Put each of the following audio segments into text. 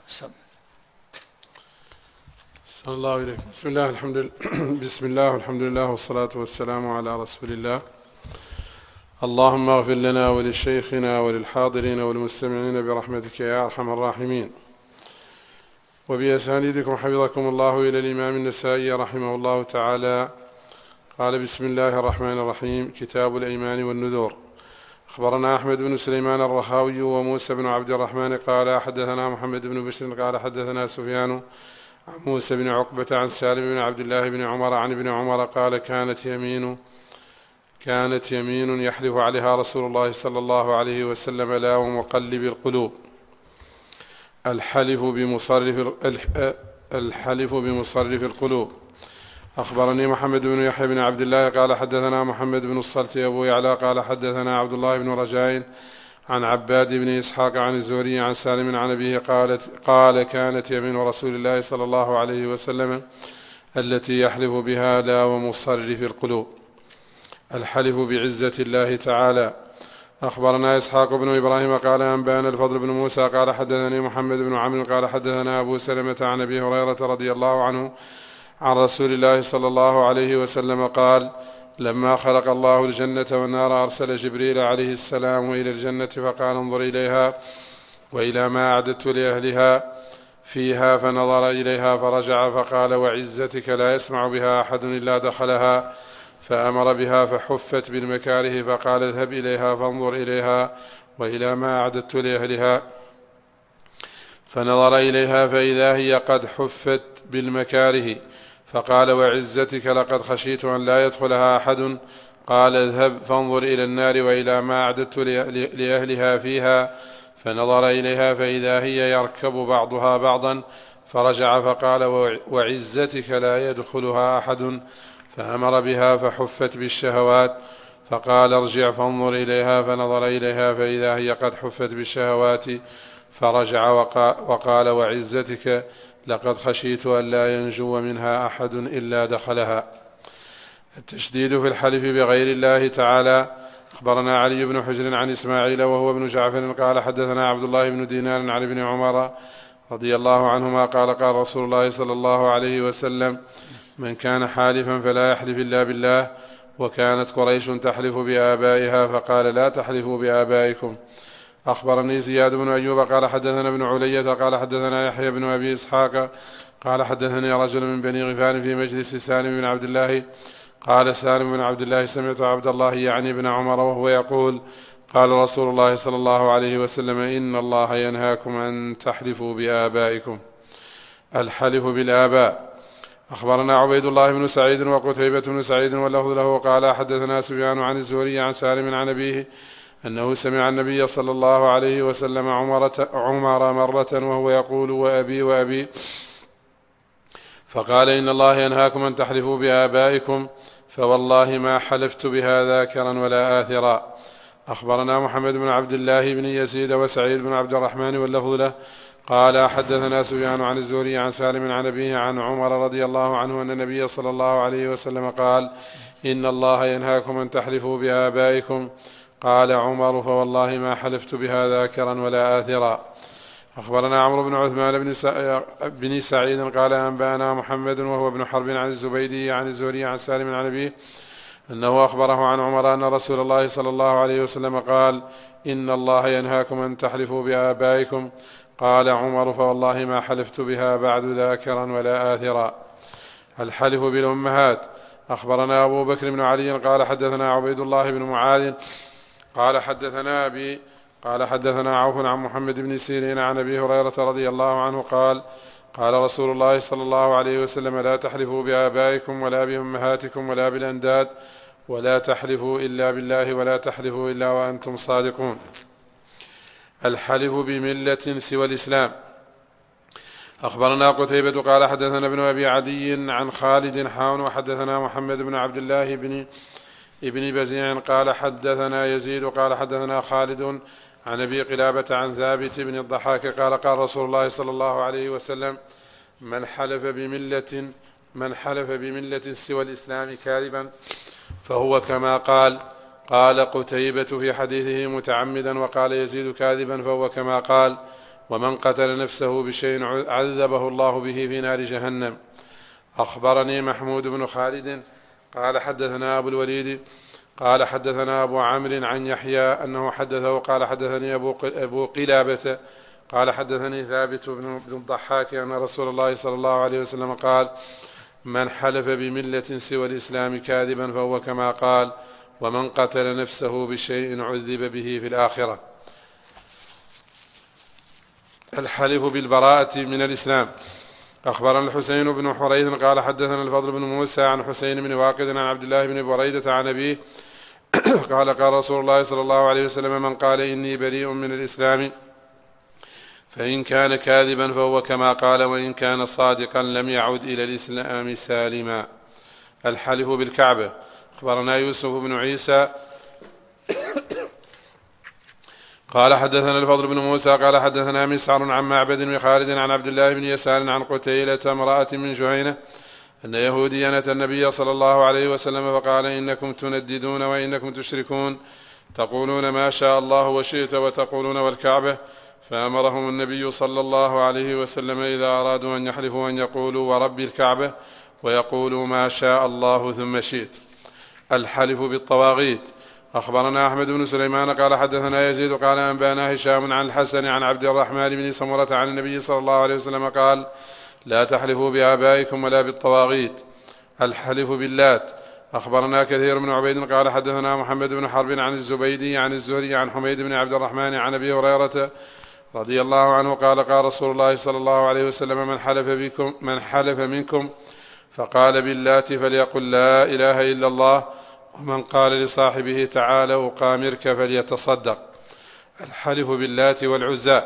صلى الله عليكم. بسم الله والحمد لله والصلاة والسلام على رسول الله. اللهم اغفر لنا ولشيخنا وللحاضرين والمستمعين برحمتك يا أرحم الراحمين. وبأسانيدكم حفظكم الله إلى الإمام النسائي رحمه الله تعالى قال: بسم الله الرحمن الرحيم. كتاب الأيمان والنذور. أخبرنا أحمد بن سليمان الرخاوي وموسى بن عبد الرحمن قال حدثنا محمد بن بشر قال حدثنا سفيان عن موسى بن عقبة عن سالم بن عبد الله بن عمر عن ابن عمر قال: كانت يمين يحلف عليها رسول الله صلى الله عليه وسلم لا ومقلب القلوب. الحلف بمصرف القلوب. أخبرني محمد بن يحيى بن عبد الله قال حدثنا محمد بن الصلت أبو يعلى قال حدثنا عبد الله بن رجاء عن عباد بن إسحاق عن الزهري عن سالم عن أبيه قال: كانت يمين رسول الله صلى الله عليه وسلم التي يحلف بها لا ومصرف القلوب. الحلف بعزة الله تعالى. أخبرنا إسحاق بن إبراهيم قال أنبانا الفضل بن موسى قال حدثني محمد بن عمرو قال حدثنا أبو سلمة عن أبي هريرة رضي الله عنه عن رسول الله صلى الله عليه وسلم قال: لما خلق الله الجنة والنار أرسل جبريل عليه السلام إلى الجنة فقال: انظر إليها وإلى ما أعددت لأهلها فيها، فنظر إليها فرجع فقال: وعزتك لا يسمع بها أحد إلا دخلها، فأمر بها فحفت بالمكاره فقال: اذهب إليها فانظر إليها وإلى ما أعددت لأهلها، فنظر إليها فإذا هي قد حفت بالمكاره فقال: وعزتك لقد خشيت أن لا يدخلها أحد، قال: اذهب فانظر إلى النار وإلى ما أعددت لأهلها فيها، فنظر إليها فإذا هي يركب بعضها بعضا، فرجع فقال: وعزتك لا يدخلها أحد، فأمر بها فحفت بالشهوات، فقال: ارجع فانظر إليها، فنظر إليها فإذا هي قد حفت بالشهوات، فرجع وقال: وعزتك لقد خشيت أن لا ينجو منها أحد إلا دخلها. التشديد في الحلف بغير الله تعالى. أخبرنا علي بن حجر عن إسماعيل وهو ابن جعفر قال حدثنا عبد الله بن دينار عن ابن عمر رضي الله عنهما قال: قال رسول الله صلى الله عليه وسلم: من كان حالفا فلا يحلف إلا بالله. وكانت قريش تحلف بآبائها فقال: لا تحلفوا بآبائكم. أخبرني زياد بن أيوب قال حدثنا ابن علية قال حدثنا يحيى بن أبي إسحاق قال حدثني رجل من بني غفار في مجلس سالم بن عبد الله قال: سالم بن عبد الله سمعت عبد الله يعني ابن عمر وهو يقول: قال رسول الله صلى الله عليه وسلم: إن الله ينهاكم أن تحلفوا بآبائكم. الحلف بالآباء. أخبرنا عبيد الله بن سعيد وقتيبة بن سعيد واللفظ له قال حدثنا سفيان عن الزهري عن سالم عن أبيه أنه سمع النبي صلى الله عليه وسلم عمر مرة وهو يقول: وأبي وأبي، فقال: إن الله ينهاكم أن تحلفوا بآبائكم، فوالله ما حلفت بها ذاكرا ولا آثرا. أخبرنا محمد بن عبد الله بن يزيد وسعيد بن عبد الرحمن واللفظ له قال حدثنا سفيان عن الزهري عن سالم عن أبيه عن عمر رضي الله عنه أن النبي صلى الله عليه وسلم قال: إن الله ينهاكم أن تحلفوا بآبائكم. قال عمر: فوالله ما حلفت بها ذاكرا ولا آثرا. أخبرنا عمرو بن عثمان بن سعيد قال أنبانا محمد وهو ابن حرب عن الزبيدي عن الزهري عن سالم عن أبيه أنه أخبره عن عمر أن رسول الله صلى الله عليه وسلم قال: إن الله ينهاكم أن تحلفوا بآبائكم. قال عمر: فوالله ما حلفت بها بعد ذاكرا ولا آثرا. الحلف بالأمهات. أخبرنا أبو بكر بن علي قال حدثنا عبيد الله بن معاذ قال حدثنا أبي قال حدثنا عوف عن محمد بن سيرين عن أبي هريرة رضي الله عنه قال: قال رسول الله صلى الله عليه وسلم: لا تحلفوا بآبائكم ولا بأمهاتكم ولا بالأنداد، ولا تحلفوا إلا بالله، ولا تحلفوا إلا وأنتم صادقون. الحلف بملة سوى الإسلام. أخبرنا قتيبة قال حدثنا ابن أبي عدي عن خالد حاون وحدثنا محمد بن عبد الله ابن بزيع قال حدثنا يزيد قال حدثنا خالد عن أبي قلابة عن ثابت بن الضحاك قال: قال رسول الله صلى الله عليه وسلم: من حلف بملة سوى الإسلام كاذبا فهو كما قال. قال قتيبة في حديثه متعمدا، وقال يزيد كاذبا فهو كما قال. ومن قتل نفسه بشيء عذبه الله به في نار جهنم. أخبرني محمود بن خالد قال حدثنا أبو الوليد قال حدثنا أبو عمرو عن يحيى أنه حدثه قال حدثني أبو قلابة قال حدثني ثابت بن الضحاك أن رسول الله صلى الله عليه وسلم قال: من حلف بملة سوى الإسلام كاذبا فهو كما قال، ومن قتل نفسه بشيء عذب به في الآخرة. الحلف بالبراءة من الإسلام. أخبرنا الحسين بن حريث قال حدثنا الفضل بن موسى عن حسين بن واقد عن عبد الله بن بريدة عن أبيه قال: قال رسول الله صلى الله عليه وسلم: من قال إني بريء من الإسلام فإن كان كاذبا فهو كما قال، وإن كان صادقا لم يعد إلى الإسلام سالما. الحلف بالكعبة. أخبرنا يوسف بن عيسى قال حدثنا الفضل بن موسى قال حدثنا مسعر عن معبد بن خالد عن عبد الله بن يسار عن قتيلة امرأة من جهينة أن يهوديا أتى النبي صلى الله عليه وسلم فقال: إنكم تنددون وإنكم تشركون، تقولون ما شاء الله وشئت وتقولون والكعبة. فأمرهم النبي صلى الله عليه وسلم إذا أرادوا أن يحلفوا أن يقولوا ورب الكعبة ويقولوا ما شاء الله ثم شئت. الحلف بالطواغيت. أخبرنا أحمد بن سليمان قال حدثنا يزيد قال أنبانا هشام عن الحسن عن عبد الرحمن بن سمرة عن النبي صلى الله عليه وسلم قال: لا تحلفوا بآبائكم ولا بالطواغيت. الحلف باللات. أخبرنا كثير بن عبيد قال حدثنا محمد بن حرب عن الزبيدي عن الزهري عن حميد بن عبد الرحمن عن أبي هريرة رضي الله عنه قال: قال رسول الله صلى الله عليه وسلم: من حلف منكم فقال باللات فليقل لا إله إلا الله، ومن قال لصاحبه تعالى أقامرك فليتصدق. الحلف باللات والعزى.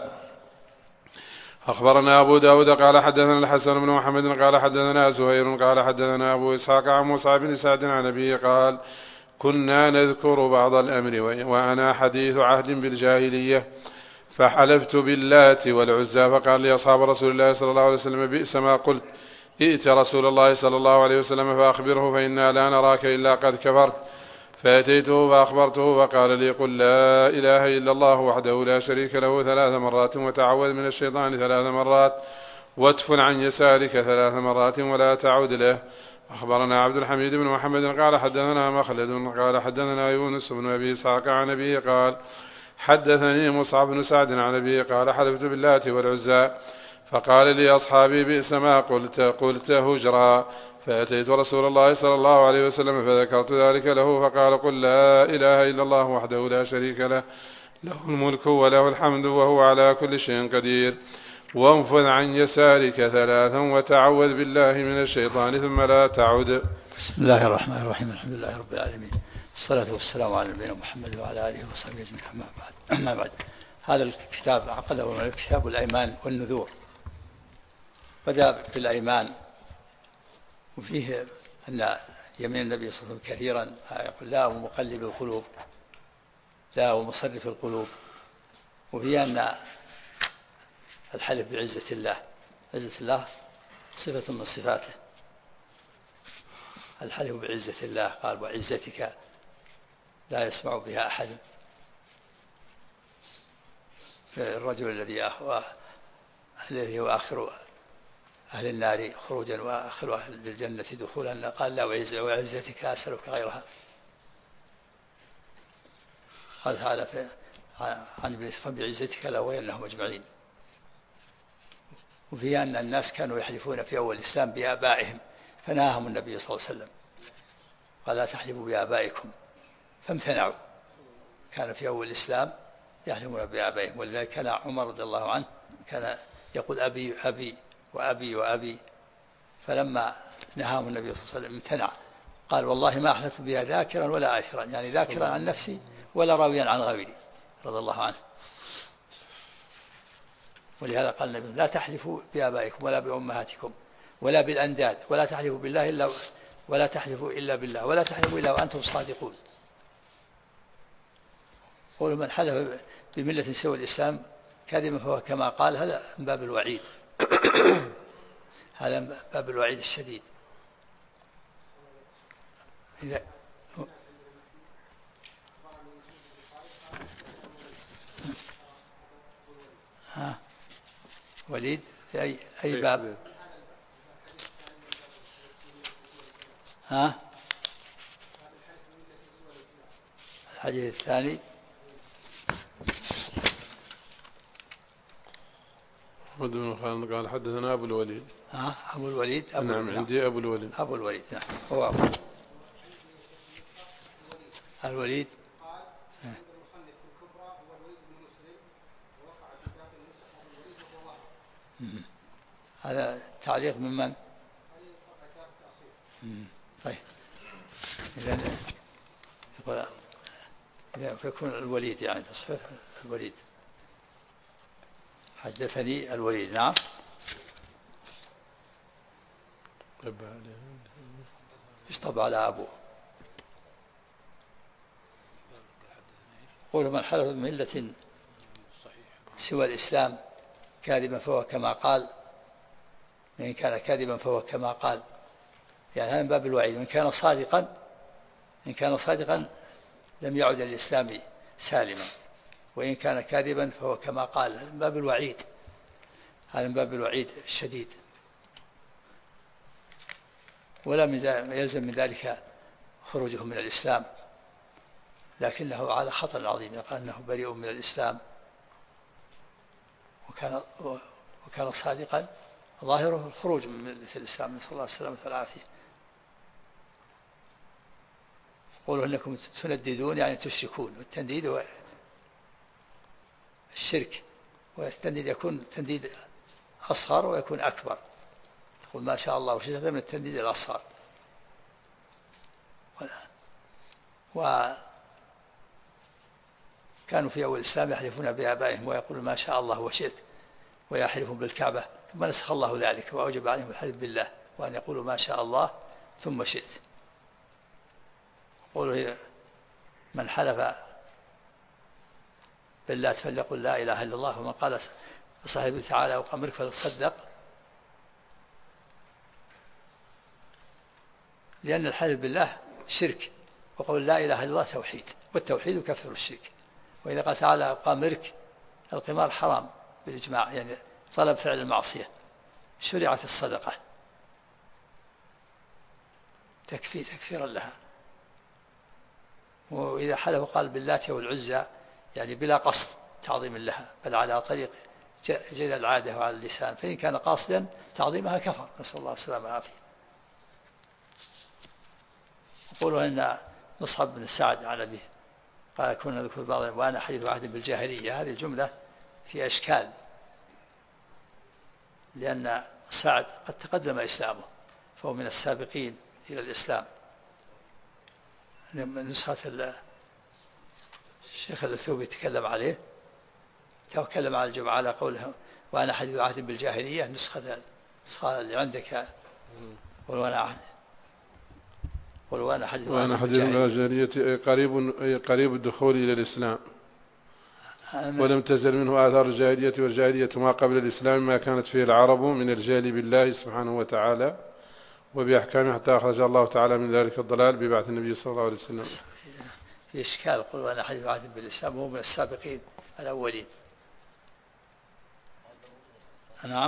أخبرنا أبو داود قال حدثنا الحسن بن محمد قال حدثنا زهير قال حدثنا أبو إسحاق عن موسى بن سعد عن أبيه قال: كنا نذكر بعض الأمر وأنا حديث عهد بالجاهلية، فحلفت باللات والعزى، فقال لي أصحاب رسول الله صلى الله عليه وسلم: بئس ما قلت، ائت رسول الله صلى الله عليه وسلم فأخبره فإنا لا نراك إلا قد كفرت. فأتيته فأخبرته فقال لي: قل لا إله إلا الله وحده لا شريك له 3 مرات، وتعوذ من الشيطان 3 مرات، وادفن عن يسارك 3 مرات ولا تعود له. أخبرنا عبد الحميد بن محمد قال حدثنا مخلد قال حدثنا يونس بن أبي إسحاق عن أبيه قال: حدثني مصعب بن سعد عن أبيه قال: حلفت باللات والعزى، فقال لي أصحابي: بئس ما قلت هجرا. فأتيت رسول الله صلى الله عليه وسلم فذكرت ذلك له، فقال: قل لا إله إلا الله وحده لا شريك له، له الملك وله الحمد وهو على كل شيء قدير، وانفذ عن يسارك 3 وتعوذ بالله من الشيطان ثم لا تعد. بسم الله الرحمن الرحيم. الحمد لله رب العالمين، والصلاة والسلام على نبينا محمد وعلى آله وصحبه أجمعين. أما بعد، هذا الكتاب عقده كتاب الأيمان والنذور. بدأ بالأيمان، وفيه أن يمين النبي صلى الله عليه وسلم كثيرا يقول: لا ومقلب القلوب، لا ومصرف القلوب. وفيه أن الحلف بعزة الله، عزة الله صفة من صفاته. الحلف بعزة الله قال: وعزتك لا يسمع بها أحد. الرجل الذي هو آخر أهل النار خروجا وآخر أهل الجنة دخولا قال: لا وعزتك أسألك غيرها. قال تعالى عن ابن فبعزتك لأغوينهم أجمعين. وفيها أن الناس كانوا يحلفون في أول الإسلام بآبائهم، فنهاهم النبي صلى الله عليه وسلم قال: لا تحلفوا بآبائكم، فامتنعوا. كان في أول الإسلام يحلفون بآبائهم، ولذلك كان عمر رضي الله عنه كان يقول: أبي أبي وأبي وأبي. فلما نهاهم النبي صلى الله عليه وسلم امتنع، قال: والله ما أحلفت بها ذاكرا ولا آثرا، يعني ذاكرا عن نفسي ولا راويا عن غيري رضي الله عنه. ولهذا قال النبي: لا تحلفوا بآبائكم ولا بأمهاتكم ولا بالأنداد، ولا تحلفوا بالله إلا ولا تحلفوا إلا بالله، ولا تحلفوا إلا وأنتم صادقون. قولوا: من حلف بملة سوى الإسلام كاذبا فهو كما قال. هذا من باب الوعيد، هذا من باب الوعيد الشديد. إذا وليد في أي باب؟ ها؟ الحديث الثاني محمد بن خالد قال حدثنا أبو الوليد. أبو الوليد. نعم عندي أبو الوليد. أبو الوليد نعم هو الوليد. هذا تعليق ممن؟ طيب إذا يكون الوليد يعني تصحيح الوليد. حدثني الوليد. نعم. يشطب على أبوه. يقول من حلف بملة سوى الإسلام كاذبا فهو كما قال، وإن كان كاذبا فهو كما قال، يعني هذا من باب الوعيد. وإن كان صادقا لم يعد الإسلام سالما، وإن كان كاذبا فهو كما قال. هذا من باب الوعيد، هذا من باب الوعيد الشديد. ولا يلزم من ذلك خروجه من الإسلام، لكنه على خطر عظيم. يقال أنه بريء من الإسلام وكان صادقا، ظاهره الخروج من ملة الإسلام، نسأل الله السلامة والعافية. يقولوا أنكم تنددون يعني تشركون، والتنديد هو الشرك، والتنديد يكون تنديد أصغر ويكون أكبر. تقول ما شاء الله وشئت، هذا من التنديد الأصغر. وكانوا في أول الإسلام يحلفون بآبائهم ويقولون ما شاء الله وشئت، ويحلفون بالكعبة، ثم نسخ الله ذلك وأوجب عليهم الحلف بالله، وأن يقولوا ما شاء الله ثم شئت. يقولوا من حلف باللات فليقل لا إله إلا الله، ومن قال صاحبه تعالى وأمرك فلتصدق، لأن الحلف بالله شرك، وقول لا إله إلا الله توحيد، والتوحيد يكفر الشرك. وإذا قال تعالى قامرك، القمار حرام بالإجماع، يعني طلب فعل المعصية، شرعت الصدقة تكفيرا لها. وإذا حلف قال باللات والعزى يعني بلا قصد تعظيم لها، بل على طريق جرى العادة وعلى اللسان، فإن كان قاصدا تعظيمها كفر، نسأل الله السلامة والعافية. يقولون أن مصعب بن سعد على به قال كنا نذكر بعض وأنا حديث عهد بالجاهلية. هذه الجملة في أشكال، لأن سعد قد تقدم إسلامه، فهو من السابقين إلى الإسلام. نسخة الشيخ الأثوبي تكلم عليه، تكلم على الجمعة على قوله وأنا حديث عهد بالجاهلية. النسخة اللي عندك وأنا حديث بالجاهلية قريب الدخول إلى الإسلام، ولم تزل منه آثار الجاهلية، والجاهلية ما قبل الإسلام ما كانت فيه العرب من الجهل بالله سبحانه وتعالى وبأحكامه، حتى أخرج الله تعالى من ذلك الضلال ببعث النبي صلى الله عليه وسلم. في إشكال، قل وأنا حديث عهد بالإسلام وهو من السابقين الأولين. نعم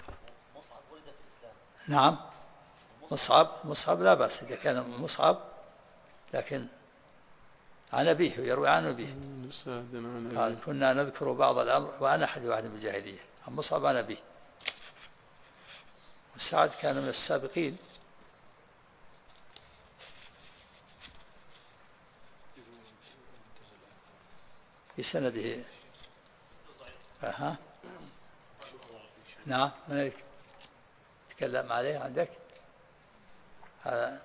نعم مصعب لا بأس إذا كان مصعب، لكن عن أبيه يروي عن أبيه قال كنا نذكر بعض الأمر وأنا حديث عهد بالجاهلية، عن مصعب عن أبيه. وسعد كان من السابقين. في سنده نعم من تكلم عليه عندك هذا؟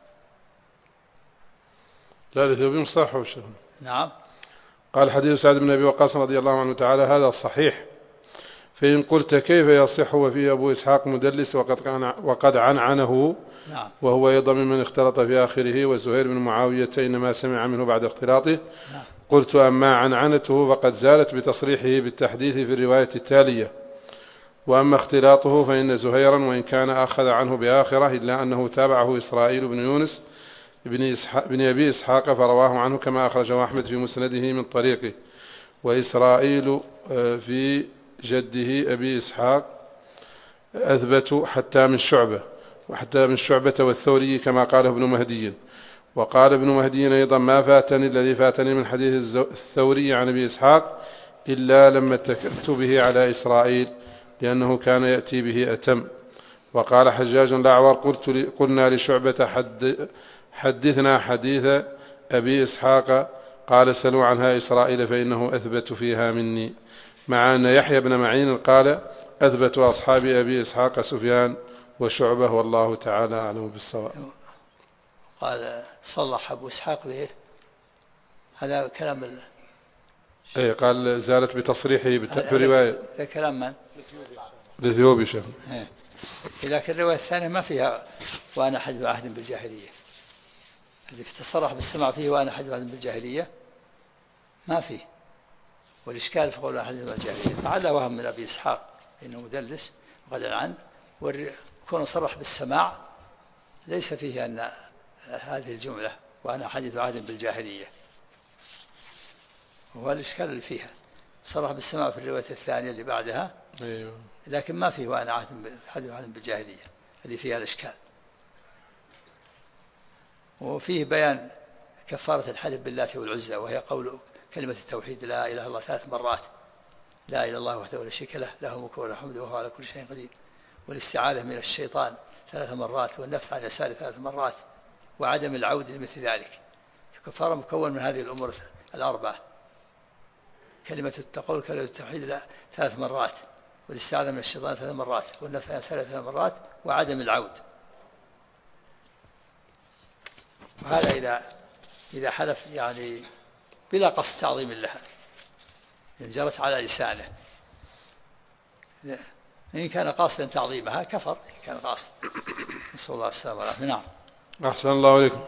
لا لثوبين صح وشهر. نعم. قال حديث سعد بن أبي وقاص رضي الله عنه تعالى هذا صحيح، فإن قلت كيف يصح وفيه أبو إسحاق مدلس وقد عنعنه، نعم. وهو أيضا ممن اختلط في آخره، وزهير بن معاوية إنما سمع منه بعد اختلاطه. نعم. قلت أما عنعنته فقد زالت بتصريحه بالتحديث في الرواية التالية، وأما اختلاطه فإن زهيرا وإن كان أخذ عنه بآخرة إلا أنه تابعه إسرائيل بن يونس بن أبي إسحاق فرواه عنه كما أخرجه أحمد في مسنده من طريقه، وإسرائيل في جده أبي إسحاق أثبت حتى من شعبة، وحتى من شعبة والثوري كما قاله ابن مهدي. وقال ابن مهدي أيضا: ما فاتني الذي فاتني من حديث الثوري عن أبي إسحاق إلا لما اتكلت به على إسرائيل، لأنه كان يأتي به أتم. وقال حجاج الأعور: قلنا لشعبة حدثنا حديث أبي إسحاق، قال: سلوا عنها إسرائيل فإنه أثبت فيها مني. مع أن يحيى بن معين قال: أثبت أصحاب أبي إسحاق سفيان وشعبة، والله تعالى أعلم بالصواب. قال: صلح أبو إسحاق به، هذا كلام أي قال: زالت بتصريحه في رواية. في كلام من؟ لثيوبي شيخ. لكن الرواية الثانية ما فيها وأنا حدث عهد بالجاهلية. اللي تصرح بالسماع فيه وأنا حدث عهد بالجاهلية ما فيه، والإشكال في قول حدث بالجاهلية فعلى وهم من أبي إسحاق إنه مدلس وغدا عنه، وكون صرح بالسماع ليس فيه أن هذه الجملة وأنا حدث عهد بالجاهلية، وهو الإشكال اللي فيها. صرح بالسماع في الرواية الثانية اللي بعدها، أيوه، لكن ما فيه وأنا حدث عهد بالجاهلية اللي فيها الإشكال. وفيه بيان كفارة الحلف باللات والعزى، وهي قول كلمة التوحيد لا إله إلا الله 3 مرات: لا إله إلا الله وحده لا شريك له، له الملك وله الحمد وهو على كل شيء قدير. والاستعاذة من الشيطان 3 مرات، والنفث عن يساره 3 مرات، وعدم العود لمثل ذلك. الكفارة مكون من هذه الأمور الأربعة: كلمة التقول كلمة التوحيد 3 مرات، والاستعاذة من الشيطان 3 مرات، والنفث عن يساره 3 مرات، وعدم العود. وهذا إذا حلف يعني بلا قصد تعظيم لها، إن جرت على لسانه. إن كان قاصدا تعظيمها كفر، إن كان قاصدا. نسأل الله السلامة والعافية. نعم. أحسن الله إليكم.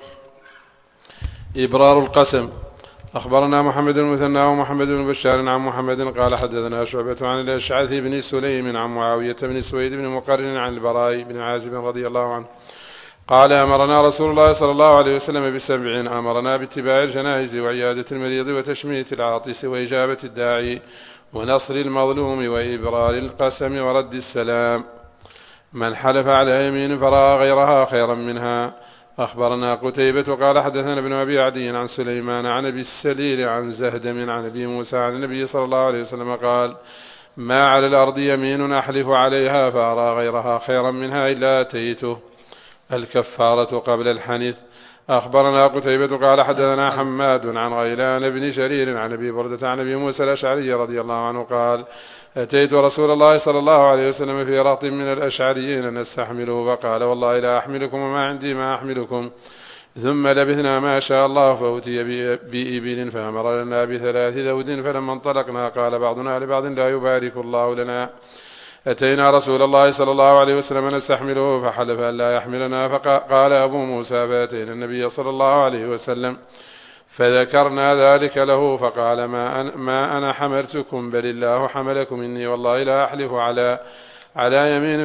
إبرار القسم. أخبرنا محمد بن المثنى ومحمد بن بشار عن محمد قال: حدثنا شعبة عن الأشعث بن سليم عن معاوية بن سويد بن مقرن عن البراء بن عازب رضي الله عنه قال: أمرنا رسول الله صلى الله عليه وسلم ب7: أمرنا باتباع الجنائز وعيادة المريض وتشميت العاطس وإجابة الداعي ونصر المظلوم وإبرار القسم ورد السلام. من حلف على يمين فرأى غيرها خيرا منها. أخبرنا قتيبة قال: حدثنا ابن أبي عدي عن سليمان عن أبي السليل عن زهدم عن أبي موسى عن النبي صلى الله عليه وسلم قال: ما على الأرض يمين أحلف عليها فأرى غيرها خيرا منها إلا أتيته. الكفارة قبل الحنث. أخبرنا قتيبة قال: حدثنا حماد عن غيلان بن شرير عن أبي بردة عن أبي موسى الأشعري رضي الله عنه قال: أتيت رسول الله صلى الله عليه وسلم في رهط من الأشعريين نستحمله، فقال: والله لا أحملكم وما عندي ما أحملكم. ثم لبثنا ما شاء الله، فأتي بإبل فأمر لنا ب3 ذود، فلما انطلقنا قال بعضنا لبعض: لا يبارك الله لنا. أتينا رسول الله صلى الله عليه وسلم نستحمله، فحلف أن لا يحملنا، فقال أبو موسى: فأتينا النبي صلى الله عليه وسلم فذكرنا ذلك له، فقال: ما أنا حملتكم، بل الله حملكم، إني والله لا أحلف على يمين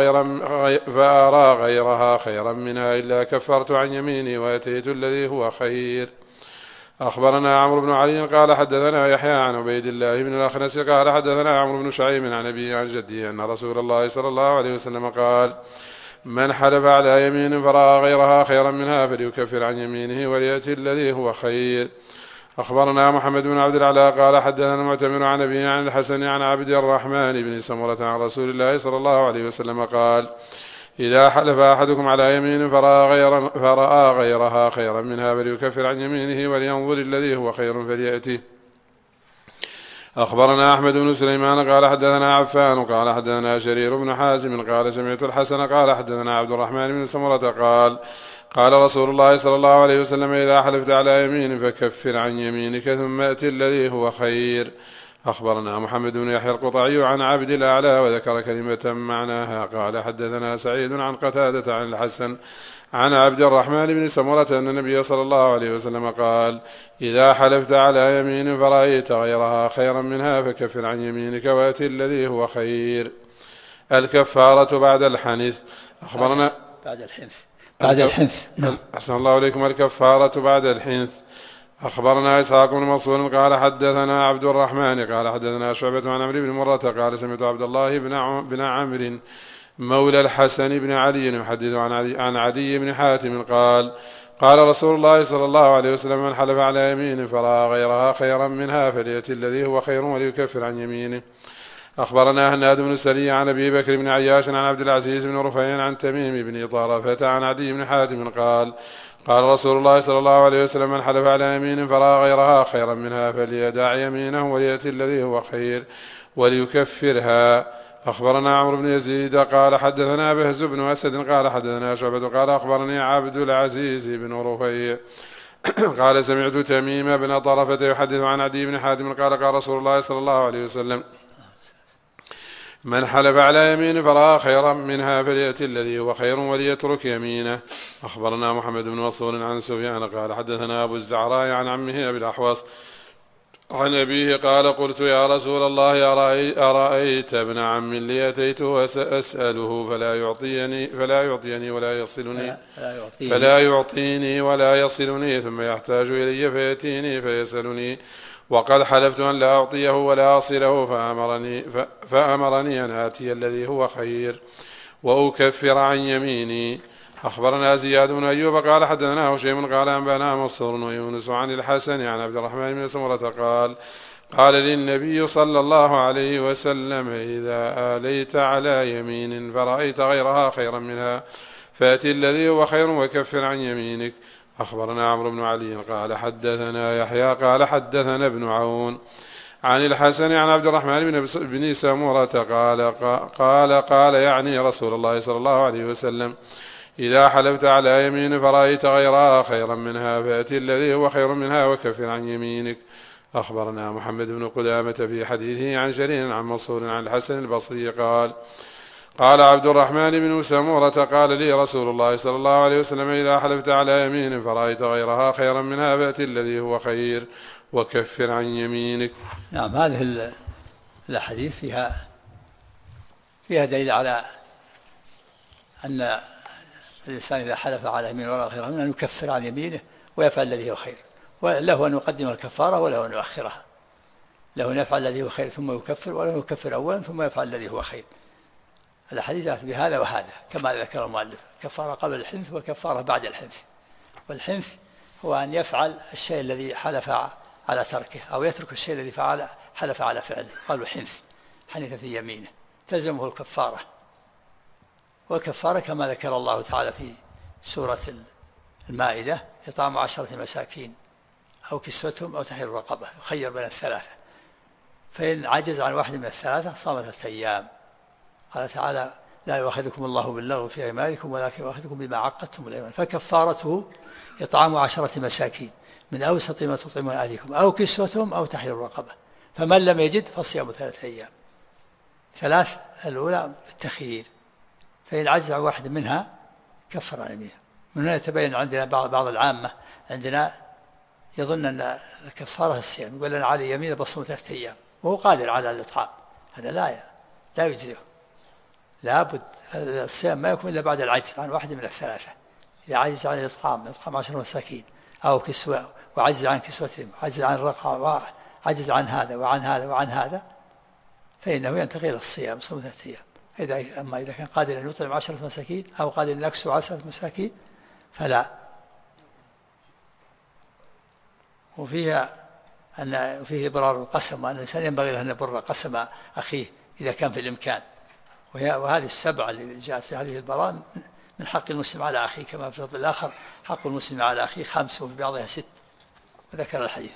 فأرى غيرها خيرا منها إلا كفرت عن يميني وأتيت الذي هو خير. أخبرنا عمرو بن علي قال: حدثنا يحيى عن عبيد الله بن الأخنس قال: حدثنا عمرو بن شعيب عن أبي عن جدي أن رسول الله صلى الله عليه وسلم قال: من حلف على يمين فرأى غيرها خيرا منها فليكفر عن يمينه وليأتي الذي هو خير. أخبرنا محمد بن عبد الأعلى قال: حدثنا المعتمر عن أبي عن الحسن عن عبد الرحمن بن سمرة عن رسول الله صلى الله عليه وسلم قال: إذا حلف أحدكم على يمين فرأى غيرها خيرا منها فليكفر عن يمينه ولينظر الذي هو خير فليأتي. أخبرنا أحمد بن سليمان قال: حدثنا عفان قال: حدثنا شرير بن حازم قال: سمعت الحسن قال: حدثنا عبد الرحمن بن سمرة قال: قال رسول الله صلى الله عليه وسلم: إذا حلفت على يمين فكفر عن يمينك ثم أتي الذي هو خير. أخبرنا محمد بن يحيى القطعي عن عبد الأعلى وذكر كلمة معناها. قال: حدثنا سعيد عن قتادة عن الحسن عن عبد الرحمن بن سمرة أن النبي صلى الله عليه وسلم قال: إذا حلفت على يمين فرأيت غيرها خيرا منها فكفر عن يمينك وأتي الذي هو خير. الكفارة بعد الحنث. أخبرنا بعد الحنث. أحسن الله إليكم. الكفارة بعد الحنث. أخبرنا إسحاق بن منصور قال: حدثنا عبد الرحمن قال: حدثنا شعبة عن عمرو بن مرة قال: سمعت عبد الله بن عمرو مولى الحسن بن علي يحدث عن عدي بن حاتم قال قال رسول الله صلى الله عليه وسلم من حلف على يمين فرأى غيرها خيرا منها فليأتي الذي هو خير وليكفر عن يمينه. أخبرنا هناد بن السري عن أبي بكر بن عياش عن عبد العزيز بن رفيع عن تميم بن طرفة عن عدي بن حاتم قال قال رسول الله صلى الله عليه وسلم من حلف على يمين فرأى غيرها خيرا منها فليدع يمينه وليأتي الذي هو خير وليكفرها. أخبرنا عمرو بن يزيد قال حدثنا بهز بن أسد قال حدثنا شعبة قال أخبرني عبد العزيز بن رفيع قال سمعت تميم بن طرفة يحدث عن عدي بن حاتم قال قال رسول الله صلى الله عليه وسلم من حلف على يمين فرأى خيرا منها فليأتي الذي هو خير وليترك يمينه. أخبرنا محمد بن منصور عن سفيان قال حدثنا أبو الزعراء عن عمه أبي الأحوص عن أبيه قال قلت يا رسول الله أرأيت ابن عم لي أتيته أسأله فلا يعطيني ولا يصلني ثم يحتاج إلي فيأتيني فيسألني وقد حلفت أن لا أعطيه ولا أصله فأمرني أن آتي الذي هو خير وأكفر عن يميني. أخبرنا زياد بن أيوب قال حدثنا هشيم قال أنبأنا منصور ويونس عن الحسن عن عبد الرحمن بن سمرة قال للنبي صلى الله عليه وسلم إذا آليت على يمين فرأيت غيرها خيرا منها فأتي الذي هو خير وكفر عن يمينك. أخبرنا عمرو بن علي قال حدثنا يحيى قال حدثنا ابن عون عن الحسن عن عبد الرحمن بن سمرة قال يعني رسول الله صلى الله عليه وسلم إذا حلفت على يمين فرأيت غيرها خيرا منها فأتي الذي هو خير منها وكفر عن يمينك. أخبرنا محمد بن قدامة في حديثه عن شريك عن منصور عن الحسن البصري قال عبد الرحمن بن سمورة قال لي رسول الله صلى الله عليه وسلم إذا حلفت على يمين فرأيت غيرها خيرا منها فأتي الذي هو خير وكفر عن يمينك. نعم هذه الأحاديث فيها دليل على أن الإنسان إذا حلف على يمين ولا خيرا منها أن يكفر عن يمينه ويفعل الذي هو خير وله أن يقدم الكفارة وله أن يؤخرها له أن يفعل الذي هو خير ثم يكفر وله يكفر أولا ثم يفعل الذي هو خير. الحديث جاءت بهذا وهذا كما ذكر المؤلف كفارة قبل الحنث وكفارة بعد الحنث. والحنث هو أن يفعل الشيء الذي حلف على تركه أو يترك الشيء الذي حلف على فعله قالوا حنث حنث في يمينه تلزمه الكفارة. والكفارة كما ذكر الله تعالى في سورة المائدة إطعام 10 مساكين أو كسوتهم أو تحرير رقبة يخير بين الثلاثة فإن عجز عن واحد من الثلاثة صام 3 أيام. قال تعالى لا يؤاخذكم الله باللغو في أيمانكم ولكن يؤاخذكم بما عقدتم الأيمان فكفارته إطعام 10 مساكين من أوسط ما تطعمون أهليكم أو كسوتهم أو تحرير رقبة فمن لم يجد فصيام 3 أيام. 3 الأولى بالتخيير فإن عجز عن واحد منها كفر عن يمينه. من هنا يتبين عندنا بعض العامة عندنا يظن أن الكفارة الصيام يقول أنا علي يمين بصوم 3 أيام وهو قادر على الإطعام هذا لا يجزئه. لابد الصيام ما يكون إلا بعد العجز عن واحد من الثلاثة. إذا عجز عن الإطعام 10 مساكين أو كسوة وعجز عن كسوتهم عجز عن الرقعة عجز عن هذا وعن هذا وعن هذا فإنه ينتقل إلى الصيام صوم 3 أيام. أما إذا كان قادر أن يطعم 10 مساكين أو قادر أن يكسو 10 مساكين فلا. وفيها أن فيه إبرار القسم وأن الإنسان ينبغي له أن يبر قسم أخيه إذا كان في الإمكان. وهذه السبعة اللي جاءت في حديث البراء من حق المسلم على أخيه كما في الفضل الآخر حق المسلم على أخيه 5 وفي بعضها 6 وذكر الحديث.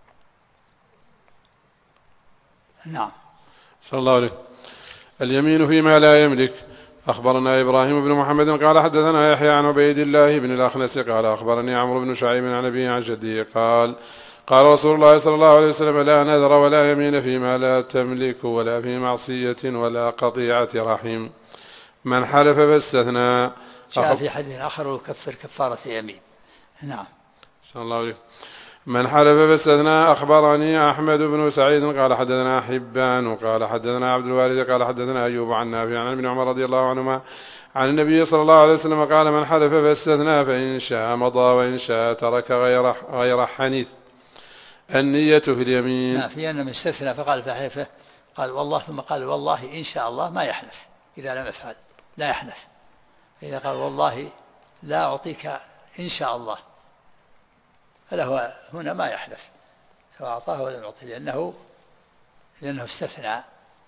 نعم. صلى الله عليه. اليمين فيما لا يملك. أخبرنا إبراهيم بن محمد قال حدثنا يحيى عن عبيد الله بن الأخنس قال أخبرني عمرو بن شعيب عن أبيه عن جده قال رسول الله صلى الله عليه وسلم لا نذر ولا يمين فيما لا تملك ولا في معصية ولا قطيعة رحم من حلف فاستثنى. جاء في حديث آخر يكفر كفارة يمين. نعم. صلى الله عليه. من حلف فاستثنى. أخبرني أحمد بن سعيد قال حدثنا حبان قال حدثنا عبد الوارث قال حدثنا أيوب عن نافع عن ابن عمر رضي الله عنهما عن النبي صلى الله عليه وسلم قال من حلف فاستثنى فإن شاء مضى وإن شاء ترك غير حنيث. النية في اليمين. في أن من استثنى فقال فحلفه قال والله ثم قال والله إن شاء الله ما يحلف إذا لم يفعل لا يحنث. فإذا قال والله لا أعطيك إن شاء الله فله هنا ما يحنث، سواء أعطاه ولم يعطه، لأنه استثنى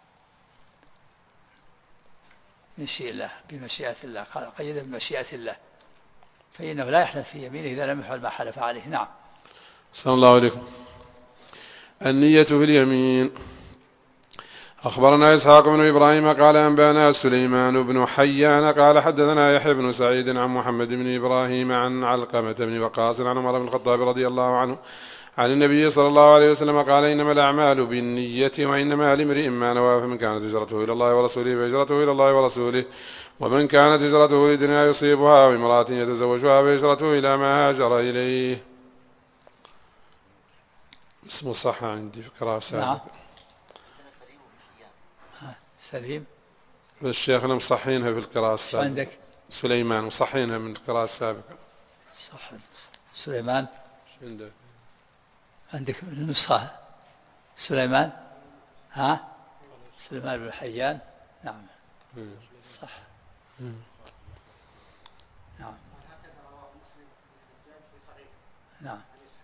من شيء الله بمشيئة الله، قيد بمشيئة الله، فإنه لا يحنث في يمينه إذا لم يفعل ما حلف عليه. نعم. صلى الله عليكم. النية في اليمين. أخبرنا إسحاق بن إبراهيم قال أنبانا سليمان بن حيان قال حدثنا يحيى بن سعيد عن محمد بن إبراهيم عن علقمة بن وقاص عن عمر بن الخطاب رضي الله عنه عن النبي صلى الله عليه وسلم قال إنما الأعمال بالنية وإنما لامرئ ما نوى، فمن كانت هجرته إلى الله ورسوله فهجرته إلى الله ورسوله، ومن كانت هجرته لدنيا يصيبها وامرأة يتزوجها فهجرته إلى ما هاجر إليه. اسمه صح عندي في قراءة سابقة. نعم. سليم الشيخنا مصحينها في القراءة السابقة. عندك سليمان مصحينها من القراءة السابقة. صح. سليمان عندك النسخة سليمان سليمان بن حيان. نعم صح. نعم نعم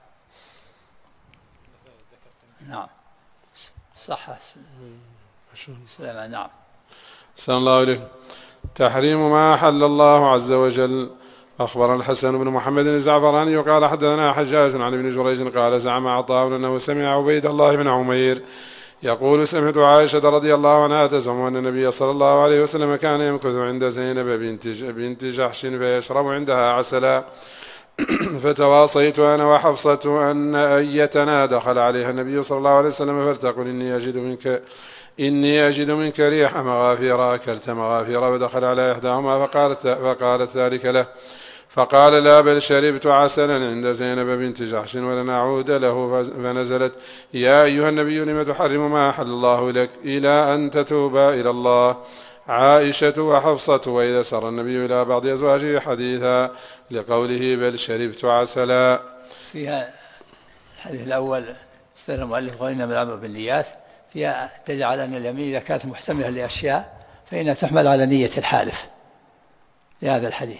نعم صح سليمان. نعم. صلى الله عليه. تحريم ما أحل الله عز وجل. أخبرنا الحسن بن محمد الزعفراني قال حدثنا حجاج عن ابن جريج قال زعم عطاء أنه سمع عبيد الله بن عمير يقول سمعت عائشة رضي الله عنها تزعم أن النبي صلى الله عليه وسلم كان يمكث عند زينب بنت جحش فيشرب عندها عسلا، فتواصيت أنا وحفصة أن أيتنا دخل عليها النبي صلى الله عليه وسلم فلتقل إني أجد منك ريح مغافير، أكلت مغافير، ودخل على إحداهما فقالت ذلك له، فقال لا بل شربت عسلا عند زينب بنت جحش ولن أعود له، فنزلت يا أيها النبي لم تحرم ما أحل الله لك إلى أن تتوبا إلى الله. عائشة وحفصة. وإذا سر النبي إلى بعض أزواجه حديثا لقوله بل شربت عسلا. فيها الحديث الأول استدل المؤلف قال إنما الأعمال بالنيات، فيها دليل على أن اليمين إذا كانت محتملة لأشياء فإنها تحمل على نية الحالف لهذا الحديث.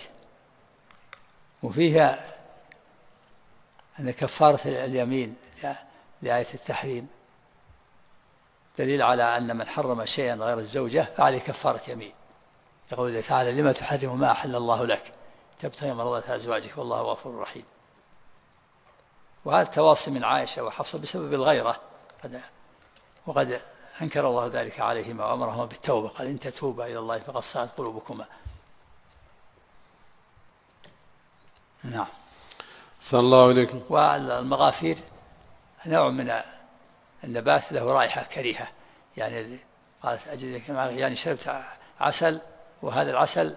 وفيها أن كفارة اليمين لآية التحريم دليل على أن من حرم شيئا غير الزوجة فعليه كفارة يمين، يقول الله تعالى لما تحرم ما أحل الله لك تبتغي مرضات أزواجك والله غفور رحيم. وهذا التواصي من عائشة وحفصة بسبب الغيرة، وقد أنكر الله ذلك عليهما وأمرهما بالتوبة، قال إن تتوبا إلى الله فقد صغت قلوبكما. نعم. صلى الله عليكم. والمغافير نوع من النبات له رائحة كريهة، يعني قالت أجد يعني شربت عسل وهذا العسل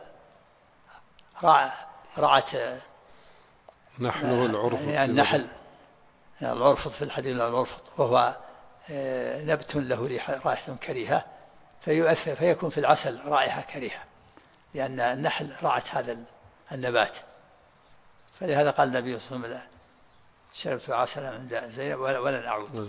رعت نحله العرفط، يعني النحل العرفط في الحديث العرفط، وهو نبت له رائحة كريهة فيؤثر فيكون في العسل رائحة كريهة، لأن النحل رعت هذا النبات. فلهذا قال النبي صلى الله عليه وسلم شربت عسلا عند زينب ولن أعود.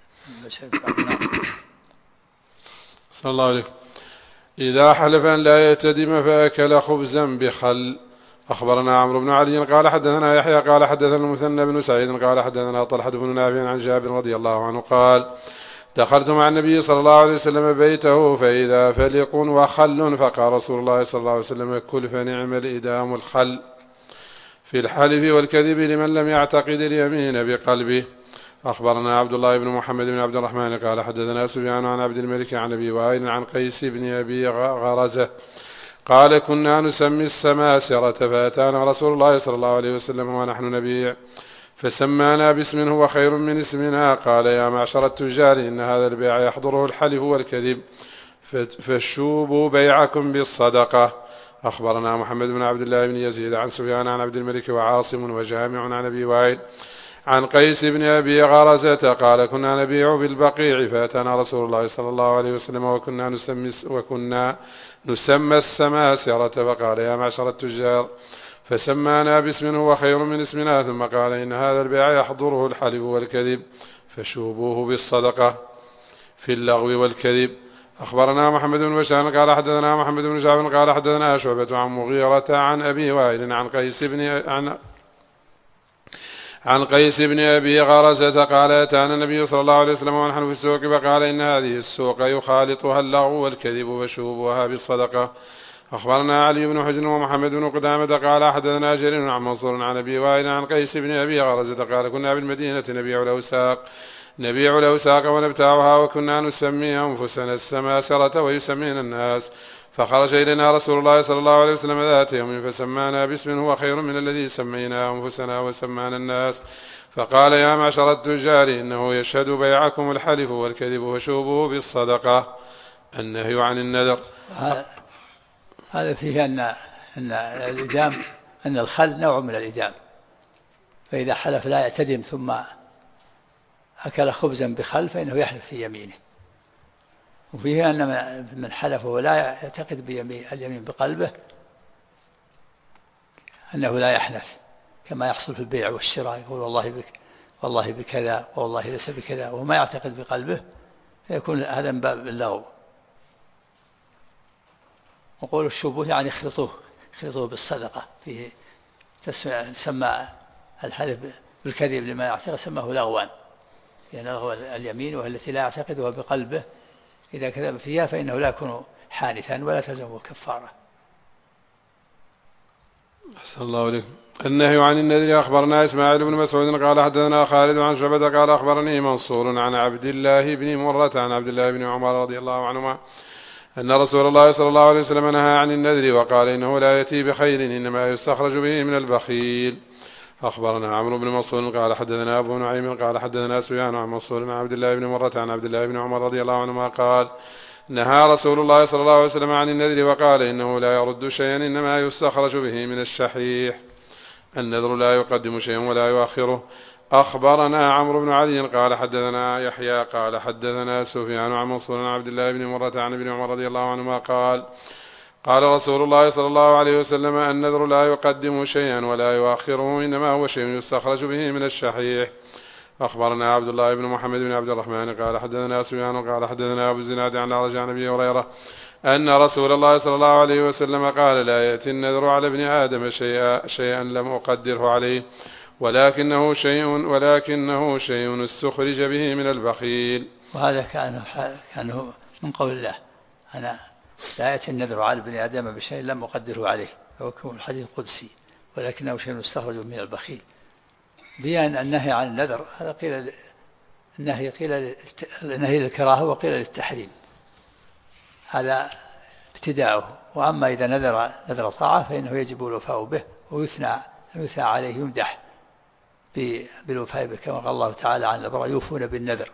صلى الله عليه. إذا حلف أن لا يتدم فأكل خبزا بخل. أخبرنا عمرو بن علي قال حدثنا يحيى قال حدثنا المثنى بن سعيد قال حدثنا طلحة بن نافع عن جابر رضي الله عنه قال دخلت مع النبي صلى الله عليه وسلم بيته فإذا فلق وخل، فقال رسول الله صلى الله عليه وسلم كل فنعم الإدام الخل في الحلف والكذب لمن لم يعتقد اليمين بقلبه. أخبرنا عبد الله بن محمد بن عبد الرحمن قال حدثنا سفيان عن عبد الملك عن أبي وائل عن قيس بن أبي غرزة قال كنا نسمي السماسرة فأتانا رسول الله صلى الله عليه وسلم ونحن نبيع فسمانا باسم هو خير من اسمنا، قال يا معشر التجار إن هذا البيع يحضره الحلف والكذب فشوبوا بيعكم بالصدقة. أخبرنا محمد بن عبد الله بن يزيد عن سفيان عن عبد الملك وعاصم وجامع عن أبي وائل عن قيس بن أبي غرزة قال كنا نبيع بالبقيع فأتانا رسول الله صلى الله عليه وسلم وكنا نسمى السماسرة فقال يا معشر التجار فسمانا باسم هو خير من اسمنا، ثم قال إن هذا البيع يحضره الحلف والكذب فشوبوه بالصدقة في اللغو والكذب. أخبرنا محمد بن بشار قال حدثنا محمد بن جعفر قال حدثنا شعبة عن مغيرة عن أبي وائل عن قيس بن أبي غرزة قال أتانا النبي صلى الله عليه وسلم ونحن في السوق فقال إن هذه السوق يخالطها اللغو والكذب وشوبها بالصدقة. أخبرنا علي بن حجر ومحمد بن قدامة قال حدثنا جرير عن منصور عن أبي وائل عن قيس بن أبي غرزة قال كنا بالمدينة نبيع الأوساق ونبتاعها وكنا نسمي أنفسنا السماسرة ويسمينا الناس. فخرج إلينا رسول الله صلى الله عليه وسلم ذات يوم فسمانا باسم هو خير من الذي سمينا أنفسنا وسمانا الناس. فقال يا معشر التجار إنه يشهد بيعكم الحلف والكذب وشوبه بالصدقة. النهي عن النذر. هذا فيه أن الإدام أن الخل نوع من الإدام، فإذا حلف لا يعتدم ثم أكل خبزا بخل فإنه يحلف في يمينه. وفيه أن من حلف ولا يعتقد اليمين بقلبه أنه لا يحنث، كما يحصل في البيع والشراء، يقول والله بكذا والله ليس بكذا وما يعتقد بقلبه، يكون هذا من باب اللغو. وقول الشبه يعني اخلطوه بالصدقة، فيه تسمى الحلف بالكذب لما يعتقد سماه لغوا، يعني لغو اليمين وهي التي لا يعتقدها بقلبه، إذا كذب فيها فإنه لا يكون حانثا ولا تلزمه الكفارة. أحسن الله عليكم. النهي عن النذر. أخبرنا إسماعيل بن مسعود قال حدثنا خالد عن شعبة قال أخبرني منصور عن عبد الله بن مرة عن عبد الله بن عمر رضي الله عنهما أن رسول الله صلى الله عليه وسلم نهى عن النذر وقال إنه لا يأتي بخير إنما يستخرج به من البخيل. أخبرنا عمرو بن منصور قال حدثنا أبو نعيم قال حدثنا سفيان عن منصور عن عبد الله بن مرة عن عبد الله بن عمر رضي الله عنهما قال نهى رسول الله صلى الله عليه وسلم عن النذر وقال إنه لا يرد شيئا إنما يستخرج به من الشحيح. النذر لا يقدم شيئا ولا يؤخره. أخبرنا عمرو بن علي قال حدثنا يحيى قال حدثنا سفيان عن منصور عن عبد الله بن مرة عن ابن عمر رضي الله عنهما قال رسول الله صلى الله عليه وسلم النذر لا يقدم شيئا ولا يؤخره إنما هو شيء يستخرج به من الشحيح. أخبرنا عبد الله بن محمد بن عبد الرحمن قال حدثنا سفيان قال حدثنا أبو الزناد عن الأعرج عن أبي هريرة أن رسول الله صلى الله عليه وسلم قال لا يأتي النذر على ابن آدم شيئا لم أقدره عليه ولكنه شيء استخرج به من البخيل. وهذا كان من قول الله أنا لا يأتي النذر على ابن آدم بشيء لم أقدره عليه، فهو الحديث القدسي، ولكنه شيء استخرج من البخيل. بيان النهي عن النذر هذا قيل النهي للكراهة وقيل للتحريم، هذا ابتداؤه. وأما إذا نذر طاعة فإنه يجب الوفاء به ويثنى عليه، يمدح بالوفاء به، كما قال الله تعالى عن الأبرار يوفون بالنذر.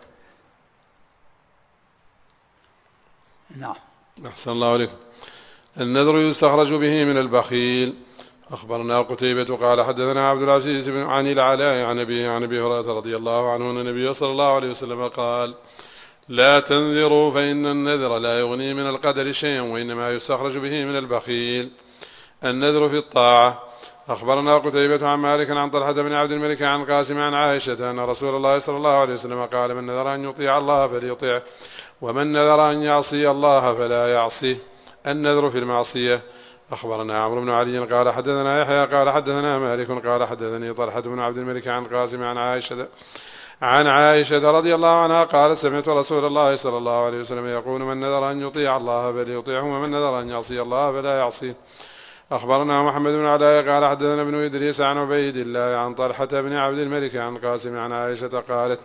نعم. أحسن الله عليكم. النذر يستخرج به من البخيل. أخبرنا قتيبة قال حدثنا عبد العزيز بن عن العلاء عن أبي هريرة رضي الله عنه أن النبي صلى الله عليه وسلم قال لا تنذروا فإن النذر لا يغني من القدر شيئا وإنما يستخرج به من البخيل. النذر في الطاعة. أخبرنا قتيبة عن مالك عن طلحة بن عبد الملك عن قاسم عن عائشة أن رسول الله صلى الله عليه وسلم قال من نذر أن يطيع الله فليطيعه ومن نذر أن يعصي الله فلا يعصيه. النذر في المعصية. أخبرنا عمرو بن علي قال حدثنا يحيى قال حدثنا مالك قال حدثني طلحة بن عبد الملك عن قاسم عن عائشة رضي الله عنها قال سمعت رسول الله صلى الله عليه وسلم يقول من نذر أن يطيع الله فليطيعه ومن نذر أن يعصي الله فلا يعصيه. أخبرنا محمد بن علاء قال حدثنا ابن إدريس عن عبيد الله عن طلحة بن عبد الملك عن قاسم عن عائشة قالت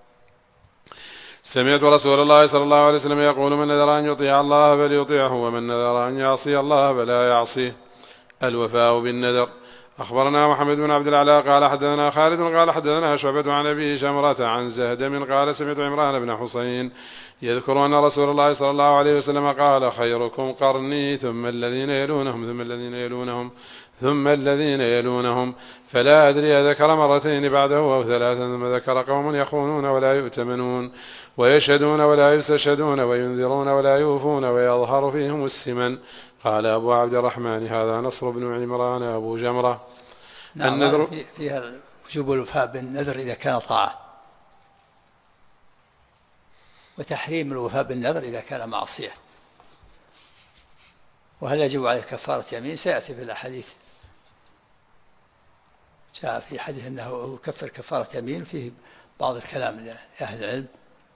سمعت رسول الله صلى الله عليه وسلم يقول من نذر أن يطيع الله فليطيعه ومن نذر أن يعصي الله فلا يعصيه. الوفاء بالنذر. أخبرنا محمد بن عبد الأعلى قال حدثنا خالد قال حدثنا شعبة عن أبي شمرة عن زهدم قال سمعت عمران بن حسين يذكر أن رسول الله صلى الله عليه وسلم قال خيركم قرني ثم الذين يلونهم ثم الذين يلونهم ثم الذين يلونهم. فلا أدري أذكر مرتين بعده أو ثلاثا ثم ذكر قوم يخونون ولا يؤتمنون ويشهدون ولا يستشهدون وينذرون ولا يوفون ويظهر فيهم السمن. قال أبو عبد الرحمن هذا نصر بن عمران أبو جمرة. نعم. النذر فيها وجوب الوفاء بالنذر إذا كان طاعة. وتحريم الوفاء بالنذر إذا كان معصية. وهل يجب عليه كفارة يمين؟ سيأتي في الأحاديث، جاء في حديث أنه يكفر كفارة يمين، فيه بعض الكلام لأهل العلم.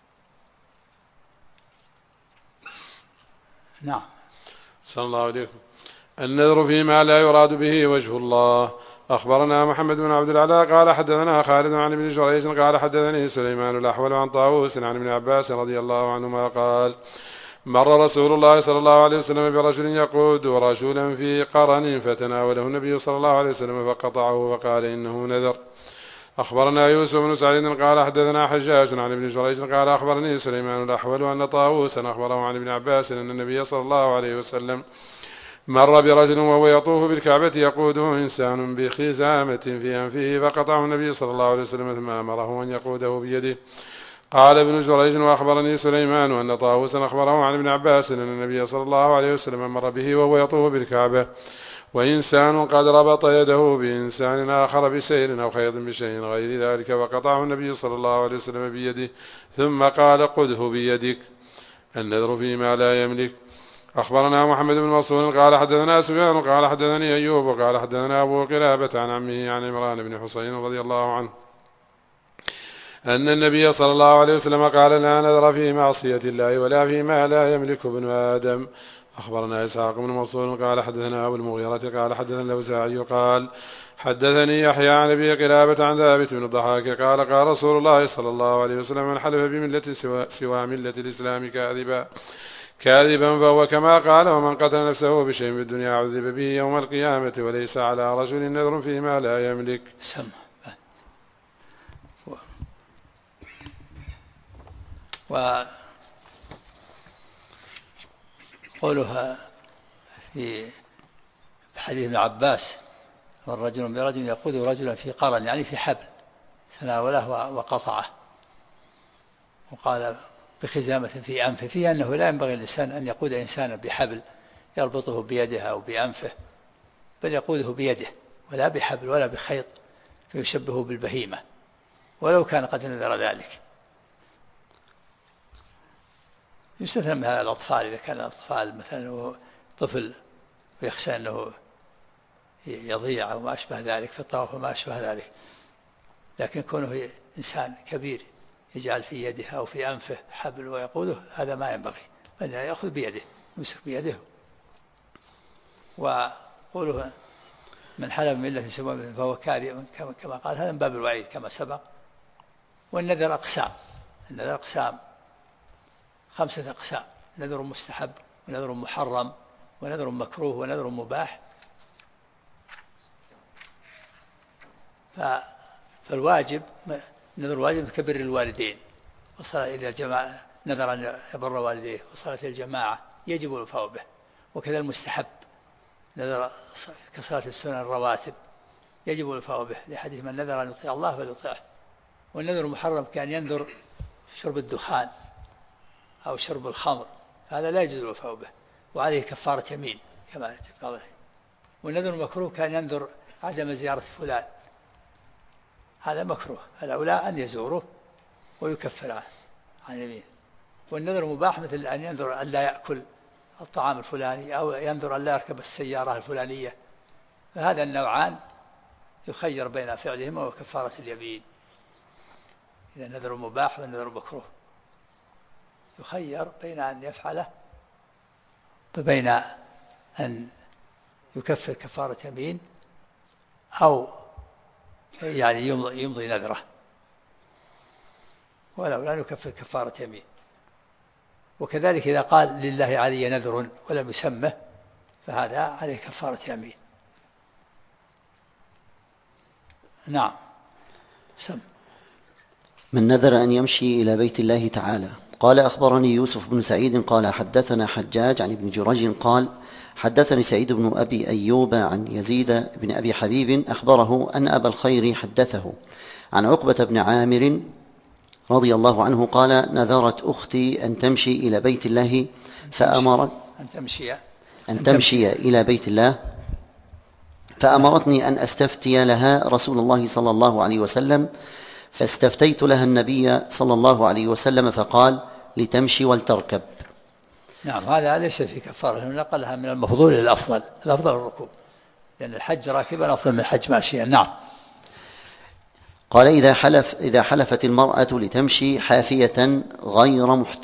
نعم. صلى الله عليكم. النذر فيما لا يراد به وجه الله. أخبرنا محمد بن عبد العلاء قال حدثنا خالد عن ابن جريج قال حدثني سليمان الأحول عن طاووس عن ابن عباس رضي الله عنهما قال مر رسول الله صلى الله عليه وسلم برجل يقود رجلا في قرن فتناوله النبي صلى الله عليه وسلم فقطعه وقال إنه نذر. أخبرنا يوسف بن سعيد قال حدثنا حجاج عن ابن جريج قال أخبرني سليمان الأحول أن طاووسا أخبره عن ابن عباس أن النبي صلى الله عليه وسلم مر برجل وهو يطوف بالكعبة يقوده إنسان بخزامة في أنفه فقطعه النبي صلى الله عليه وسلم ثم أمره أن يقوده بيده. قال ابن جريج وأخبرني سليمان أن طاووسا أخبره عن ابن عباس أن النبي صلى الله عليه وسلم مر به وهو يطوف بالكعبة وإنسان قد ربط يده بإنسان آخر بسير أو خيط بشيء غير ذلك فقطعه النبي صلى الله عليه وسلم بيده ثم قال قذه بيدك. النذر فيما لا يملك. أخبرنا محمد بن منصور قال حدثنا سفيان قال حدثني أيوب وقال حدثنا أبو قلابة عن عمه عن عمران بن حسين رضي الله عنه أن النبي صلى الله عليه وسلم قال لا نذر في معصية الله ولا فيما لا يملك ابن آدم. أخبرنا إسحاق بن منصور قال حدثنا أبو المغيرة قال حدثنا الأوزاعي قال حدثني يحيى عن أبي قلابة عن ثابت بن الضحاك قال قال رسول الله صلى الله عليه وسلم من حلف بملة سوى ملة الإسلام كاذبا فهو كما قال ومن قتل نفسه بشيء من الدنيا عذب به يوم القيامة وليس على رجل نذر فيما لا يملك. وقولها في حديث ابن عباس والرجل برجل يقود رجلا في قرن يعني في حبل تناوله وقطعه وقال بخزامة في أنفه فيه أنه لا ينبغي الإنسان أن يقود إنسانا بحبل يربطه بيده أو بأنفه بل يقوده بيده ولا بحبل ولا بخيط فيشبهه بالبهيمة ولو كان قد نذر ذلك. يستثنى من هذا الأطفال إذا كان الأطفال مثلا طفل ويخشى أنه يضيع أو ما أشبه ذلك في الطواف وما أشبه ذلك، لكن كونه إنسان كبير يجعل في يده أو في أنفه حبل ويقوده هذا ما ينبغي بل يأخذ بيده يمسك بيده. وقوله من حلف ملة سوى فهو كاذب كما قال هذا من باب الوعيد كما سبق. والنذر أقسام، النذر أقسام 5 أقسام: نذر مستحب ونذر محرم ونذر مكروه ونذر مباح. فالواجب نذر الواجب كبر الوالدين والصلاة إذا جمع نذر أن يبر والديه وصلاة الجماعة يجب الوفاء به. وكذا المستحب نذر كصلاة السنن الرواتب يجب الوفاء به لحديث من نذر أن يطيع الله فليطيعه. والنذر المحرم كان ينذر شرب الدخان أو شرب الخمر فهذا لا يجوز الوفاء به وعليه كفارة يمين كما قال. والنذر المكروه كان ينذر عدم زيارة فلان هذا مكروه الأولى أن يزوره ويكفر عن يمين. والنذر مباح مثل أن ينذر أن لا يأكل الطعام الفلاني أو ينذر أن لا يركب السيارة الفلانية. فهذا النوعان يخير بين فعلهما وكفارة اليمين. إذا نذر مباح والنذر مكروه يخير بين أن يفعله وبين أن يكفر كفارة يمين أو يعني يمضي نذره ولو لا يكفر كفارة يمين. وكذلك إذا قال لله علي نذر ولم يسمه فهذا عليه كفارة يمين. نعم. سم. من نذر أن يمشي إلى بيت الله تعالى. قال أخبرني يوسف بن سعيد قال حدثنا حجاج عن ابن جريج قال حدثني سعيد بن أبي أيوب عن يزيد بن أبي حبيب أخبره أن أبا الخير حدثه عن عقبة بن عامر رضي الله عنه قال نذرت أختي أن تمشي إلى بيت الله فأمرت أن تمشي إلى بيت الله فأمرتني أن أستفتي لها رسول الله صلى الله عليه وسلم فاستفتيت لها النبي صلى الله عليه وسلم فقال لتمشي ولتركب. نعم، هذا ليس في كفارة، نقلها من المفضول إلى الأفضل. الأفضل الركوب، لأن الحج راكبا أفضل من الحج ماشيا. نعم. قال إذا حلفت المرأة لتمشي حافية غير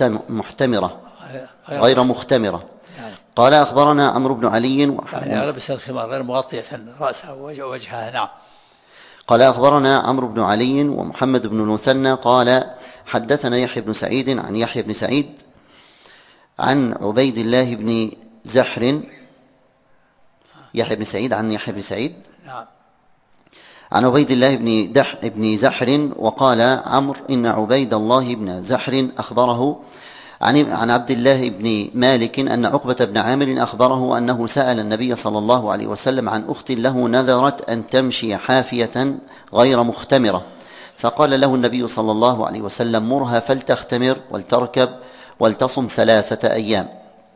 مختمرة. قال أخبرنا عمرو بن علي يعني لبس الخمار غير مغطية رأسها ووجهها. نعم. قال أخبرنا عمرو بن علي ومحمد بن المثنى قال حدثنا يحيى بن سعيد عن يحيى بن سعيد عن عبيد الله بن زحر. يحيى بن سعيد عن يحيى بن سعيد. نعم. عن عبيد الله بن زحر وقال عمرو إن عبيد الله بن زحر أخبره عن عبد الله بن مالك أن عقبة بن عامر أخبره أنه سأل النبي صلى الله عليه وسلم عن أخت له نذرت أن تمشي حافية غير مختمرة، فقال له النبي صلى الله عليه وسلم مرها فلتختمر ولتركب ولتصم 3 أيام.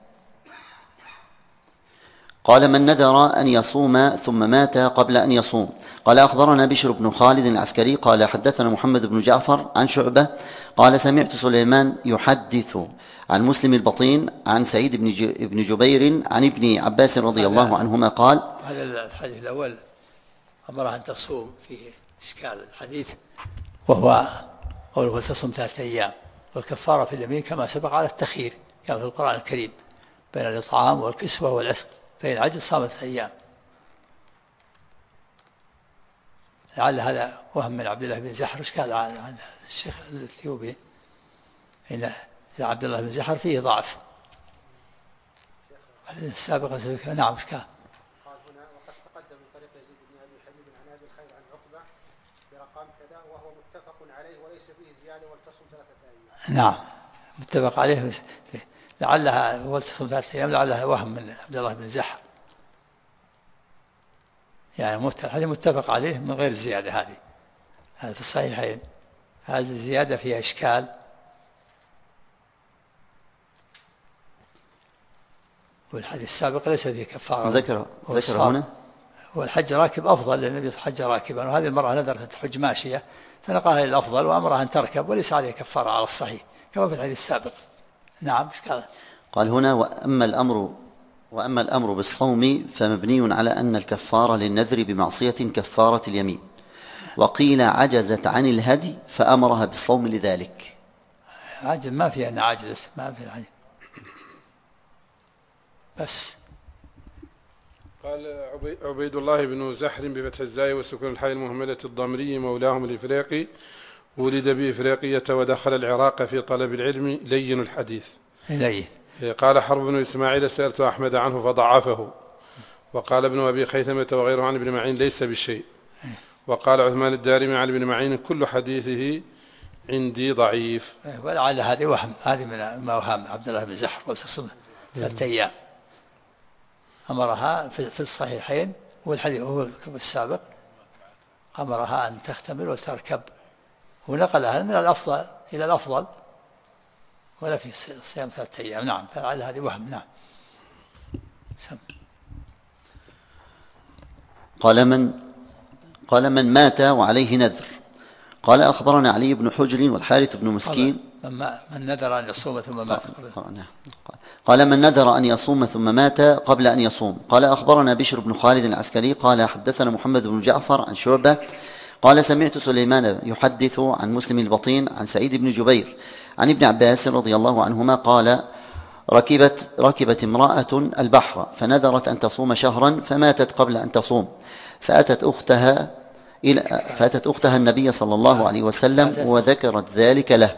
قال من نذر أن يصوم ثم مات قبل أن يصوم. قال أخبرنا بشر بن خالد العسكري قال حدثنا محمد بن جعفر عن شعبة قال سمعت سليمان يحدث عن مسلم البطين عن سعيد بن جبير عن ابن عباس رضي الله عنهما قال. هذا الحديث الأول أمرها أن تصوم، فيه إشكال الحديث، وهو قوله تصوم 3 أيام، والكفارة في اليمين كما سبق على التخيير كما في القرآن الكريم بين الإطعام والكسوة والعتق، فإن عجز صام 3 أيام. لعل هذا وهم من عبد الله بن زحر، إشكال عن الشيخ الإثيوبي إن عبد الله بن زحر فيه ضعف. السابق نعم إشكال. قال هنا وقد تقدم من طريق يزيد بن أبي حبيب عن أبي الخير عن عقبة برقم كذا وهو متفق عليه وليس فيه زيادة ولتصم 3 أيام. نعم متفق عليه، لعلها ولتصم 3 أيام، لعلها وهم من عبد الله بن زحر، يعني هذه متفق عليه من غير الزيادة هذه في الصحيحين. هذه الزيادة فيها إشكال، والحديث السابق ليس فيه كفارة. ذكر هنا والحج راكب أفضل، لأن النبي حج راكبا، وهذه المرأة نذرت تحج ماشية فنقلها للأفضل وأمرها أن تركب وليس عليها كفارة على الصحيح كما في الحديث السابق. نعم. قال هنا وأما الأمر بالصوم فمبني على أن الكفارة للنذر بمعصية كفارة اليمين، وقيل عجزت عن الهدي فأمرها بالصوم لذلك. عجز ما في أن عجزت، ما في العجز بس. قال عبيد الله بن زحر بفتح الزاي وسكون الحاء المهملة الضمري مولاهم الإفريقي، ولد بإفريقية ودخل العراق في طلب العلم، لين الحديث. لين. قال حرب بن إسماعيل سألت أحمد عنه فضعفه، وقال ابن أبي خيثمة وغيره عن ابن معين ليس بالشيء، وقال عثمان الدارمي عن ابن معين كل حديثه عندي ضعيف. ولعل هذه وهم، هذه من ما وهم عبد الله بن زحر ولتصم 3 أيام. أمرها في الصحيحين والحديث هو السابق أمرها أن تختمر وتركب، ونقلها من الأفضل إلى الأفضل، ولا في صيام 3 أيام. نعم، فلعل هذه وهم. نعم. قال من مات وعليه نذر. قال أخبرنا علي بن حجر والحارث بن مسكين. من نذر أن يصوم ثم مات. قال من نذر أن يصوم ثم مات قبل أن يصوم. قال أخبرنا بشر بن خالد العسكري قال حدثنا محمد بن جعفر عن شعبة قال سمعت سليمان يحدث عن مسلم البطين عن سعيد بن جبير عن ابن عباس رضي الله عنهما قال ركبت امرأة البحر فنذرت أن تصوم شهرا فماتت قبل أن تصوم، فأتت أختها النبي صلى الله عليه وسلم وذكرت ذلك له.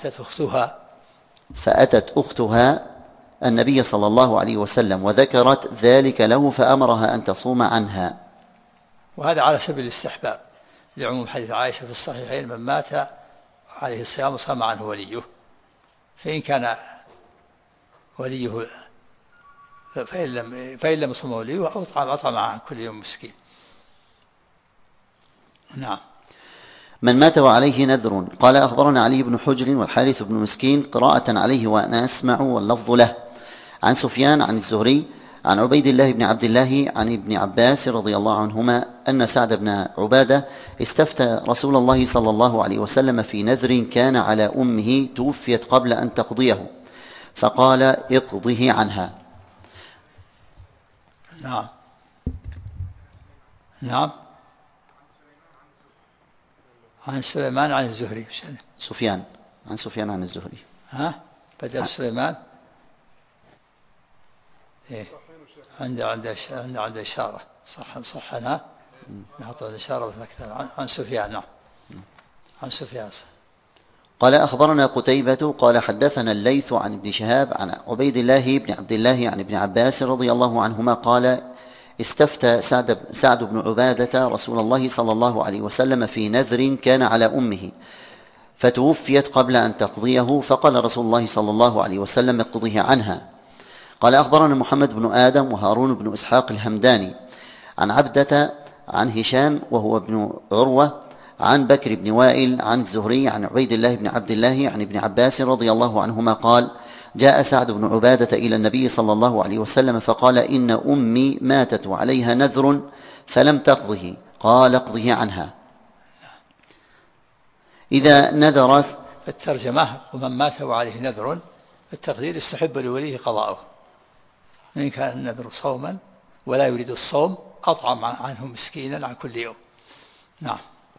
فأتت أختها النبي صلى الله عليه وسلم وذكرت ذلك له فأمرها أن تصوم عنها. وهذا على سبيل الاستحباب لعموم حديث عائشة في الصحيحين من مات عليه الصيام صام عنه وليه، فإن كان وليه فإن لم يصم وليه أو أطعم عن كل يوم مسكين. نعم. من مات وعليه نذر. قال أخبرنا علي بن حجر والحارث بن مسكين قراءة عليه وأنا أسمع واللفظ له عن سفيان عن الزهري عن عبيد الله بن عبد الله عن ابن عباس رضي الله عنهما أن سعد بن عبادة استفتى رسول الله صلى الله عليه وسلم في نذر كان على أمه توفيت قبل أن تقضيه، فقال اقضه عنها. نعم نعم. عن سليمان عن الزهري. سفيان عن سفيان عن الزهري. ها بدل سليمان. إيه عند إشارة صح أنا نحط الإشارة بالمكتب. عن سفيان. نعم عن سفيان. قال أخبرنا قتيبة قال حدثنا الليث عن ابن شهاب عن عبيد الله بن عبد الله عن ابن عباس رضي الله عنهما قال استفتى سعد بن عبادة رسول الله صلى الله عليه وسلم في نذر كان على أمه فتوفيت قبل أن تقضيه، فقال رسول الله صلى الله عليه وسلم اقضه عنها. قال أخبرنا محمد بن آدم وهارون بن إسحاق الهمداني عن عبدة عن هشام وهو ابن عروة عن بكر بن وائل عن الزهري عن عبيد الله بن عبد الله عن ابن عباس رضي الله عنهما قال جاء سعد بن عبادة إلى النبي صلى الله عليه وسلم فقال إن أمي ماتت وعليها نذر فلم تقضه، قال اقضه عنها. إذا نذرت الترجمة ومن مات وعليه نذر التقدير استحب لوليه قضاؤه، إن كان النذر صوما ولا يريد الصوم أطعم عنه مسكينا عن كل يوم. نعم.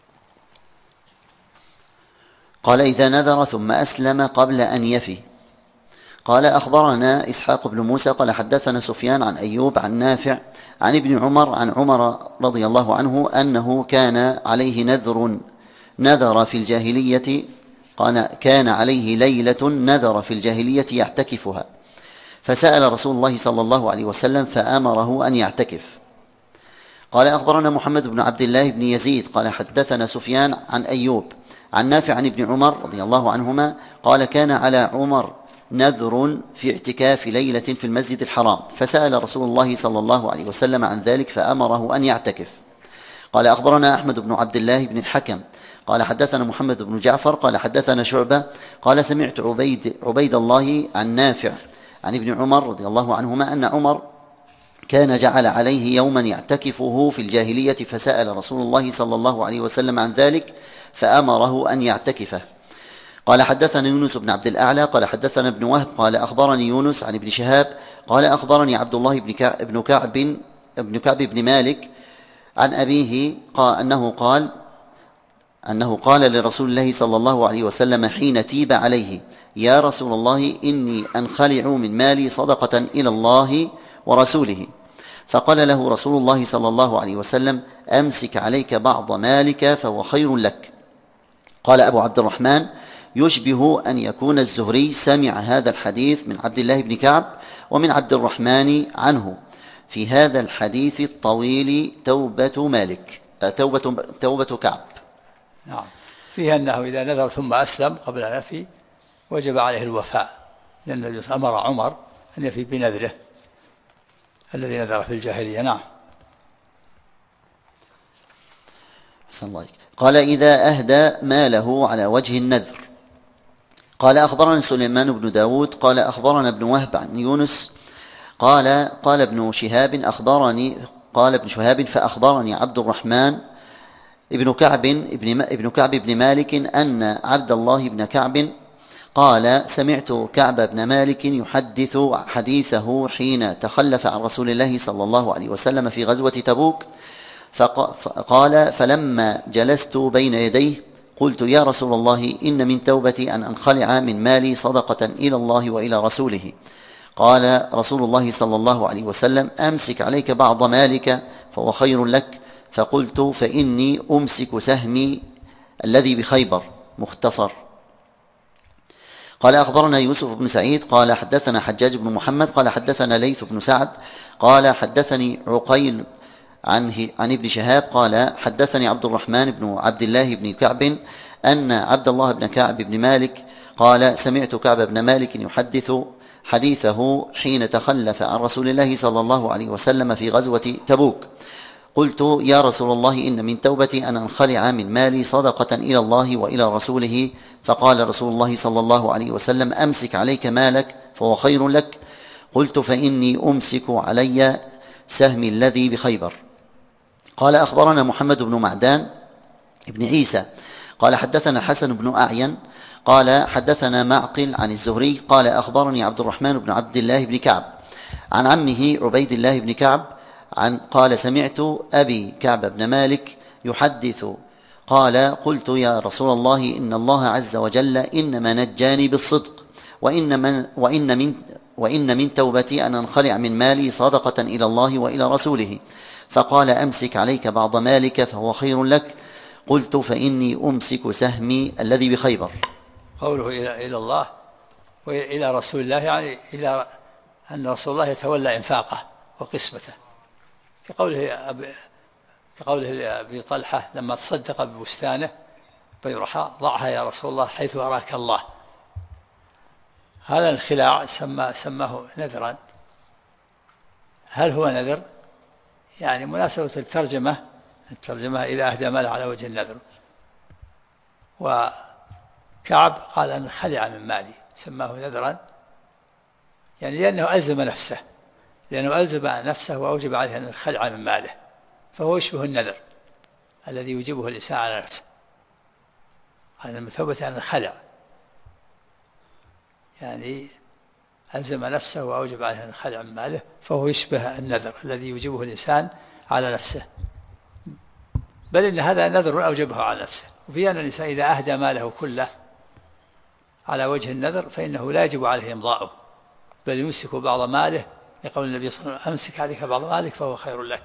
قال إذا نذر ثم أسلم قبل أن يفي. قال أخبرنا إسحاق بن موسى قال حدثنا سفيان عن أيوب عن نافع عن ابن عمر عن عمر رضي الله عنه أنه كان عليه نذر في الجاهلية، قال كان عليه ليلة نذر في الجاهلية يعتكفها، فسأل رسول الله صلى الله عليه وسلم فأمره أن يعتكف. قال أخبرنا محمد بن عبد الله بن يزيد قال حدثنا سفيان عن أيوب عن نافع عن ابن عمر رضي الله عنهما قال كان على عمر نذر في اعتكاف ليلة في المسجد الحرام، فسأل رسول الله صلى الله عليه وسلم عن ذلك فأمره أن يعتكف. قال أخبرنا أحمد بن عبد الله بن الحكم قال حدثنا محمد بن جعفر قال حدثنا شعبة قال سمعت عبيد الله عن نافع عن ابن عمر رضي الله عنهما أن عمر كان جعل عليه يوما يعتكفه في الجاهلية، فسأل رسول الله صلى الله عليه وسلم عن ذلك فأمره أن يعتكفه. قال حدثنا يونس بن عبد الأعلى قال حدثنا ابن وهب قال أخبرني يونس عن ابن شهاب قال أخبرني عبد الله بن كعب بن مالك عن أبيه أنه قال لرسول الله صلى الله عليه وسلم حين تيب عليه يا رسول الله إني أنخلع من مالي صدقة إلى الله ورسوله، فقال له رسول الله صلى الله عليه وسلم أمسك عليك بعض مالك فهو خير لك. قال أبو عبد الرحمن يشبه أن يكون الزهري سمع هذا الحديث من عبد الله بن كعب ومن عبد الرحمن عنه في هذا الحديث الطويل توبة كعب. نعم. فيه أنه إذا نذر ثم أسلم قبل أن يفي وجب عليه الوفاء، لأن النبي أمر عمر أن يفي بنذره الذي نذر في الجاهلية. نعم. قال إذا أهدى ماله على وجه النذر. قال أخبرنا سليمان بن داود قال أخبرنا ابن وهب عن يونس قال ابن شهاب فأخبرني عبد الرحمن ابن كعب بن مالك أن عبد الله بن كعب قال سمعت كعب بن مالك يحدث حديثه حين تخلف عن رسول الله صلى الله عليه وسلم في غزوة تبوك، فقال فلما جلست بين يديه قلت يا رسول الله إن من توبتي أن أنخلع من مالي صدقة إلى الله وإلى رسوله. قال رسول الله صلى الله عليه وسلم أمسك عليك بعض مالك فهو خير لك، فقلت فإني أمسك سهمي الذي بخيبر. مختصر. قال أخبرنا يوسف بن سعيد قال حدثنا حجاج بن محمد قال حدثنا ليث بن سعد قال حدثني عقيل عن ابن شهاب قال حدثني عبد الرحمن بن عبد الله بن كعب أن عبد الله بن كعب بن مالك قال سمعت كعب بن مالك يحدث حديثه حين تخلف عن رسول الله صلى الله عليه وسلم في غزوة تبوك. قلت يا رسول الله إن من توبتي أن أنخلع من مالي صدقة إلى الله وإلى رسوله، فقال رسول الله صلى الله عليه وسلم أمسك عليك مالك فهو خير لك. قلت فإني أمسك علي سهمي الذي بخيبر. قال أخبرنا محمد بن معدان ابن عيسى قال حدثنا الحسن بن أعين قال حدثنا معقل عن الزهري قال أخبرني عبد الرحمن بن عبد الله بن كعب عن عمه عبيد الله بن كعب قال سمعت أبي كعب بن مالك يحدث قال قلت يا رسول الله إن الله عز وجل إنما نجاني بالصدق وإن من توبتي أن أنخلع من مالي صدقة إلى الله وإلى رسوله. فقال أمسك عليك بعض مالك فهو خير لك. قلت فإني أمسك سهمي الذي بخيبر. قوله إلى الله وإلى رسول الله يعني إلى أن رسول الله يتولى إنفاقه وقسمته، كقوله أبي طلحة لما تصدق ببستانه بيرحى ضعها يا رسول الله حيث أراك الله. هذا الخلاع سماه نذرا. هل هو نذر؟ يعني مناسبة الترجمة إذا أهدى مال على وجه النذر. وكعب قال أن خلع من مالي سماه نذرا، يعني لأنه ألزم نفسه وأوجب عليه أن الخلع من ماله، فهو يشبه النذر الذي يجيبه الإنسان على نفسه، على المثوبة عن الخلع، يعني ألزم نفسه وأوجب عليه أن الخلع من ماله، فهو يشبه النذر الذي يجيبه الإنسان على نفسه. بل إن هذا نذر أوجبه على نفسه. وفي أن الإنسان إذا أهدى ماله كله على وجه النذر فإنه لا يجب عليه إمضاؤه، بل يمسك بعض ماله، لقول النبي صلى الله عليه وسلم أمسك عليك بعض مالك فهو خير لك.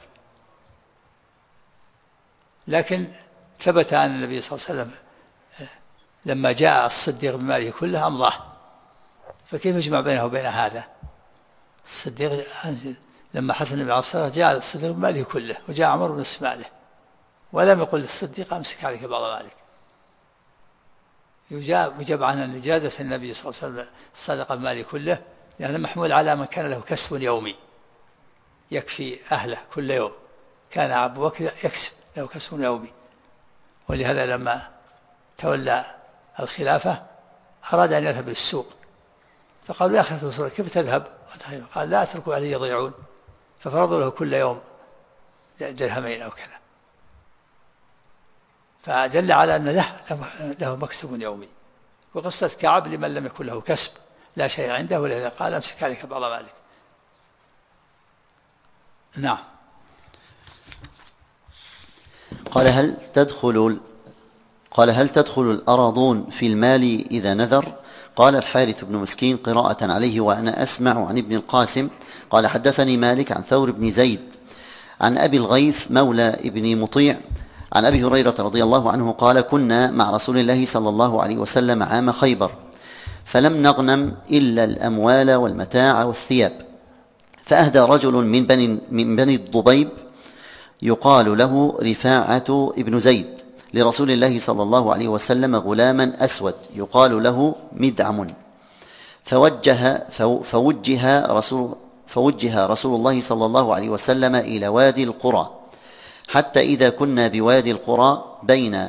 لكن ثبت أن النبي صلى الله عليه وسلم لما جاء الصديق بماله كله أمضاه، فكيف يجمع بينه وبين هذا؟ الصديق لما حصل النبي عليه الصلاة والسلام جاء الصديق بماله كله، وجاء عمر بنصف ماله، ولم يقل للصديق أمسك عليك بعض مالك. يجاب عن أن إجازة النبي صلى الله عليه وسلم الصدقة بماله كله لأنه محمول على من كان له كسب يومي يكفي أهله كل يوم. كان أبو بكر يكسب له كسب يومي، ولهذا لما تولى الخلافة أراد أن يذهب للسوق، فقالوا يا أخي رسول الله كيف تذهب؟ قال لا أتركوا أهلي يضيعون، ففرضوا له كل يوم درهمين أو كذا، فدل على أن له مكسب يومي. وقصة كعب لمن لم يكن له كسب لا شيء عنده، ولهذا قال أمسك عليك بعض مالك. نعم. قال هل تدخل الأراضون في المال إذا نذر؟ قال الحارث بن مسكين قراءة عليه وأنا أسمع عن ابن القاسم قال حدثني مالك عن ثور بن زيد عن أبي الغيث مولى ابن مطيع عن أبي هريرة رضي الله عنه قال كنا مع رسول الله صلى الله عليه وسلم عام خيبر فلم نغنم إلا الأموال والمتاع والثياب، فأهدى رجل من بني الضبيب يقال له رفاعة ابن زيد لرسول الله صلى الله عليه وسلم غلاما أسود يقال له مدعم، فوجه رسول الله صلى الله عليه وسلم إلى وادي القرى، حتى إذا كنا بوادي القرى بين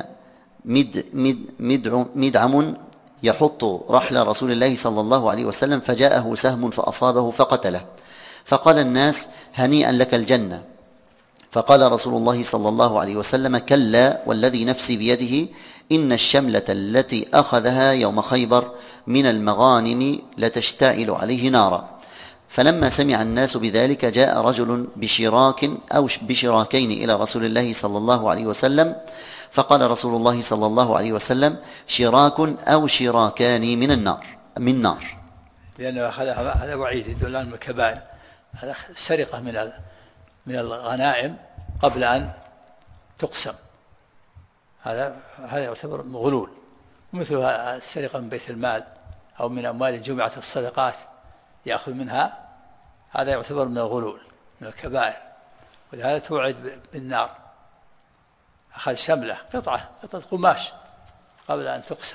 مدعم يحط رحل رسول الله صلى الله عليه وسلم فجاءه سهم فأصابه فقتله، فقال الناس هنيئا لك الجنة، فقال رسول الله صلى الله عليه وسلم كلا والذي نفسي بيده إن الشملة التي أخذها يوم خيبر من المغانم لتشتعل عليه نارا. فلما سمع الناس بذلك جاء رجل بشراك أو بشراكين إلى رسول الله صلى الله عليه وسلم، فقال رسول الله صلى الله عليه وسلم شراك أو شراكان من نار لأنه هذا وعيد يدل على الكبائر، السرقة من الغنائم قبل أن تقسم، هذا يعتبر غلول. ومثل السرقة من بيت المال أو من أموال جمعة الصدقات يأخذ منها، هذا يعتبر من الغلول من الكبائر، ولهذا توعد بالنار. أخذ شملة قطعة قماش قبل أن تقسم.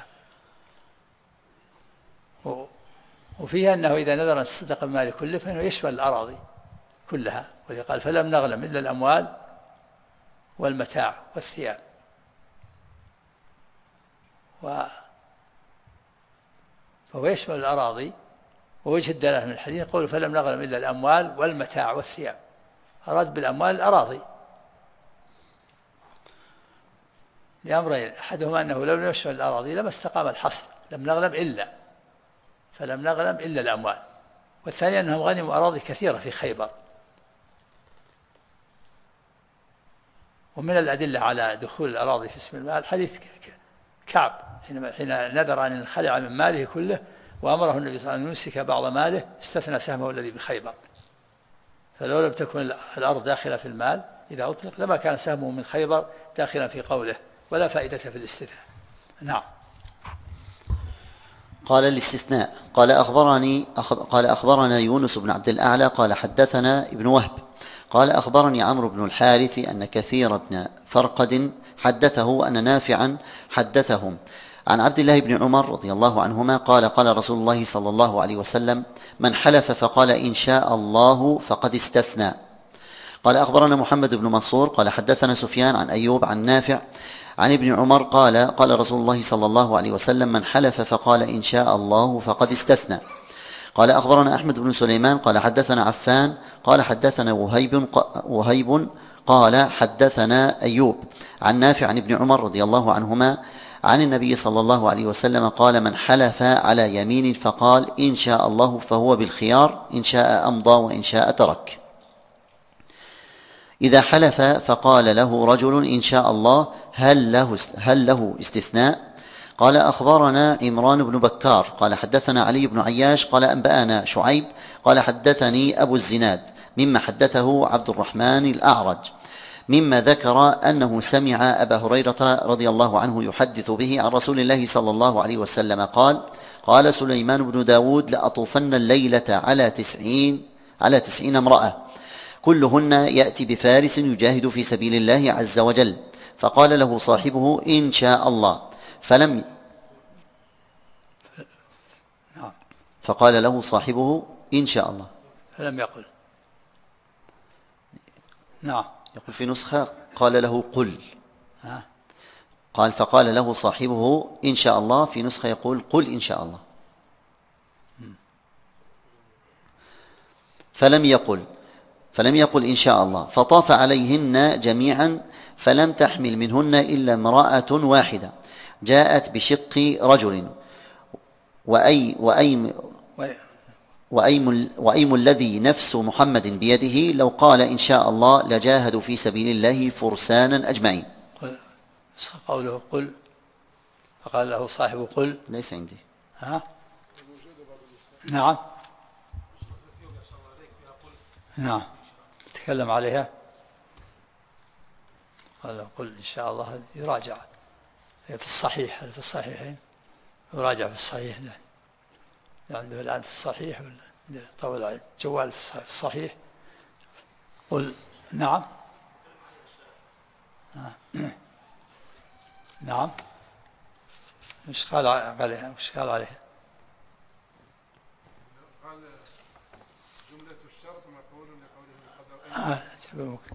وفيها أنه إذا نذر أن تصدق المال كله فإنه يشمل الأراضي كلها، ولقال فلم نغنم إلا الأموال والمتاع والثياب. فهو يشمل الأراضي ووجه الدلالة من الحديث قول فلم نغنم إلا الأموال والمتاع والثياب، أراد بالأموال الأراضي لأمرين، أحدهما أنه لو لم يشمل الأراضي لما استقام الحصر، لم نغنم إلا، فلم نغنم إلا الأموال، والثاني أنهم غنموا أراضي كثيرة في خيبر. ومن الأدلة على دخول الأراضي في اسم المال حديث كعب حين نذر أن ينخلع من ماله كله وأمره النبي صلى الله عليه وسلم أن يمسك بعض ماله، استثنى سهمه الذي بخيبر، فلو لم تكن الأرض داخلة في المال إذا أطلق لما كان سهمه من خيبر داخلا في قوله، ولا فائدة في الاستثناء. نعم. قال الاستثناء. قال أخبرنا يونس بن عبد الأعلى قال حدثنا ابن وهب قال أخبرني عمرو بن الحارث أن كثير بن فرقد حدثه أن نافعا حدثهم عن عبد الله بن عمر رضي الله عنهما قال قال رسول الله صلى الله عليه وسلم من حلف فقال إن شاء الله فقد استثنى. قال أخبرنا محمد بن منصور قال حدثنا سفيان عن أيوب عن نافع عن ابن عمر قال قال رسول الله صلى الله عليه وسلم من حلف فقال إن شاء الله فقد استثنى. قال أخبرنا أحمد بن سليمان قال حدثنا عفان قال حدثنا وهيب قال حدثنا أيوب عن نافع عن ابن عمر رضي الله عنهما عن النبي صلى الله عليه وسلم قال من حلف على يمين فقال إن شاء الله فهو بالخيار، إن شاء أمضى وإن شاء ترك. إذا حلف فقال له رجل إن شاء الله هل له استثناء؟ قال أخبرنا عمران بن بكار قال حدثنا علي بن عياش قال أنبأنا شعيب قال حدثني أبو الزناد مما حدثه عبد الرحمن الأعرج مما ذكر أنه سمع أبا هريرة رضي الله عنه يحدث به عن رسول الله صلى الله عليه وسلم قال سليمان بن داود لأطوفن الليلة على 90 امرأة كلهن يأتي بفارس يجاهد في سبيل الله عز وجل، فقال له صاحبه إن شاء الله فقال له صاحبه إن شاء الله فلم يقل. نعم. يقول في نسخة قال له قل. قال فقال له صاحبه إن شاء الله، في نسخة يقول قل إن شاء الله. فلم يقل إن شاء الله، فطاف عليهن جميعا فلم تحمل منهن إلا امرأة واحدة جاءت بشق رجل وأيم الذي نفس محمد بيده لو قال إن شاء الله لجاهدوا في سبيل الله فرسانا أجمعين. قوله قل فقال له صاحبه قل ليس عندي. نعم تكلم عليها. قال له قل إن شاء الله، يراجع في الصحيح، في الصحيحين يراجع في الصحيح، عنده الآن في الصحيح ولا طول جوال في الصحيح. قل نعم. نعم. وش قال عليها؟ قال جملة الشرط مقول لقوله مقدر.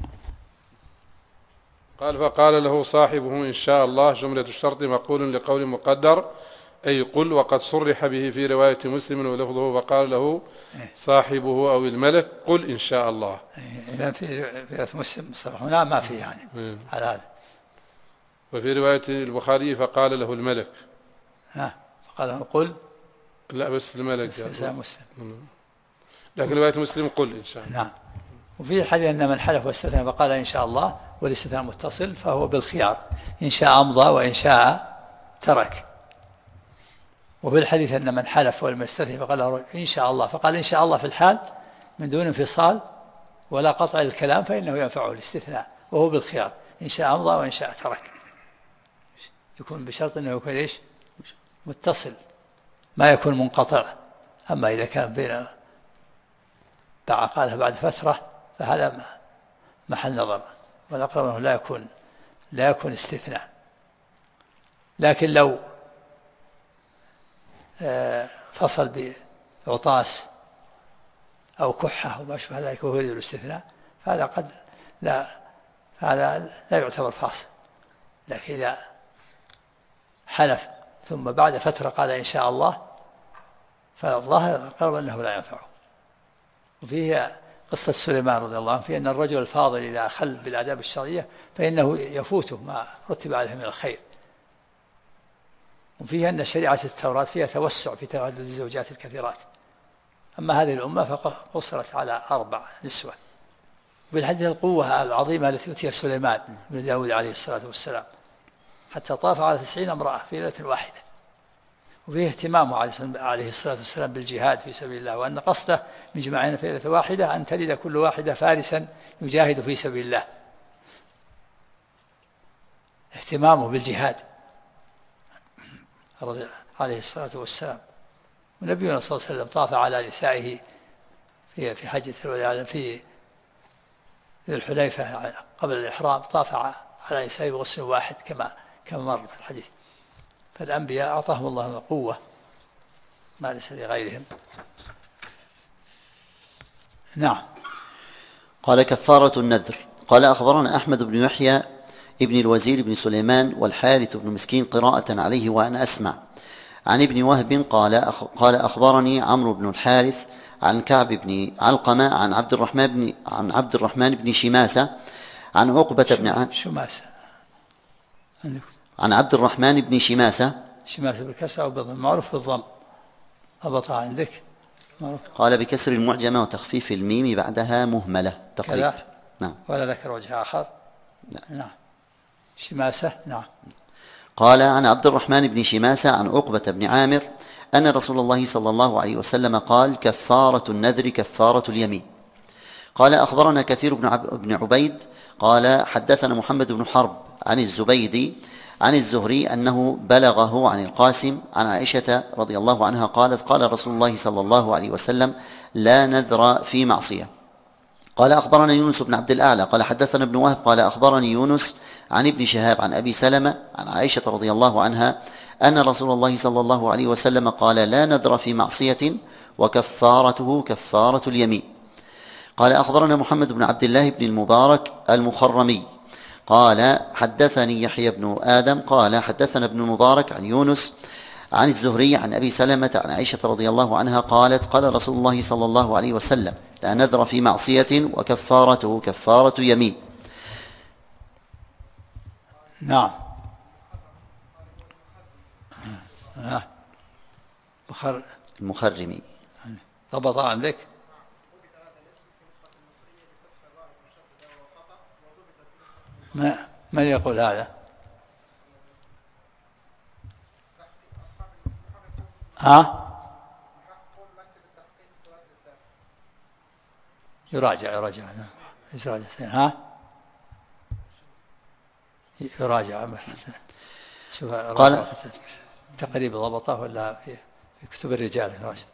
قال فقال له صاحبه إن شاء الله جملة الشرط مقول لقول مقدر أي قل، وقد صرح به في رواية مسلم ولفظه فقال له صاحبه أو الملك قل إن شاء الله. إذن في رواية مسلم هنا ما فيه يعني على هذا. وفي رواية البخاري فقال له الملك. فقال له قل. لا بس الملك مسلم. لكن رواية مسلم قل إن شاء الله. نعم. وفي الحديث أن من حلف واستثنى فقال إن شاء الله والاستثناء متصل فهو بالخيار، إن شاء أمضى وإن شاء ترك. وفي الحديث أن من حلف ولم يستثني فقال له إن شاء الله، فقال إن شاء الله في الحال من دون انفصال ولا قطع للكلام فإنه ينفعه الاستثناء وهو بالخيار، إن شاء أمضى وإن شاء ترك. يكون بشرط أنه يكون إيش؟ متصل، ما يكون منقطع. أما إذا كان بين قالها بعد فترة فهذا محل نظر، والأقرب أنه لا يكون استثناء. لكن لو فصل بعطاس أو كحة وما شابه ذلك وهو يريد الاستثناء فهذا قد لا يعتبر فاصل. لكن إذا حلف ثم بعد فترة قال إن شاء الله فالظاهر قالوا أنه لا ينفعه. وفيه قصة سليمان رضي الله عنه في أن الرجل الفاضل إذا أخل بالآداب الشرعية فإنه يفوته ما رتب عليه من الخير. وفيه أن شريعة التوراة فيها توسع في تعدد الزوجات الكثيرات، أما هذه الأمة فقصرت على 4 نسوة. بالحديث القوة العظيمة التي أوتيها سليمان بن داود عليه الصلاة والسلام حتى طاف على 90 امرأة في ليلة واحدة. وفيه اهتمامه عليه الصلاة والسلام بالجهاد في سبيل الله، وأن قصده من جماعين في ليلة واحدة أن تلد كل واحدة فارسا يجاهد في سبيل الله. اهتمامه بالجهاد عليه الصلاة والسلام. ونبينا صلى الله عليه وسلم طاف على نسائه في حجة الوداع في ذي الحليفة قبل الإحرام، طاف على نسائه بغسل واحد كما مر في الحديث. فالأنبياء أعطاهم الله قوة ما ليس لغيرهم. نعم. قال كفارة النذر. قال أخبرنا أحمد بن يحيى ابن الوزير بن سليمان والحارث بن مسكين قراءة عليه وأنا أسمع عن ابن وهب قال أخبرني عمرو بن الحارث عن كعب بن علقمة عن عبد الرحمن بن شماسة عن عقبة بن شماسة عن عبد الرحمن بن شماسة بالكسر أو بالضم، معروف بالضم. أبطأ عندك معروف. قال بكسر المعجمة وتخفيف الميم بعدها مهملة تقريب. نعم. ولا ذكر وجه آخر. نعم. شماسة. نعم. قال عن عبد الرحمن بن شماسة عن عقبة بن عامر أن رسول الله صلى الله عليه وسلم قال كفارة النذر كفارة اليمين. قال أخبرنا كثير بن عبيد قال حدثنا محمد بن حرب عن الزبيدي عن الزهري أنه بلغه عن القاسم عن عائشة رضي الله عنها قالت قال رسول الله صلى الله عليه وسلم لا نذر في معصية. قال أخبرنا يونس بن عبد الأعلى قال حدثنا ابن وهب قال أخبرني يونس عن ابن شهاب عن أبي سلمة عن عائشة رضي الله عنها أن رسول الله صلى الله عليه وسلم قال لا نذر في معصية وكفارته كفارة اليمين. قال أخبرنا محمد بن عبد الله بن المبارك المخرمي قال حدثني يحيى بن آدم قال حدثنا ابن المبارك عن يونس عن الزهري عن أبي سلمة عن عائشة رضي الله عنها قالت قال رسول الله صلى الله عليه وسلم لا نذر في معصية وكفارته كفارة يمين. نعم. المخرمي ضبط عندك. من يقول هذا؟ يراجع شوف قال تقريبا ضبطه ولا في كتب الرجال يراجع.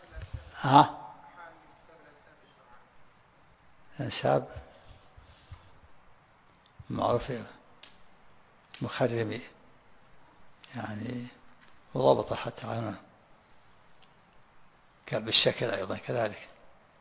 انساب معروف مخرمي يعني وضبط حتى عنه كان بالشكل أيضا كذلك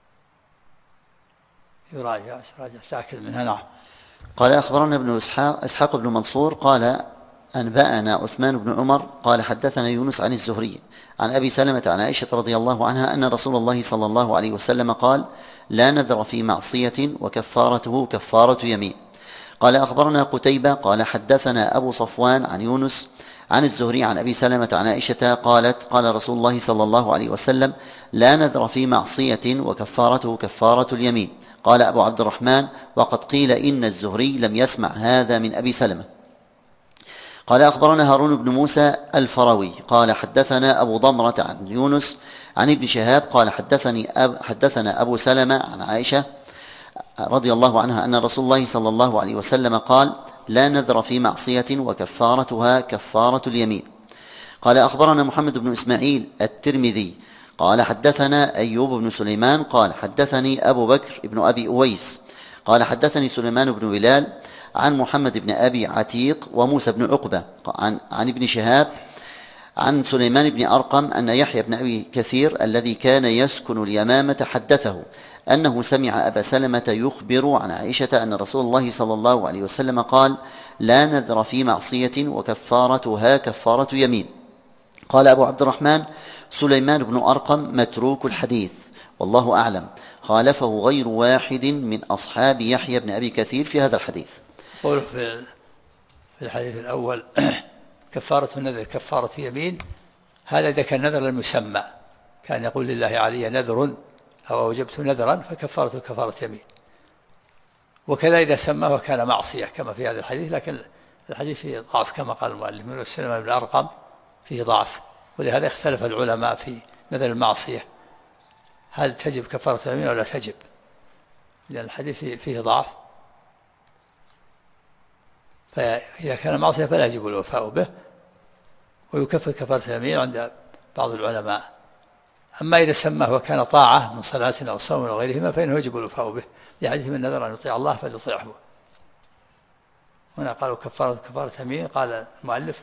يراجع تأكد منها. نعم. قال أخبرنا ابن إسحاق بن منصور قال أنبأنا عثمان بن عمر قال حدثنا يونس عن الزهري عن أبي سلمة عن عائشة رضي الله عنها أن رسول الله صلى الله عليه وسلم قال لا نذر في معصية وكفارته كفارة يمين. قال أخبرنا قتيبة قال حدثنا أبو صفوان عن يونس عن الزهري عن أبي سلمة عن عائشة قالت قال رسول الله صلى الله عليه وسلم لا نذر في معصية وكفارته كفارة اليمين. قال أبو عبد الرحمن وقد قيل إن الزهري لم يسمع هذا من أبي سلمة. قال أخبرنا هارون بن موسى الفروي قال حدثنا أبو ضمرة عن يونس عن ابن شهاب قال حدثنا أبو سلمة عن عائشة رضي الله عنها أن رسول الله صلى الله عليه وسلم قال لا نذر في معصية وكفارتها كفارة اليمين. قال أخبرنا محمد بن إسماعيل الترمذي قال حدثنا أيوب بن سليمان قال حدثني أبو بكر بن أبي أويس قال حدثني سليمان بن بلال عن محمد بن أبي عتيق وموسى بن عقبة عن ابن شهاب عن سليمان بن أرقم أن يحيى بن أبي كثير الذي كان يسكن اليمامة حدثه أنه سمع أبا سلمة يخبر عن عائشة أن رسول الله صلى الله عليه وسلم قال لا نذر في معصية وكفارتها كفارة يمين. قال أبو عبد الرحمن سليمان بن أرقم متروك الحديث والله أعلم، خالفه غير واحد من أصحاب يحيى بن أبي كثير في هذا الحديث. قوله في الحديث الأول كفارة النذر كفارة يمين، هذا إذا كان نذر لم يسمى، كان يقول لله علي نذر أو أوجبت نذرا فكفارته كفارة يمين. وكذا إذا سماه وكان معصية كما في هذا الحديث، لكن الحديث فيه ضعف كما قال المؤلف من سليمان بن أرقم فيه ضعف، ولهذا اختلف العلماء في نذر المعصية هل تجب كفارة اليمين ولا تجب، لأن الحديث فيه ضعف، فإذا كان معصية فلا يجب الوفاء به ويكفر كفارة اليمين عند بعض العلماء. أما إذا سماه وكان طاعة من صلاة أو صوم أو غيرهما فإنه يجب الوفاء به، لحديث من نذر أن يطيع الله فليطيعه. هنا قالوا كفارة يمين، قال المؤلف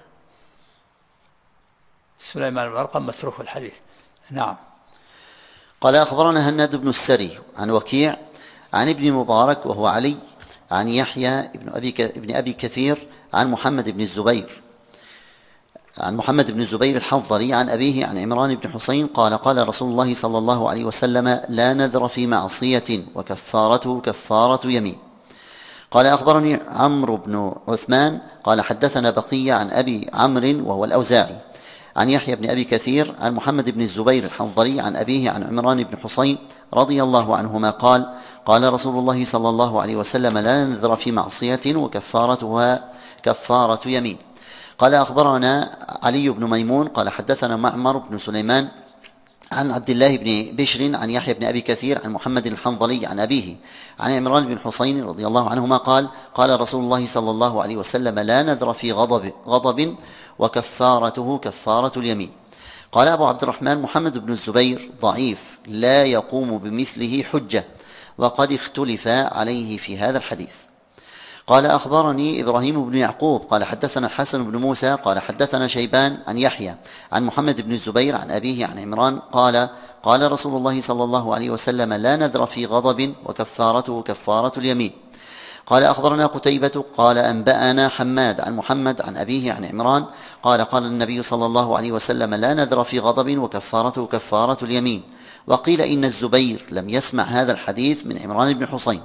سليمان بن أرقم متروك الحديث. نعم. قال أخبرنا هناد بن السري عن وكيع عن ابن مبارك وهو علي عن يحيى ابن أبي كثير عن محمد بن الزبير الحنظلي عن أبيه عن عمران بن حسين قال قال رسول الله صلى الله عليه وسلم لا نذر في معصية وكفارته كفارة يمين. قال أخبرني عمرو بن عثمان قال حدثنا بقية عن أبي عمرو وهو الأوزاعي عن يحيى بن أبي كثير عن محمد بن الزبير الحنظلي عن أبيه عن عمران بن حسين رضي الله عنهما قال قال رسول الله صلى الله عليه وسلم لا نذر في معصية وكفارتها كفارة يمين. قال أخبرنا علي بن ميمون قال حدثنا معمر بن سليمان عن عبد الله بن بشر عن يحيى بن أبي كثير عن محمد الحنظلي عن أبيه عن عمران بن حسين رضي الله عنهما قال قال رسول الله صلى الله عليه وسلم لا نذر في غضب وكفارته كفارة اليمين. قال أبو عبد الرحمن محمد بن الزبير ضعيف لا يقوم بمثله حجة، وقد اختلف عليه في هذا الحديث. قال أخبرني إبراهيم بن يعقوب قال حدثنا الحسن بن موسى قال حدثنا شيبان عن يحيى عن محمد بن الزبير عن أبيه عن عمران قال قال رسول الله صلى الله عليه وسلم لا نذر في غضب وكفارته كفارة اليمين. قال أخبرنا قتيبة قال أنبأنا حماد عن محمد عن أبيه عن عمران قال قال النبي صلى الله عليه وسلم لا نذر في غضب وكفارته كفارة اليمين. وقيل إن الزبير لم يسمع هذا الحديث من عمران بن حسين.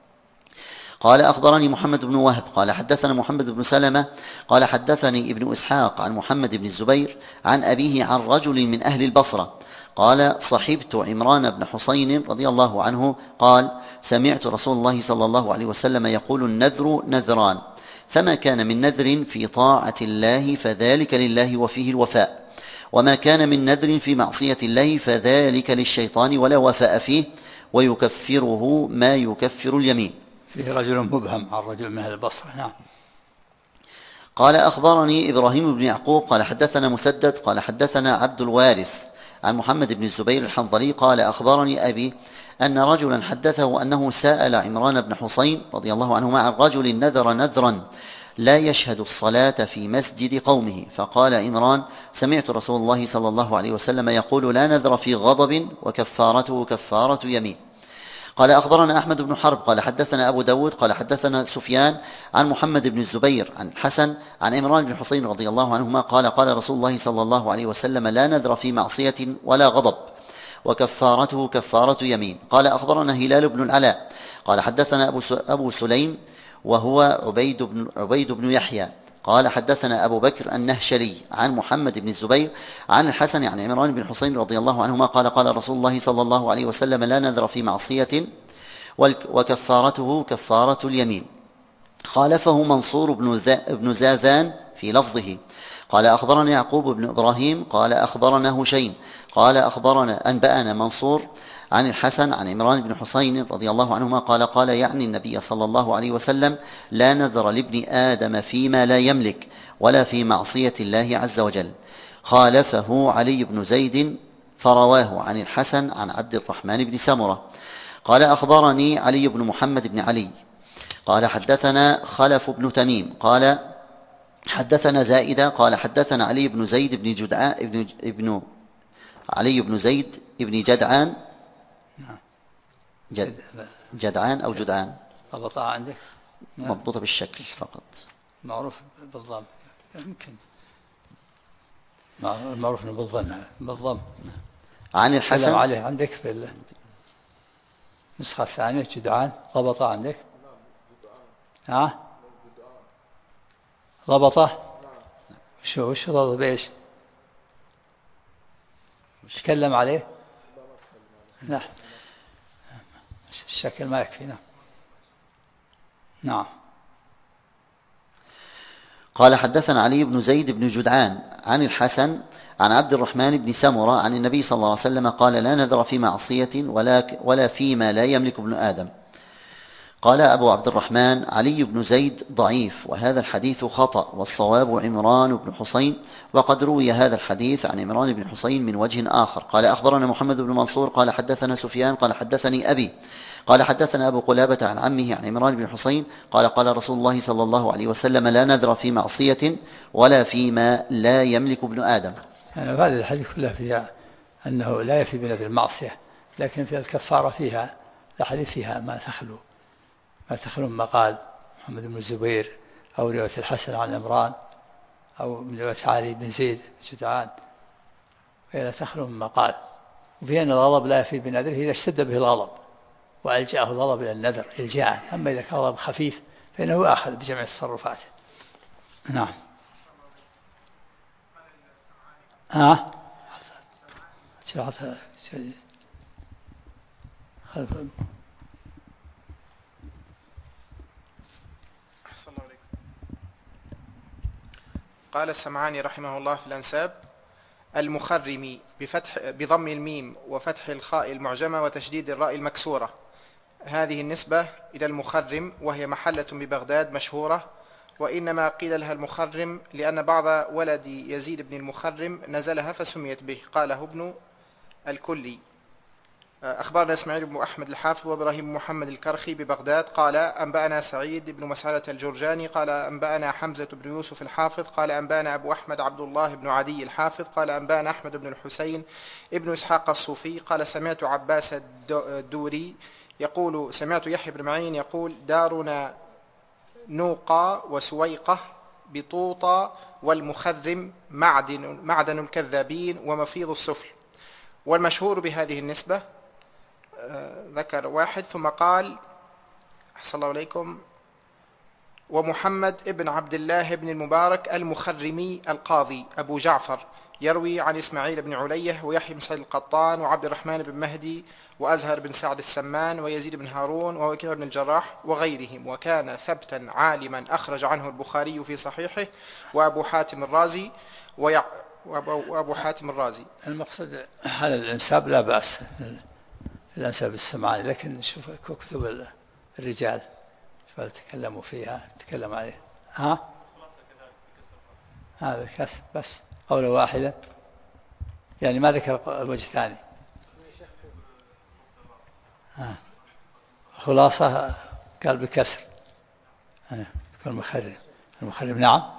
قال أخبرني محمد بن وهب قال حدثنا محمد بن سلمة قال حدثني ابن إسحاق عن محمد بن الزبير عن أبيه عن رجل من أهل البصرة قال صحبت عمران بن حسين رضي الله عنه قال سمعت رسول الله صلى الله عليه وسلم يقول النذر نذران، فما كان من نذر في طاعة الله فذلك لله وفيه الوفاء، وما كان من نذر في معصية الله فذلك للشيطان ولا وفاء فيه، ويكفره ما يكفر اليمين. فيه رجل مبهم عن رجل من أهل البصرة. نعم. قال أخبرني إبراهيم بن يعقوب قال حدثنا مسدد قال حدثنا عبد الوارث عن محمد بن الزبير الحنظلي قال أخبرني أبي أن رجلا حدثه أنه سأل عمران بن حسين رضي الله عنهما عن رجل نذر نذرا لا يشهد الصلاة في مسجد قومه، فقال عمران سمعت رسول الله صلى الله عليه وسلم يقول لا نذر في غضب وكفارته كفارة يمين. قال أخبرنا أحمد بن حرب قال حدثنا أبو داود قال حدثنا سفيان عن محمد بن الزبير عن الحسن عن عمران بن حسين رضي الله عنهما قال قال رسول الله صلى الله عليه وسلم لا نذر في معصية ولا غضب وكفارته كفارة يمين. قال أخبرنا هلال بن العلاء قال حدثنا أبو سليم وهو عبيد بن يحيى قال حدثنا أبو بكر النهشلي عن محمد بن الزبير عن الحسن عن عمران بن حسين رضي الله عنهما قال قال رسول الله صلى الله عليه وسلم لا نذر في معصية وكفارته كفارة اليمين. خالفه منصور بن زاذان في لفظه. قال أخبرنا يعقوب بن إبراهيم قال أخبرنا هشيم قال أخبرنا أنبأنا منصور عن الحسن عن عمران بن حسين رضي الله عنهما قال يعني النبي صلى الله عليه وسلم لا نذر لابن آدم فيما لا يملك ولا في معصية الله عز وجل. خالفه علي بن زيد فرواه عن الحسن عن عبد الرحمن بن سمرة. قال أخبرني علي بن محمد بن علي قال حدثنا خلف بن تميم قال حدثنا زائدة قال حدثنا علي بن زيد بن جدعان علي بن زيد بن جدعان جدعان أو جدعان ضبطها عندك مضبوطة بالشكل فقط معروف بالضم يمكن. المعروف بالظن بالضم. عن الحسن عليه عندك في النسخة الثانية جدعان ضبطة عندك؟ ها؟ ضبطة؟ وش ضبط بإيش؟ تكلم عليه؟ نعم الشكل ما يكفي. نعم. قال حدثنا علي بن زيد بن جدعان عن الحسن عن عبد الرحمن بن سمرة عن النبي صلى الله عليه وسلم قال لا نذر في معصية ولا فيما لا يملك ابن آدم. قال أبو عبد الرحمن علي بن زيد ضعيف وهذا الحديث خطأ والصواب عمران بن حسين وقد روي هذا الحديث عن عمران بن حسين من وجه آخر. قال أخبرنا محمد بن منصور قال حدثنا سفيان قال حدثني أبي قال حدثنا أبو قلابة عن عمه عن عمران بن حسين قال قال رسول الله صلى الله عليه وسلم لا نذر في معصية ولا فيما لا يملك ابن آدم. يعني هذه الحديث كلها فيها أنه لا يفي بنذر المعصية، لكن في الكفارة فيها الحديث فيها ما تخلو ما قال محمد بن الزبير أو رواية الحسن عن عمران أو من رواية علي بن زيد جدعان، فهي لا تخلو مما قال. وفي أن الغضب لا يفي بنذره إذا اشتد به الغضب وألجأه الغضب إلى النذر إلجاء، أما إذا كان الغضب خفيف فإنه أخذ بجميع تصرفاته. نعم. قال السمعاني رحمه الله في الأنساب: المخرم بضم الميم وفتح الخاء المعجمة وتشديد الراء المكسورة. هذه النسبة إلى المخرم وهي محلة ببغداد مشهورة، وإنما قيل لها المخرم لأن بعض ولد يزيد بن المخرم نزلها فسميت به. قاله ابن الكلي. أخبرنا إسماعيل بن أحمد الحافظ وإبراهيم بن محمد الكرخي ببغداد قال أنبأنا سعيد بن مسعدة الجرجاني قال أنبأنا حمزة بن يوسف الحافظ قال أنبأنا أبو أحمد عبد الله بن عدي الحافظ قال أنبأنا أحمد بن الحسين ابن إسحاق الصوفي قال سمعت عباس الدوري يقول سمعت يحيى بن معين يقول دارنا نوقى وسويقة بطوطة والمخرم معدن الكذابين ومفيض السفل. والمشهور بهذه النسبة ذكر واحد ثم قال أحسن الله عليكم: ومحمد ابن عبد الله بن المبارك المخرمي القاضي أبو جعفر يروي عن إسماعيل بن علية ويحيى بن سعيد القطان وعبد الرحمن بن مهدي وأزهر بن سعد السمان ويزيد بن هارون ووكيع بن الجراح وغيرهم، وكان ثبتا عالما أخرج عنه البخاري في صحيحه وأبو حاتم الرازي. المقصد هذا الانساب لا بأس، الانساب السمعاني، لكن شوف كتب الرجال فلتكلموا فيها تكلم عليه. هذا الكسر بس قولة واحدة، يعني ما ذكر الوجه الثاني. خلاصة قال بالكسر المخرم نعم.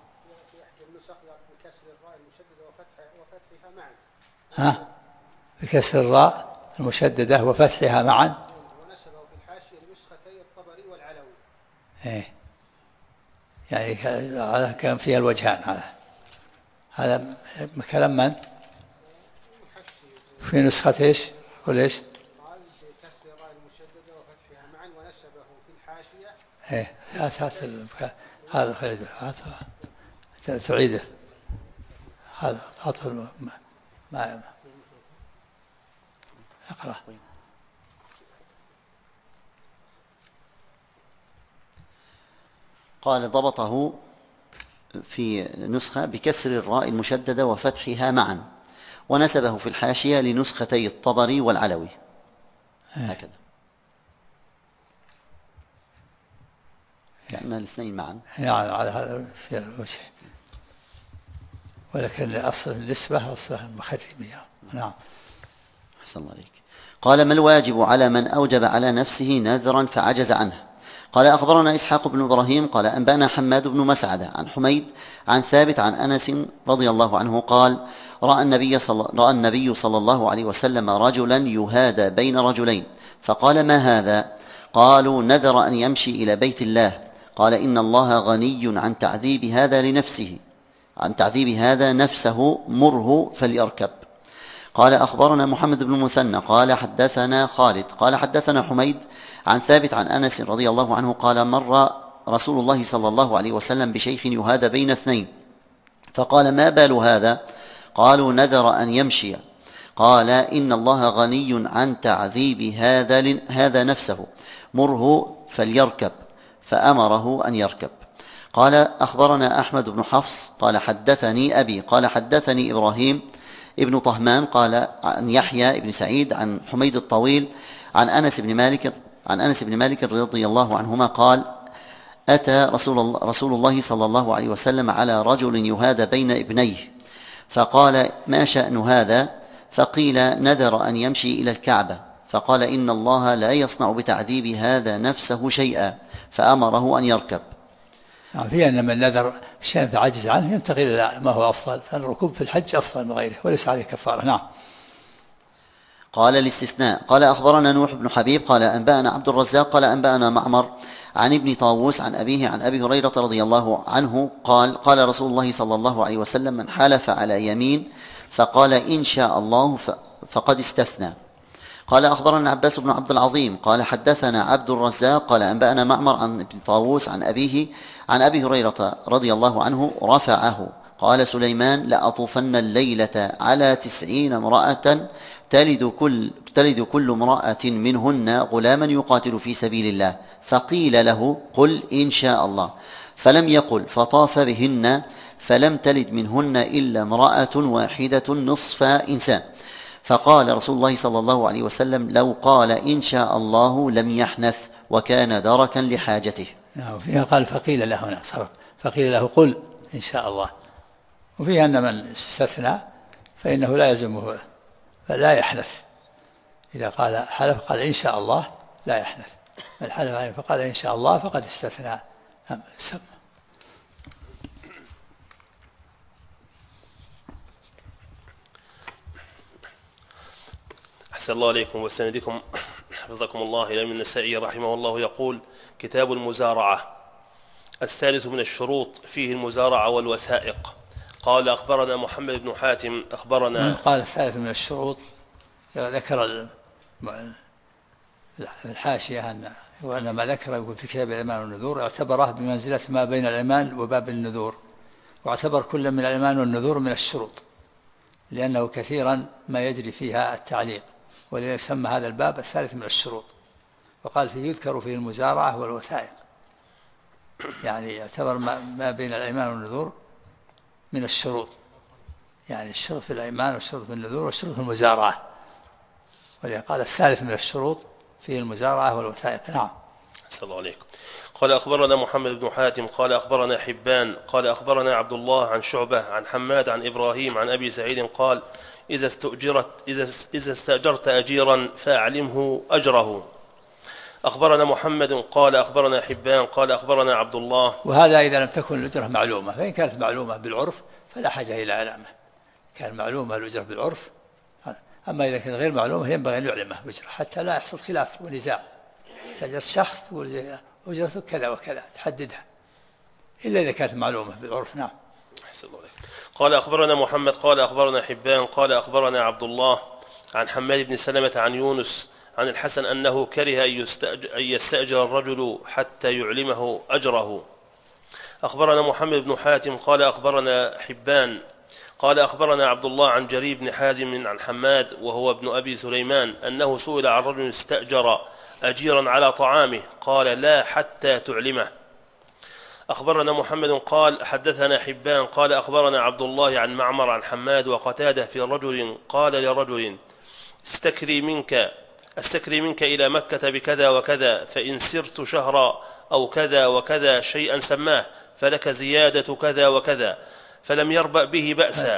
بكسر الراء المشددة وفتحها معا. ونسبه في الحاشية لنسختي الطبري والعلوي. يعني كان فيها الوجهان. هذا كلام من؟ في نسخة ايش؟ قل ايش؟ قال بكسر الراء المشددة وفتحها معا ونسبه في الحاشية. هذا خليده تعيده. هذا حطه ما اقرأ. قال ضبطه في نسخة بكسر الراء المشددة وفتحها معا ونسبه في الحاشية لنسختي الطبري والعلوي هكذا كأن الاثنين معا يعني على هذا في الوجه، ولكن أصل النسبة أصلها المخرمية. نعم. أحسن الله عليك. قال ما الواجب على من أوجب على نفسه نذرا فعجز عنه؟ قال أخبرنا إسحاق بن إبراهيم قال أنبأنا حماد بن مسعدة عن حميد عن ثابت عن أنس رضي الله عنه قال رأى النبي صلى الله عليه وسلم رجلا يهادى بين رجلين فقال ما هذا؟ قالوا نذر أن يمشي إلى بيت الله. قال إن الله غني عن تعذيب هذا لنفسه عن تعذيب هذا نفسه مره فليركب. قال أخبرنا محمد بن المثنى قال حدثنا خالد قال حدثنا حميد عن ثابت عن أنس رضي الله عنه قال مر رسول الله صلى الله عليه وسلم بشيخ يهادى بين اثنين فقال ما بال هذا؟ قالوا نذر أن يمشي. قال إن الله غني عن تعذيب هذا نفسه مره فليركب، فأمره أن يركب. قال أخبرنا أحمد بن حفص قال حدثني أبي قال حدثني إبراهيم ابن طهمان قال عن يحيى بن سعيد عن حميد الطويل عن أنس بن مالك رضي الله عنهما قال أتى رسول الله صلى الله عليه وسلم على رجل يهادى بين ابنيه فقال ما شأن هذا؟ فقيل نذر أن يمشي إلى الكعبة. فقال إن الله لا يصنع بتعذيب هذا نفسه شيئا، فأمره أن يركب. في أن من نذر شيئا فعجز عنه ينتقل إلى ما هو أفضل، فالركوب في الحج أفضل من غيره وليس عليه كفارة. نعم. قال الاستثناء. قال أخبرنا نوح بن حبيب قال أنبأنا عبد الرزاق قال أنبأنا معمر عن ابن طاووس عن أبيه عن أبي هريرة رضي الله عنه قال قال رسول الله صلى الله عليه وسلم من حلف على يمين فقال إن شاء الله فقد استثنى. قال أخبرنا عباس بن عبد العظيم قال حدثنا عبد الرزاق قال أنبأنا معمر عن ابن طاووس عن أبيه عن أبي هريرة رضي الله عنه رفعه. قال سليمان لأطوفن الليلة على 90 امرأة تلد كل امرأة منهن غلاما يقاتل في سبيل الله، فقيل له قل إن شاء الله، فلم يقل فطاف بهن فلم تلد منهن إلا امرأة واحدة نصف إنسان. فقال رسول الله صلى الله عليه وسلم لو قال إن شاء الله لم يحنث وكان دركا لحاجته. وفيها قال فقيل له هنا صرف فقيل له قل إن شاء الله. وفيها أن من استثنى فإنه لا يلزمه فلا يحنث، إذا قال حلف قال إن شاء الله لا يحنث، من حلف عليه فقال إن شاء الله فقد استثنى. سم. أحسن الله عليكم وسندكم حفظكم الله. إلى النسائي رحمه الله يقول كتاب المزارعة الثالث من الشروط فيه المزارعة والوثائق. قال أخبرنا محمد بن حاتم أخبرنا قال الثالث من الشروط ذكر الحاشية أن ما ذكر يقول في كتاب الأيمان والنذور اعتبره بمنزلة ما بين الأيمان وباب النذور، واعتبر كل من الأيمان والنذور من الشروط لأنه كثيرا ما يجري فيها التعليق، ولذلك يسمى هذا الباب الثالث من الشروط. وقال فيه يذكر فيه المزارعة والوثائق، يعني يعتبر ما بين الأيمان والنذور من الشروط، يعني الشروط في الأيمان والشروط في النذور والشروط في المزارعة، ولذلك قال الثالث من الشروط فيه المزارعة والوثائق. نعم. أحسن الله عليكم. قال أخبرنا محمد بن حاتم قال أخبرنا حبان قال أخبرنا عبد الله عن شعبة عن حماد عن إبراهيم عن أبي سعيد قال إذا استأجرت أجيرا فأعلمه أجره. أخبرنا محمد قال أخبرنا حبان قال أخبرنا عبد الله. وهذا إذا لم تكن الأجرة معلومة، فإن كانت معلومة بالعرف فلا حاجة إلى علامة، كان معلومة الأجرة بالعرف. أما إذا كانت غير معلومة ينبغي أن يعلمه بأجرة حتى لا يحصل خلاف ونزاع. استأجرت شخص أجرته كذا وكذا تحددها، إلا إذا كانت معلومة بالعرف. نعم. أحسن الله عليك. قال أخبرنا محمد قال أخبرنا حبان قال أخبرنا عبد الله عن حماد بن سلمة عن يونس عن الحسن أنه كره أن يستأجر الرجل حتى يعلمه أجره. أخبرنا محمد بن حاتم قال أخبرنا حبان قال أخبرنا عبد الله عن جرير بن حازم عن حماد وهو ابن أبي سليمان أنه سئل عن رجل استأجر أجيرا على طعامه قال لا حتى تعلمه. أخبرنا محمد قال حدثنا حبان قال أخبرنا عبد الله عن معمر عن حماد وقتادة في رجل قال لرجل أستكري منك إلى مكة بكذا وكذا، فإن سرت شهرا أو كذا وكذا شيئا سماه فلك زيادة كذا وكذا، فلم يربأ به بأسا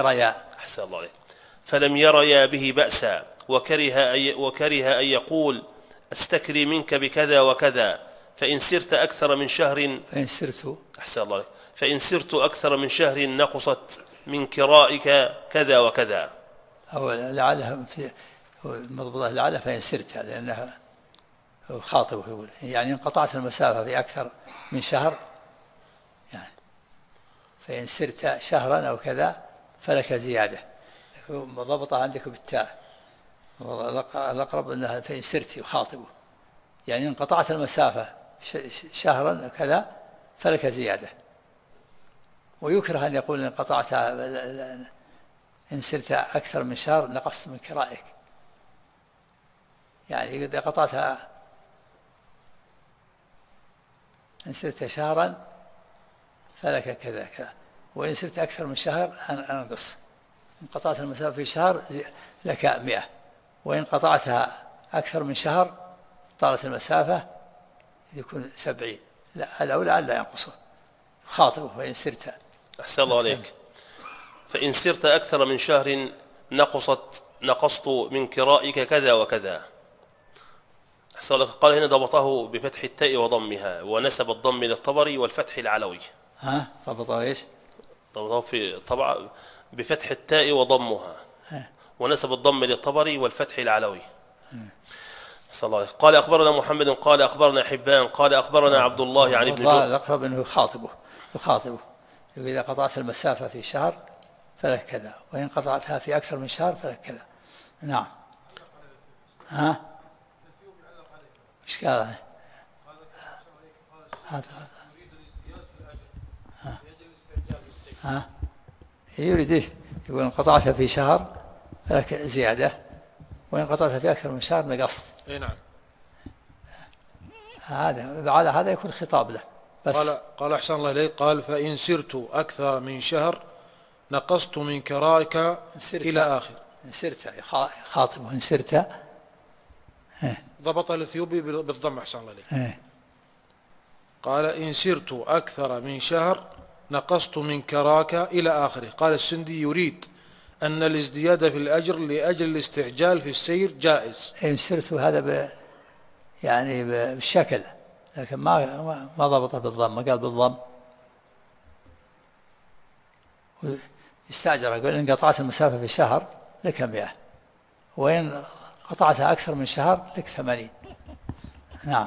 فلم يريا به بأسا وكره أن يقول أستكري منك بكذا وكذا، فإن سرت أكثر من شهر فإن سرت أكثر من شهر نقصت من كرائك كذا وكذا. أو لعلها مضبوطة لعلها فإن سرت، لأنها خاطب يقول يعني انقطعت المسافة في أكثر من شهر يعني فإن سرت شهرا أو كذا فلك زيادة، ضبط عندك بالتاء، الأقرب أنها فإن سرت يخاطبه، يعني إن قطعت المسافة شهرا كذا فلك زيادة. ويكره أن يقول إن قطعت إن سرت أكثر من شهر نقصت من كرائك، يعني إذا قطعتها إن سرت شهرا فلك كذا كذا، وإن سرت أكثر من شهر أنقص. إن قطعت المسافة في شهر لك 100، وإن قطعتها أكثر من شهر طالت المسافة يكون 70. لا، الأولى ألا ينقصه، خاطبه فإن سرت. أحسن الله عليك. فإن سرت أكثر من شهر نقصت من كرائك كذا وكذا. أحسن الله. قال هنا ضبطه بفتح التاء وضمها، ونسب الضم للطبري والفتح العلوي. ضبطه إيش؟ ضبطه في طبعا بفتح التاء وضمها، ونسب الضم للطبري والفتح العلوي. أحسن الله عليك. قال أخبرنا محمد قال أخبرنا حبان قال أخبرنا عبد الله عن ابن جريج. الأقرب أنه يخاطبه إذا قطعت المسافة في شهر فلك كذا، وإن قطعتها في أكثر من شهر فلك كذا. نعم. إيش قال؟ يريد يقول إن قطعتها في شهر فلك زيادة، وإن قطعتها في أكثر من شهر نقصت. نعم. هذا يكون خطاب له بس. قال أحسن الله إليك، قال فإن سرت أكثر من شهر نقصت من كرائك إلى آخر. إن سرت خاطبه إن سرت. ضبط الإثيوبي بالضم. أحسن الله إليك. قال إن سرت أكثر من شهر نقصت من كراك إلى آخره. قال السندي يريد أن الازدياد في الأجر لأجل الاستعجال في السير جائز. إن سرت هذا يعني بالشكل، لكن ما ضبطه بالضم، ما قال بالضم. يستأجر يقول إن قطعت المسافة في شهر لك 100، وإن قطعتها أكثر من شهر لك 80. نعم.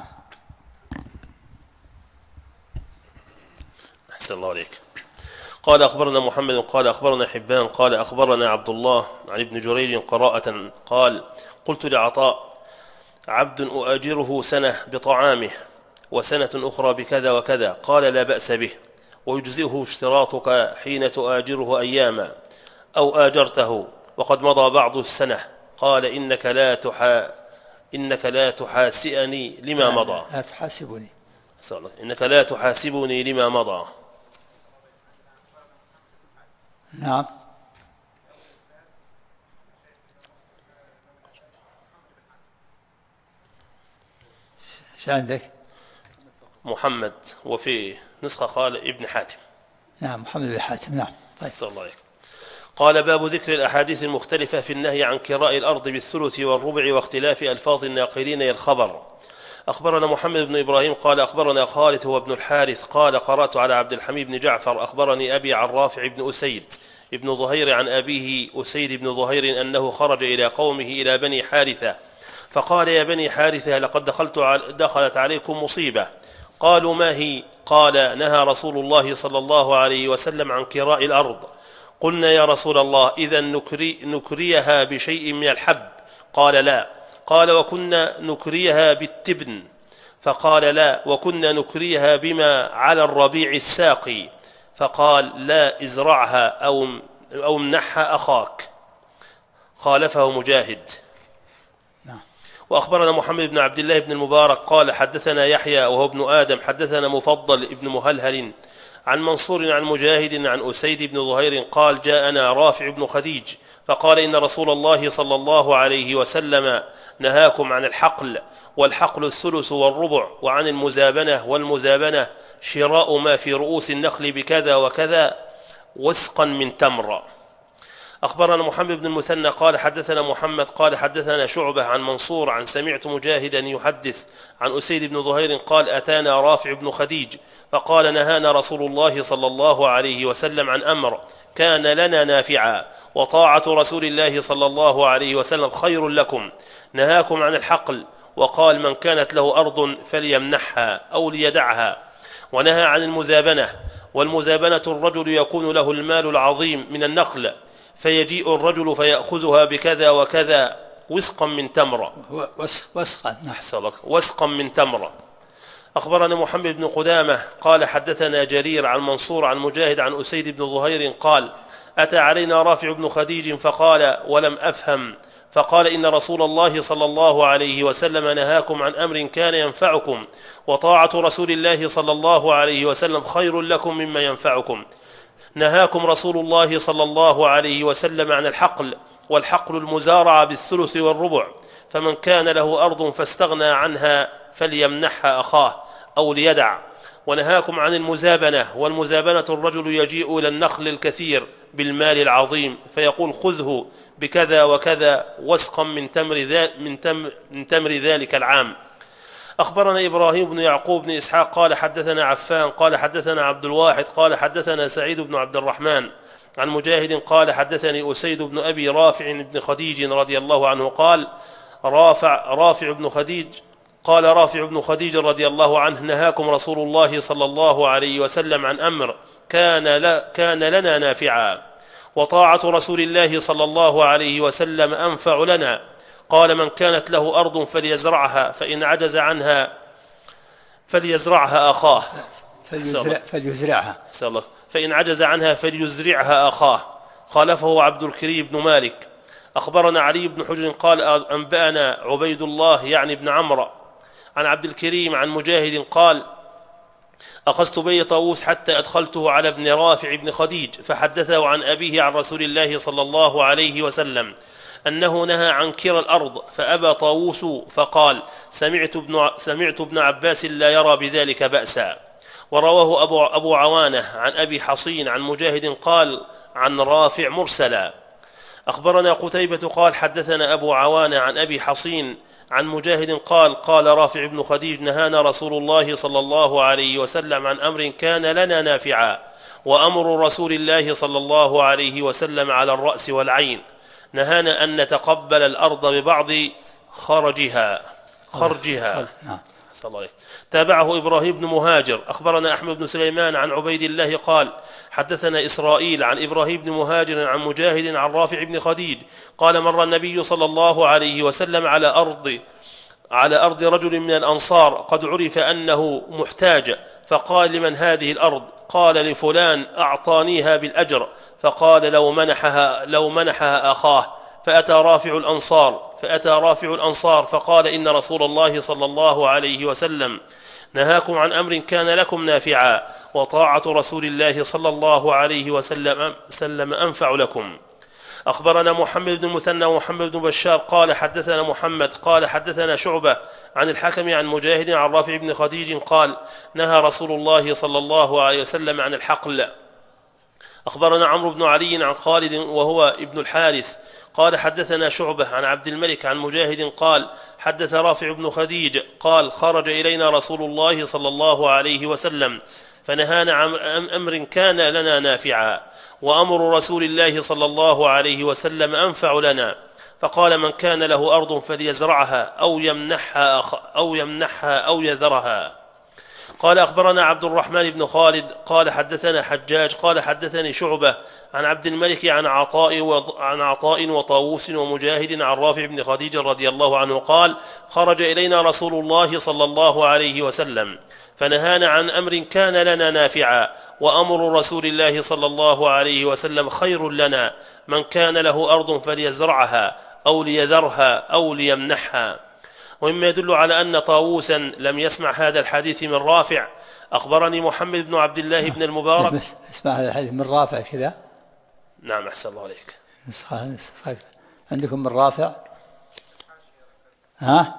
أحسن الله عليك. قال أخبرنا محمد قال أخبرنا حبان قال أخبرنا عبد الله عن ابن جريج قراءة قال قلت لعطاء عبد أؤاجره سنة بطعامه وسنة أخرى بكذا وكذا، قال لا بأس به، ويجزئه اشتراطك حين تؤاجره أياما أو آجرته وقد مضى بعض السنة. قال إنك لا تحاسئني لما مضى. لا تحاسبني. إنك لا تحاسبني لما مضى. نعم. ايش عندك؟ محمد، وفي نسخة قال ابن حاتم. نعم محمد بن حاتم. نعم. طيب. صلى الله عليه. قال باب ذكر الأحاديث المختلفة في النهي عن كراء الأرض بالثلث والربع واختلاف ألفاظ الناقلين الخبر. أخبرنا محمد بن إبراهيم قال أخبرنا خالد هو ابن الحارث قال قرأت على عبد الحميد بن جعفر أخبرني أبي عن رافع بن أسيد ابن ظهير عن أبيه أسيد بن ظهير أنه خرج إلى قومه إلى بني حارثة فقال يا بني حارثة لقد دخلت عليكم مصيبة. قالوا ما هي؟ قال نهى رسول الله صلى الله عليه وسلم عن كراء الأرض. قلنا يا رسول الله إذا نكريها بشيء من الحب؟ قال لا. قال وكنا نكريها بالتبن؟ فقال لا. وكنا نكريها بما على الربيع الساقي؟ فقال لا ازرعها أو امنحها أخاك. خالفه مجاهد. وأخبرنا محمد بن عبد الله بن المبارك قال حدثنا يحيى وهو ابن آدم حدثنا مفضل ابن مهلهل عن منصور عن مجاهد عن أسيد بن ظهير قال جاءنا رافع بن خديج فقال إن رسول الله صلى الله عليه وسلم نهاكم عن الحقل، والحقل الثلث والربع، وعن المزابنة، والمزابنة شراء ما في رؤوس النخل بكذا وكذا وسقا من تمر. أخبرنا محمد بن المثنى قال حدثنا محمد قال حدثنا شعبة عن منصور عن سمعت مجاهدا يحدث عن أسيد بن ظهير قال أتانا رافع بن خديج فقال نهانا رسول الله صلى الله عليه وسلم عن أمر كان لنا نافعا، وطاعة رسول الله صلى الله عليه وسلم خير لكم، نهاكم عن الحقل، وقال من كانت له أرض فليمنحها أو ليدعها، ونهى عن المزابنة، والمزابنة الرجل يكون له المال العظيم من النخل فيجيء الرجل فيأخذها بكذا وكذا وسقا من تمرة. وسقا من تمرة. أخبرنا محمد بن قدامة قال حدثنا جرير عن منصور عن مجاهد عن أسيد بن ظهير قال أتى علينا رافع بن خديج فقال ولم أفهم، فقال إن رسول الله صلى الله عليه وسلم نهاكم عن أمر كان ينفعكم، وطاعة رسول الله صلى الله عليه وسلم خير لكم مما ينفعكم. نهاكم رسول الله صلى الله عليه وسلم عن الحقل، والحقل المزارعة بالثلث والربع، فمن كان له أرض فاستغنى عنها فليمنحها أخاه أو ليدع. ونهاكم عن المزابنة، والمزابنة الرجل يجيء إلى النخل الكثير بالمال العظيم فيقول خذه بكذا وكذا وسقا من تمر ذلك العام. أخبرنا إبراهيم بن يعقوب بن إسحاق قال حدثنا عفان قال حدثنا عبد الواحد قال حدثنا سعيد بن عبد الرحمن عن مجاهد قال حدثني أسيد بن أبي رافع بن خديج رضي الله عنه قال رافع بن خديج رضي الله عنه نهاكم رسول الله صلى الله عليه وسلم عن أمر كان لنا نافعا، وطاعة رسول الله صلى الله عليه وسلم أنفع لنا. قال من كانت له أرض فليزرعها، فإن عجز عنها فليزرعها أخاه. فإن عجز عنها فليزرعها أخاه. خالفه عبد الكريم بن مالك. أخبرنا علي بن حجر قال أنبأنا عبيد الله يعني بن عمرو عن عبد الكريم عن مجاهد قال أخذت بي طاووس حتى أدخلته على ابن رافع بن خديج فحدثه عن أبيه عن رسول الله صلى الله عليه وسلم أنه نهى عن كرى الأرض، فأبى طاووس فقال سمعت ابن عباس لا يرى بذلك بأسا. ورواه أبو عوانة عن أبي حصين عن مجاهد قال عن رافع مرسلا. أخبرنا قتيبة قال حدثنا أبو عوانة عن أبي حصين عن مجاهد قال رافع بن خديج نهانا رسول الله صلى الله عليه وسلم عن أمر كان لنا نافعا، وأمر رسول الله صلى الله عليه وسلم على الرأس والعين. نهانا أن نتقبل الأرض ببعض خرجها. تابعه إبراهيم بن مهاجر. أخبرنا أحمد بن سليمان عن عبيد الله قال حدثنا إسرائيل عن إبراهيم بن مهاجر عن مجاهد عن رافع بن خديج قال مر النبي صلى الله عليه وسلم على أرض رجل من الأنصار قد عرف أنه محتاج، فقال لمن هذه الأرض؟ قال لفلان أعطانيها بالأجر، فقال لو منحها أخاه. فأتى رافع الأنصار فقال إن رسول الله صلى الله عليه وسلم نهاكم عن أمر كان لكم نافعا، وطاعة رسول الله صلى الله عليه وسلم أنفع لكم. أخبرنا محمد بن المثنى ومحمد بن بشار قال حدثنا محمد قال حدثنا شعبة عن الحكم عن مجاهد عن رافع بن خديج قال نهى رسول الله صلى الله عليه وسلم عن الحقل. أخبرنا عمرو بن علي عن خالد وهو ابن الحارث قال حدثنا شعبة عن عبد الملك عن مجاهد قال حدث رافع بن خديج قال خرج إلينا رسول الله صلى الله عليه وسلم فنهانا عن أمر كان لنا نافعا، وأمر رسول الله صلى الله عليه وسلم أنفع لنا. فقال من كان له أرض فليزرعها أو يمنحها أو يذرها. قال أخبرنا عبد الرحمن بن خالد قال حدثنا حجاج قال حدثني شعبة عن عبد الملك عن عطاء وطاووس ومجاهد عن رافع بن خديج رضي الله عنه قال خرج إلينا رسول الله صلى الله عليه وسلم فنهانا عن أمر كان لنا نافعا، وأمر رسول الله صلى الله عليه وسلم خير لنا، من كان له أرض فليزرعها أو ليذرها أو ليمنحها. ومما يدل على أن طاووسا لم يسمع هذا الحديث من رافع أخبرني محمد بن عبد الله بن المبارك. بس اسمع هذا الحديث من رافع كذا؟ نعم أحسن الله عليك. عندكم من رافع؟ ها؟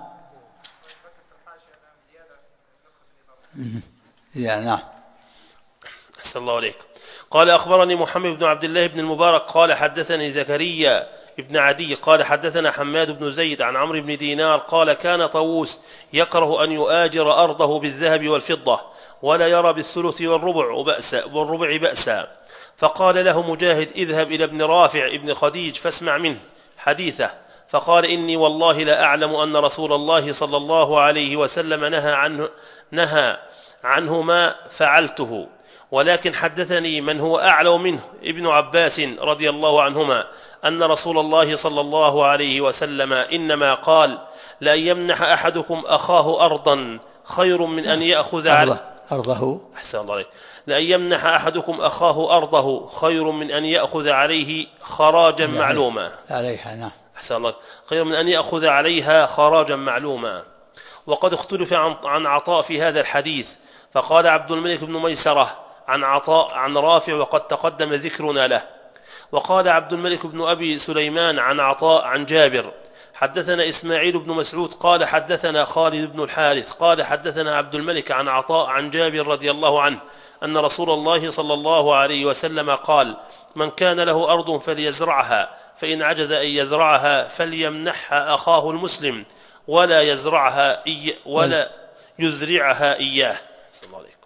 نعم أحسن الله عليك. قال أخبرني محمد بن عبد الله بن المبارك قال حدثني زكريا ابن عدي قال حدثنا حماد بن زيد عن عمرو بن دينار قال كان طاووس يكره أن يؤاجر أرضه بالذهب والفضة ولا يرى بالثلث والربع بأسا. فقال له مجاهد اذهب إلى ابن رافع ابن خديج فاسمع منه حديثه. فقال إني والله لا أعلم أن رسول الله صلى الله عليه وسلم نهى عنه ما فعلته، ولكن حدثني من هو أعلم منه ابن عباس رضي الله عنهما أن رسول الله صلى الله عليه وسلم إنما قال: لأن يمنح أحدكم أخاه أرضا خير من أن يأخذ أرضه. أحسن الله عليك. لأن يمنح أحدكم أخاه أرضه خير من أن يأخذ عليه خراجا معلوما. عليها نعم. أحسن الله. خير من أن يأخذ عليها خراجا معلوما. وقد اختلف عن عطاء في هذا الحديث، فقال عبد الملك بن ميسرة عن عطاء عن رافع وقد تقدم ذكرنا له. وقال عبد الملك بن أبي سليمان عن عطاء عن جابر: حدثنا إسماعيل بن مسعود قال حدثنا خالد بن الحارث قال حدثنا عبد الملك عن عطاء عن جابر رضي الله عنه أن رسول الله صلى الله عليه وسلم قال: من كان له أرض فليزرعها، فإن عجز أن يزرعها فليمنحها أخاه المسلم ولا يزرعها ولا يزرعها إياه. صلى الله عليه.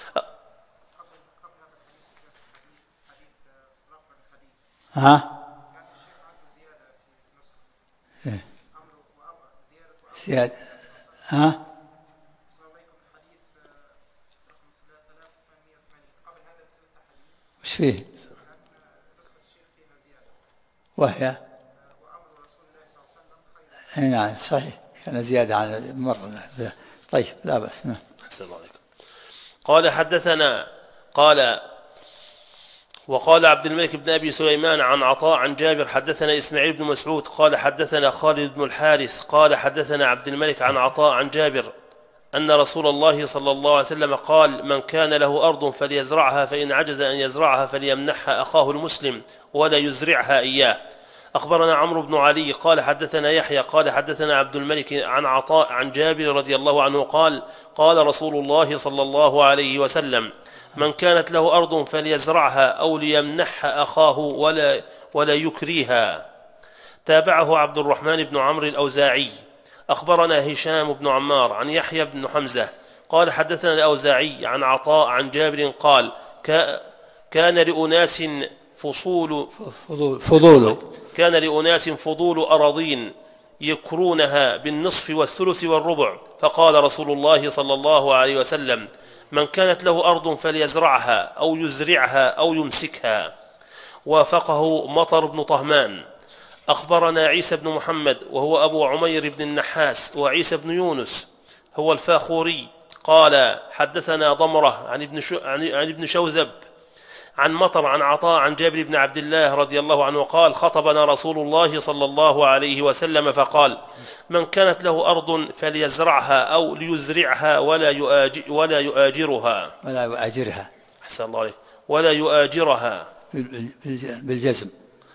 زيادة. وش فيه؟ وهي نعم صحيح، كان زيادة عن مرة. طيب لا بأس. نعم. قال حدثنا وقال عبد الملك بن أبي سليمان عن عطاء عن جابر: حدثنا إسماعيل بن مسعود قال حدثنا خالد بن الحارث قال حدثنا عبد الملك عن عطاء عن جابر أن رسول الله صلى الله عليه وسلم قال: من كان له أرض فليزرعها، فإن عجز أن يزرعها فليمنحها أخاه المسلم ولا يزرعها إياه. أخبرنا عمرو بن علي قال حدثنا يحيى قال حدثنا عبد الملك عن عطاء عن جابر رضي الله عنه قال: قال رسول الله صلى الله عليه وسلم: من كانت له أرض فليزرعها أو ليمنحها أخاه ولا يكريها. تابعه عبد الرحمن بن عمرو الأوزاعي. أخبرنا هشام بن عمار عن يحيى بن حمزة قال حدثنا الأوزاعي عن عطاء عن جابر قال: كان لأناس فضول أراضين يكرونها بالنصف والثلث والربع، فقال رسول الله صلى الله عليه وسلم: من كانت له أرض فليزرعها أو يزرعها أو يمسكها. وافقه مطر بن طهمان. أخبرنا عيسى بن محمد وهو أبو عمير بن النحاس، وعيسى بن يونس هو الفاخوري قال حدثنا ضمرة عن ابن شوذب عن مطر عن عطاء عن جابر بن عبد الله رضي الله عنه قال: خطبنا رسول الله صلى الله عليه وسلم فقال: من كانت له أرض فليزرعها أو ليزرعها ولا يؤاجرها. أحسن الله عليك. ولا يؤاجرها بالجزم.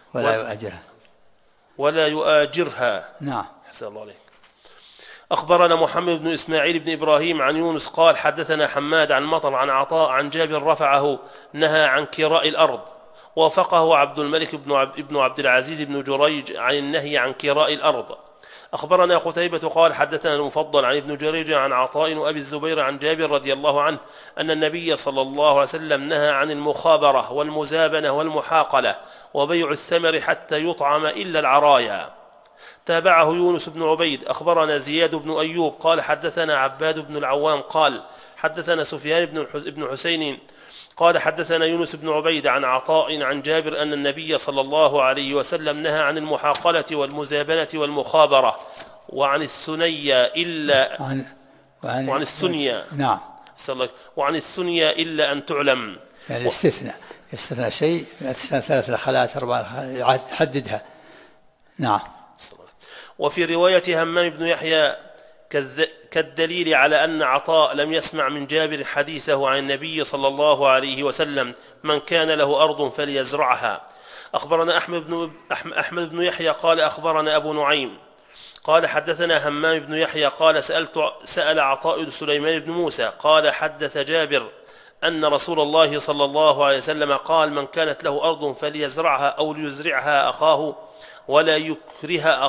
ولا يؤاجرها. نعم. أحسن الله عليك. أخبرنا محمد بن إسماعيل بن إبراهيم عن يونس قال حدثنا حماد عن مطر عن عطاء عن جابر رفعه: نهى عن كراء الأرض. وافقه عبد الملك بن عبد العزيز بن جريج عن النهي عن كراء الأرض. أخبرنا قتيبة قال حدثنا المفضل عن ابن جريج عن عطاء وأبي الزبير عن جابر رضي الله عنه أن النبي صلى الله عليه وسلم نهى عن المخابرة والمزابنة والمحاقلة وبيع الثمر حتى يطعم إلا العرايا. تابعه يونس بن عبيد. أخبرنا زياد بن أيوب قال حدثنا عباد بن العوام قال حدثنا سفيان بن حسين قال حدثنا يونس بن عبيد عن عطاء عن جابر أن النبي صلى الله عليه وسلم نهى عن المحاقلة والمزابنة والمخابرة وعن الثنيا إلا وعن الثنيا. نعم. وعن الثنيا إلا أن تعلم. يعني يستثنى شيء، ثلاث خلات 4 يحددها. نعم. وفي رواية همام بن يحيى كالدليل على أن عطاء لم يسمع من جابر حديثه عن النبي صلى الله عليه وسلم: من كان له أرض فليزرعها. أخبرنا أحمد بن يحيى قال أخبرنا أبو نعيم قال حدثنا همام بن يحيى قال سأل عطاء سليمان بن موسى قال حدث جابر أن رسول الله صلى الله عليه وسلم قال: من كانت له أرض فليزرعها أو ليزرعها أخاه ولا يكريها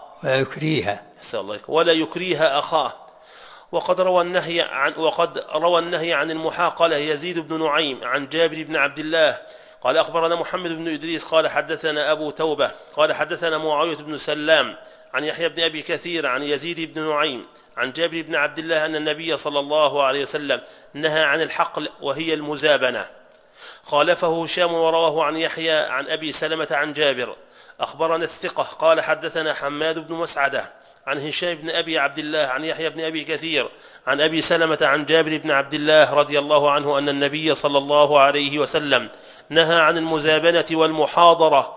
أخاه. وقد روى النهي عن المحاقلة يزيد بن نعيم عن جابر بن عبد الله قال أخبرنا محمد بن إدريس قال حدثنا أبو توبة قال حدثنا معاوية بن سلام عن يحيى بن أبي كثير عن يزيد بن نعيم عن جابر بن عبد الله أن النبي صلى الله عليه وسلم نهى عن الحقل وهي المزابنة. خالفه هشام ورواه عن يحيى عن أبي سلمة عن جابر. أخبرنا الثقة قال حدثنا حماد بن مسعدة عن هشام بن أبي عبد الله عن يحيى بن أبي كثير عن أبي سلمة عن جابر بن عبد الله رضي الله عنه أن النبي صلى الله عليه وسلم نهى عن المزابنة والمحاضرة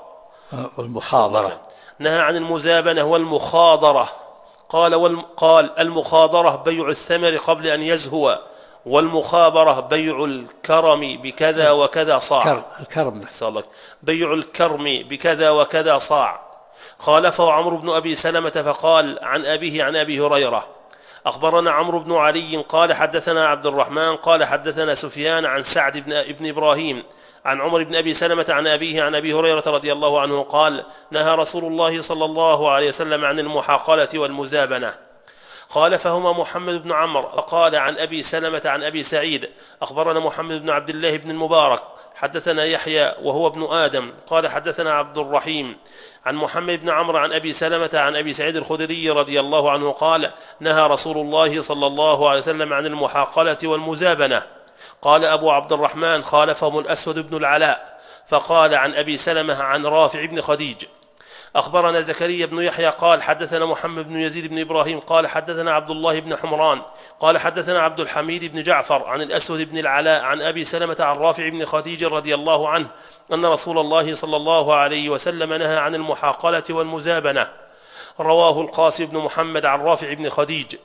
نهى عن المزابنة والمخاضرة. قال المخاضرة بيع الثمر قبل أن يزهو، والمخابرة بيع الكرم بكذا وكذا صاع. بيع الكرم بكذا وكذا صاع. خالفه عمرو بن أبي سلمة فقال عن أبيه عن أبي هريرة. أخبرنا عمرو بن علي قال حدثنا عبد الرحمن قال حدثنا سفيان عن سعد بن إبراهيم عن عمر بن أبي سلمة عن أبيه عن أبي هريرة رضي الله عنه قال نهى رسول الله صلى الله عليه وسلم عن المحاقلة والمزابنة. خالفهما محمد بن عمرو قال عن أبي سلمة عن أبي سعيد. أخبرنا محمد بن عبد الله بن المبارك حدثنا يحيى وهو ابن آدم قال حدثنا عبد الرحيم عن محمد بن عمرو عن أبي سلمة عن أبي سعيد الخدري رضي الله عنه قال نهى رسول الله صلى الله عليه وسلم عن المحاقلة والمزابنة. قال أبو عبد الرحمن خالفهم الأسود بن العلاء فقال عن أبي سلمة عن رافع بن خديج. أخبرنا زكريا بن يحيى قال حدثنا محمد بن يزيد بن إبراهيم قال حدثنا عبد الله بن حمران قال حدثنا عبد الحميد بن جعفر عن الأسود بن العلاء عن أبي سلمة عن رافع بن خديج رضي الله عنه أن رسول الله صلى الله عليه وسلم نهى عن المحاقلة والمزابنة. رواه القاسم بن محمد عن رافع بن خديج.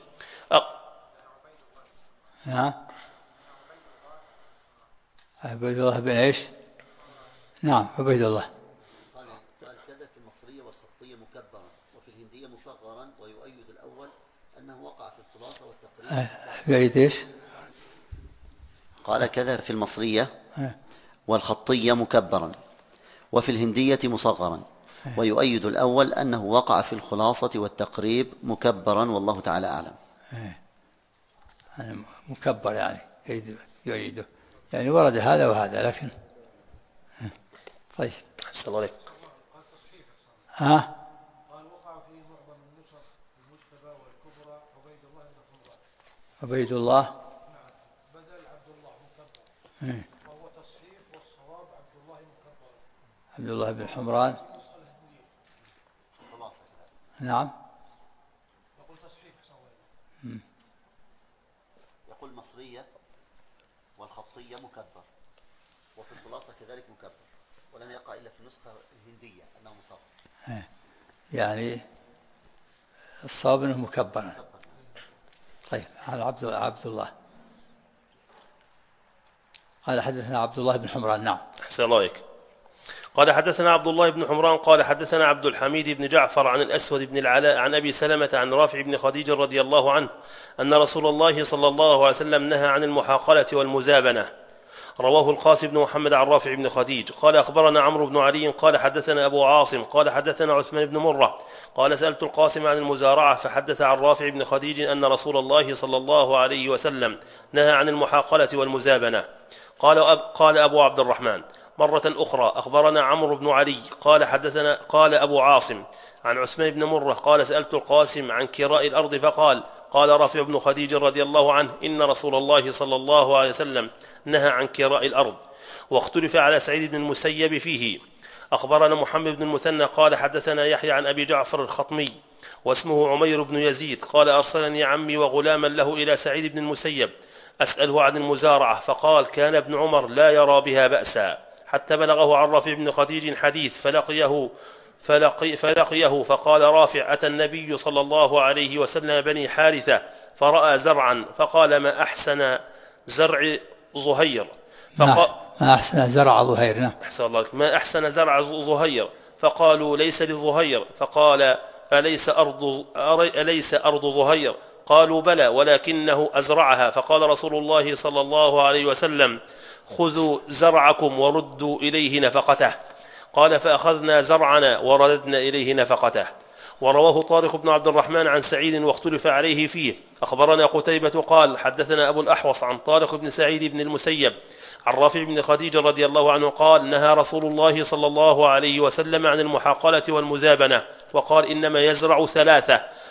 عبيد الله بن ايش؟ نعم عبيد الله. قال كذا في المصرية والخطية مكبرا وفي الهندية مصغرا ويؤيد الأول أنه وقع في الخلاصة والتقريب. يؤيد ايش؟ قال كذا في المصرية والخطية مكبرا وفي الهندية مصغرا ويؤيد الأول أنه وقع في الخلاصة والتقريب مكبرا والله تعالى أعلم. مكبر يعني يؤيده يعني ورد هذا وهذا لكن طيب. أحسن الله عليك. قال وقع في معظم النسخ المجتبى والكبرى عبيد الله بدل عبد الله مكبر وهو تصحيف والصواب عبد الله مكبر. عبد الله بن حمران. نعم يقول تصحيح يقول مصرية والخطية مكبر وفي الخلاصة كذلك مكبر ولم يقع إلا في النسخة الهندية أنه مصغر. يعني الصواب أنه مكبر. طيب على عبد الله قال حدثنا عبد الله بن حمران. نعم أحسن الله عليك. قال حدثنا عبد الله بن حمران قال حدثنا عبد الحميد بن جعفر عن الأسود بن العلاء عن أبي سلمة عن رافع بن خديج رضي الله عنه أن رسول الله صلى الله عليه وسلم نهى عن المحاقلة والمزابنة. رواه القاسم بن محمد عن رافع بن خديج. قال أخبرنا عمرو بن علي قال حدثنا أبو عاصم قال حدثنا عثمان بن مرة قال سألت القاسم عن المزارعة فحدث عن رافع بن خديج أن رسول الله صلى الله عليه وسلم نهى عن المحاقلة والمزابنة. قال أبو عبد الرحمن مرة أخرى أخبرنا عمرو بن علي قال أبو عاصم عن عثمان بن مرة قال سألت القاسم عن كراء الأرض قال رافع بن خديج رضي الله عنه إن رسول الله صلى الله عليه وسلم نهى عن كراء الأرض. واختلف على سعيد بن المسيب فيه. أخبرنا محمد بن المثنى قال حدثنا يحيى عن أبي جعفر الخطمي واسمه عمير بن يزيد قال أرسلني عمي وغلاما له إلى سعيد بن المسيب أسأله عن المزارعة فقال كان ابن عمر لا يرى بها بأسا حتى بلغه عن رافع بن خديج حديث فلقيه فقال رافع أتى النبي صلى الله عليه وسلم بني حارثة فرأى زرعا فقال ما أحسن زرع ظهير ما أحسن زرع ظهير. نعم أحسن الله ما أحسن زرع ظهير فقالوا ليس لظهير فقال أليس أرض ظهير قالوا بلى ولكنه أزرعها فقال رسول الله صلى الله عليه وسلم خذوا زرعكم وردوا إليه نفقته قال فأخذنا زرعنا ورددنا إليه نفقته. ورواه طارق بن عبد الرحمن عن سعيد واختلف عليه فيه. أخبرنا قتيبة قال حدثنا أبو الأحوص عن طارق بن سعيد بن المسيب عن رافع بن خديج رضي الله عنه قال نهى رسول الله صلى الله عليه وسلم عن المحاقلة والمزابنة وقال إنما يزرع ثلاثة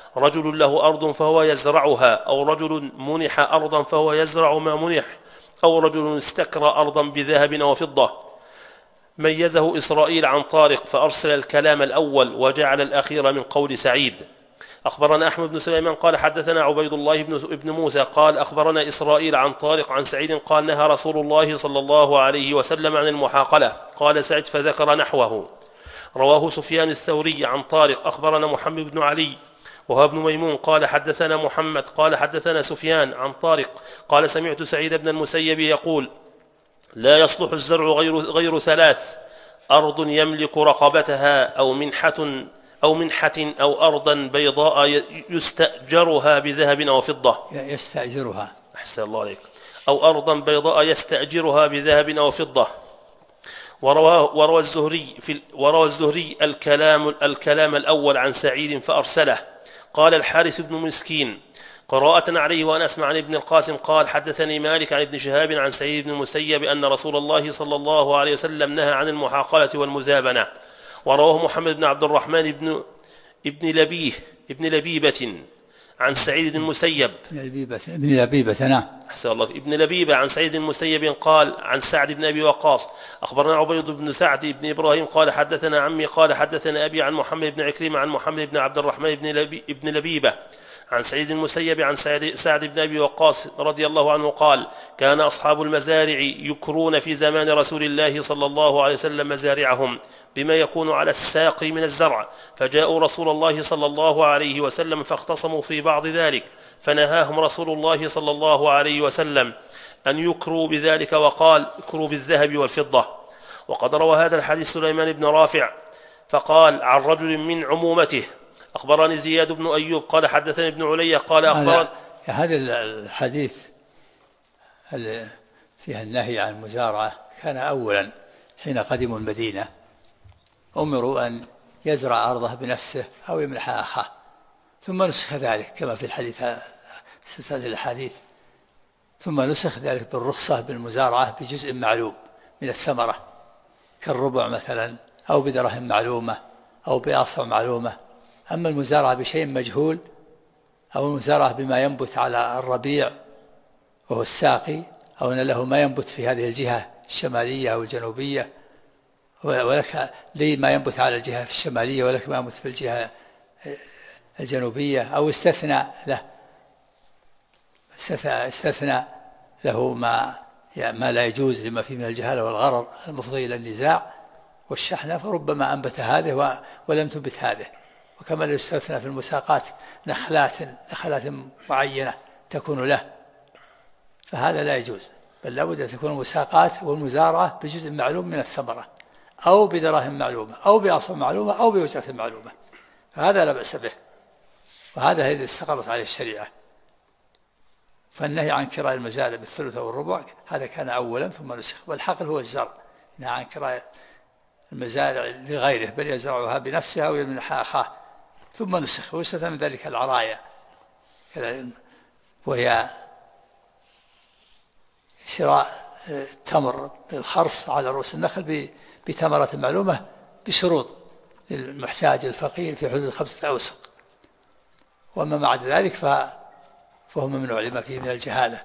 رجل له أرض فهو يزرعها، أو رجل منح أرضا فهو يزرع ما منح، أو رجل استكرى أرضا بذهب أو فضة. ميزه إسرائيل عن طارق فأرسل الكلام الأول وجعل الأخير من قول سعيد. أخبرنا أحمد بن سليمان قال حدثنا عبيد الله بن موسى قال أخبرنا إسرائيل عن طارق عن سعيد قال نهى رسول الله صلى الله عليه وسلم عن المحاقلة. قال سعيد فذكر نحوه. رواه سفيان الثوري عن طارق. أخبرنا محمد بن علي وهو ابن ميمون قال حدثنا محمد قال حدثنا سفيان عن طارق قال سمعت سعيد بن المسيب يقول لا يصلح الزرع غير ثلاث: أرض يملك رقبتها، أو منحة أو أرضا بيضاء يستأجرها بذهب أو فضة. يستأجرها، أحسن الله عليك. أو أرضا بيضاء يستأجرها بذهب أو فضة. وروى الزهري الكلام الأول عن سعيد فأرسله. قال الحارث بن مسكين قراءة عليه وأنا أسمع عن ابن القاسم قال حدثني مالك عن ابن شهاب عن سعيد بن المسيب أن رسول الله صلى الله عليه وسلم نهى عن المحاقلة والمزابنة. ورواه محمد بن عبد الرحمن ابن لبيبة عن سعيد بن المسيب ابن لبيبة نعم أحسن الله ابن لبيبة عن سعيد بن المسيب قال عن سعد بن أبي وقاص أخبرنا عبيد بن سعد بن إبراهيم قال حدثنا عمي قال حدثنا أبي عن محمد بن عكرمة عن محمد بن عبد الرحمن بن لبيبة عن سعيد المسيب عن سعد بن أبي وقاص رضي الله عنه قال كان أصحاب المزارع يكرون في زمان رسول الله صلى الله عليه وسلم مزارعهم بما يكون على الساق من الزرع، فجاءوا رسول الله صلى الله عليه وسلم فاختصموا في بعض ذلك، فنهاهم رسول الله صلى الله عليه وسلم أن يكروا بذلك وقال اكروا بالذهب والفضة. وقد روى هذا الحديث سليمان بن رافع فقال عن رجل من عمومته أخبرني زياد بن أيوب قال حدثني ابن علي قال أخبرني. هذا الحديث فيها النهي عن المزارعة كان أولا حين قدموا المدينة أمروا أن يزرع أرضه بنفسه أو يمنحها أخاه، ثم نسخ ذلك كما في الحديث ثم نسخ ذلك بالرخصة بالمزارعة بجزء معلوم من الثمرة كالربع مثلا أو بدرهم معلومة أو بأصع معلومة. أما المزارعة بشيء مجهول أو المزارعة بما ينبت على الربيع وهو الساقي، أو أن له ما ينبت في هذه الجهة الشمالية أو الجنوبية، ولك لي ما ينبت على الجهة الشمالية ولك ما ينبت في الجهة الجنوبية، أو استثنى له ما لا يجوز لما فيه من الجهالة والغرر المفضي إلى النزاع والشحنة، فربما أنبت هذه ولم تنبت هذه. وكما يستثنى في المساقات نخلات معينة تكون له، فهذا لا يجوز، بل لابد أن تكون المساقات والمزارعة بجزء معلوم من الثمرة أو بدراهم معلومة أو بأصل معلومة أو بوجرة معلومة، فهذا لا بأس به، وهذا الذي استقرت عليه الشريعة. فالنهي عن كراء المزارع بالثلث أو الربع هذا كان أولا ثم نسخ. والحقل هو الزرع، نهى عن كراء المزارع لغيره بل يزرعها بنفسها أو يمنحها أخاه، ثم نسخ. ويستثنى من ذلك العرايا وهي شراء التمر بالخرص على رؤوس النخل بثمرة معلومة بشروط للمحتاج الفقير في حدود 5 أوسق، وما بعد ذلك فهو ممنوع لما فيه من الجهالة.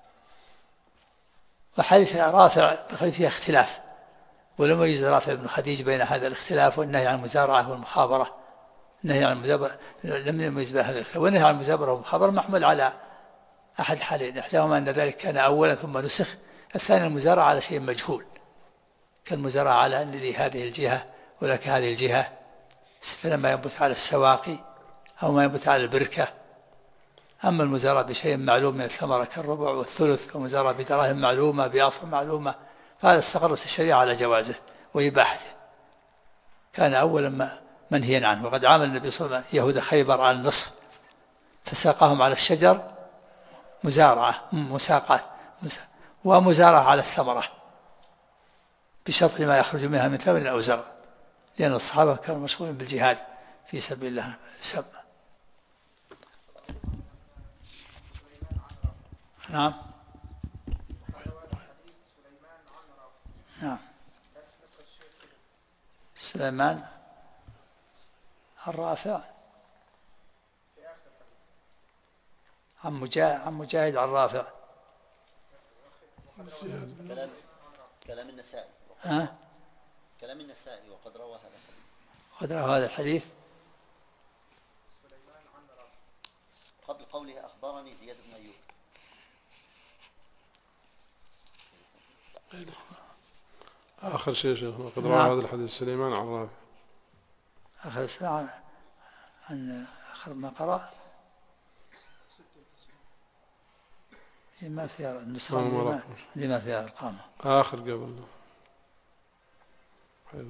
وحديث رافع فيها اختلاف، ولم يجوز رافع بن خديج بين هذا الاختلاف والنهي عن المزارعة والمخابرة. النهي عن المزارعة لم يميز بين هذا الاختلاف، والنهي عن المزارعة والمخابرة محمل على أحد حالين، إحداهما أن ذلك كان أولا ثم نسخ، الثاني المزارعة على شيء مجهول كالمزارعة على أن لي هذه الجهة ولك هذه الجهة، استثنى ما ينبت على السواقي أو ما ينبت على البركة. أما المزارعة بشيء معلوم من الثمرة كالربع والثلث، كمزارعة بدراهم معلومة بأصل معلومة، فهذا استقرت الشريعة على جوازه وإباحته، كان أولا منهيا عنه. وقد عامل النبي صلى الله عليه وسلم يهود خيبر على النصف، فساقهم على الشجر مزارعة مساقات ومزارعة على الثمرة بشرط ما يخرج منها من ثمر أو زرع، لأن الصحابة كانوا مشغولين بالجهاد في سبيل الله. نعم سليمان الرافع في آخر عن مجاهد عن رافع. كلام النسائي. كلام النسائي وقد روى هذا الحديث. قد روى هذا الحديث قبل قوله أخبرني زياد بن أيوب. آخر شيء شيخنا قد روى هذا الحديث سليمان عن رافع. آخر ساعة عن آخر ما قرأ ما فيها النسخة دي ما فيها أرقام. آخر قبل. حلو.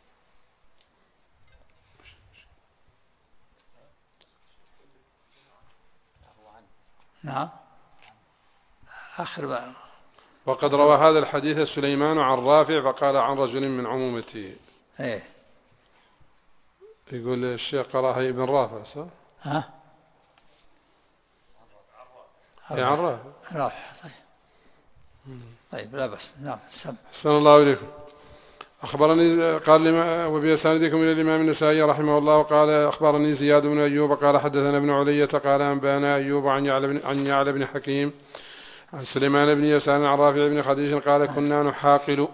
نعم آخر بقى. وقد روى هذا الحديث سليمان عن رافع فقال عن رجل من عمومته. ايه يقول الشيخ قراها ابن رافع صح؟ عن رافع. رافع طيب لا بس. نعم أحسن الله إليكم. أخبرني قال وبأسانيدكم إلى الإمام النسائي رحمه الله قال أخبرني زياد بن أيوب قال حدثنا ابن علية قال أنبانا أيوب عن يعلى بن حكيم عن سليمان بن يسار عن رافع بن خديج قال كنا نحاقل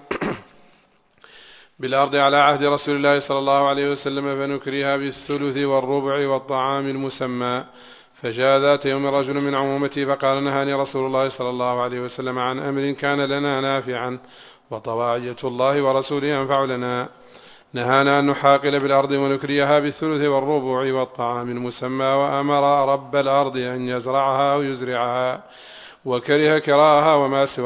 بالأرض على عهد رسول الله صلى الله عليه وسلم فنكريها بالثلث والربع والطعام المسمى فجاء ذات يوم رجل من عمومتي فقال نهاني رسول الله صلى الله عليه وسلم عن أمر كان لنا نافعا وطواعية الله ورسوله أنفع لنا نهانا أن نحاقل بالأرض ونكريها بالثلث والربع والطعام المسمى وأمر رب الأرض أن يزرعها أو يزرعها وكره كراها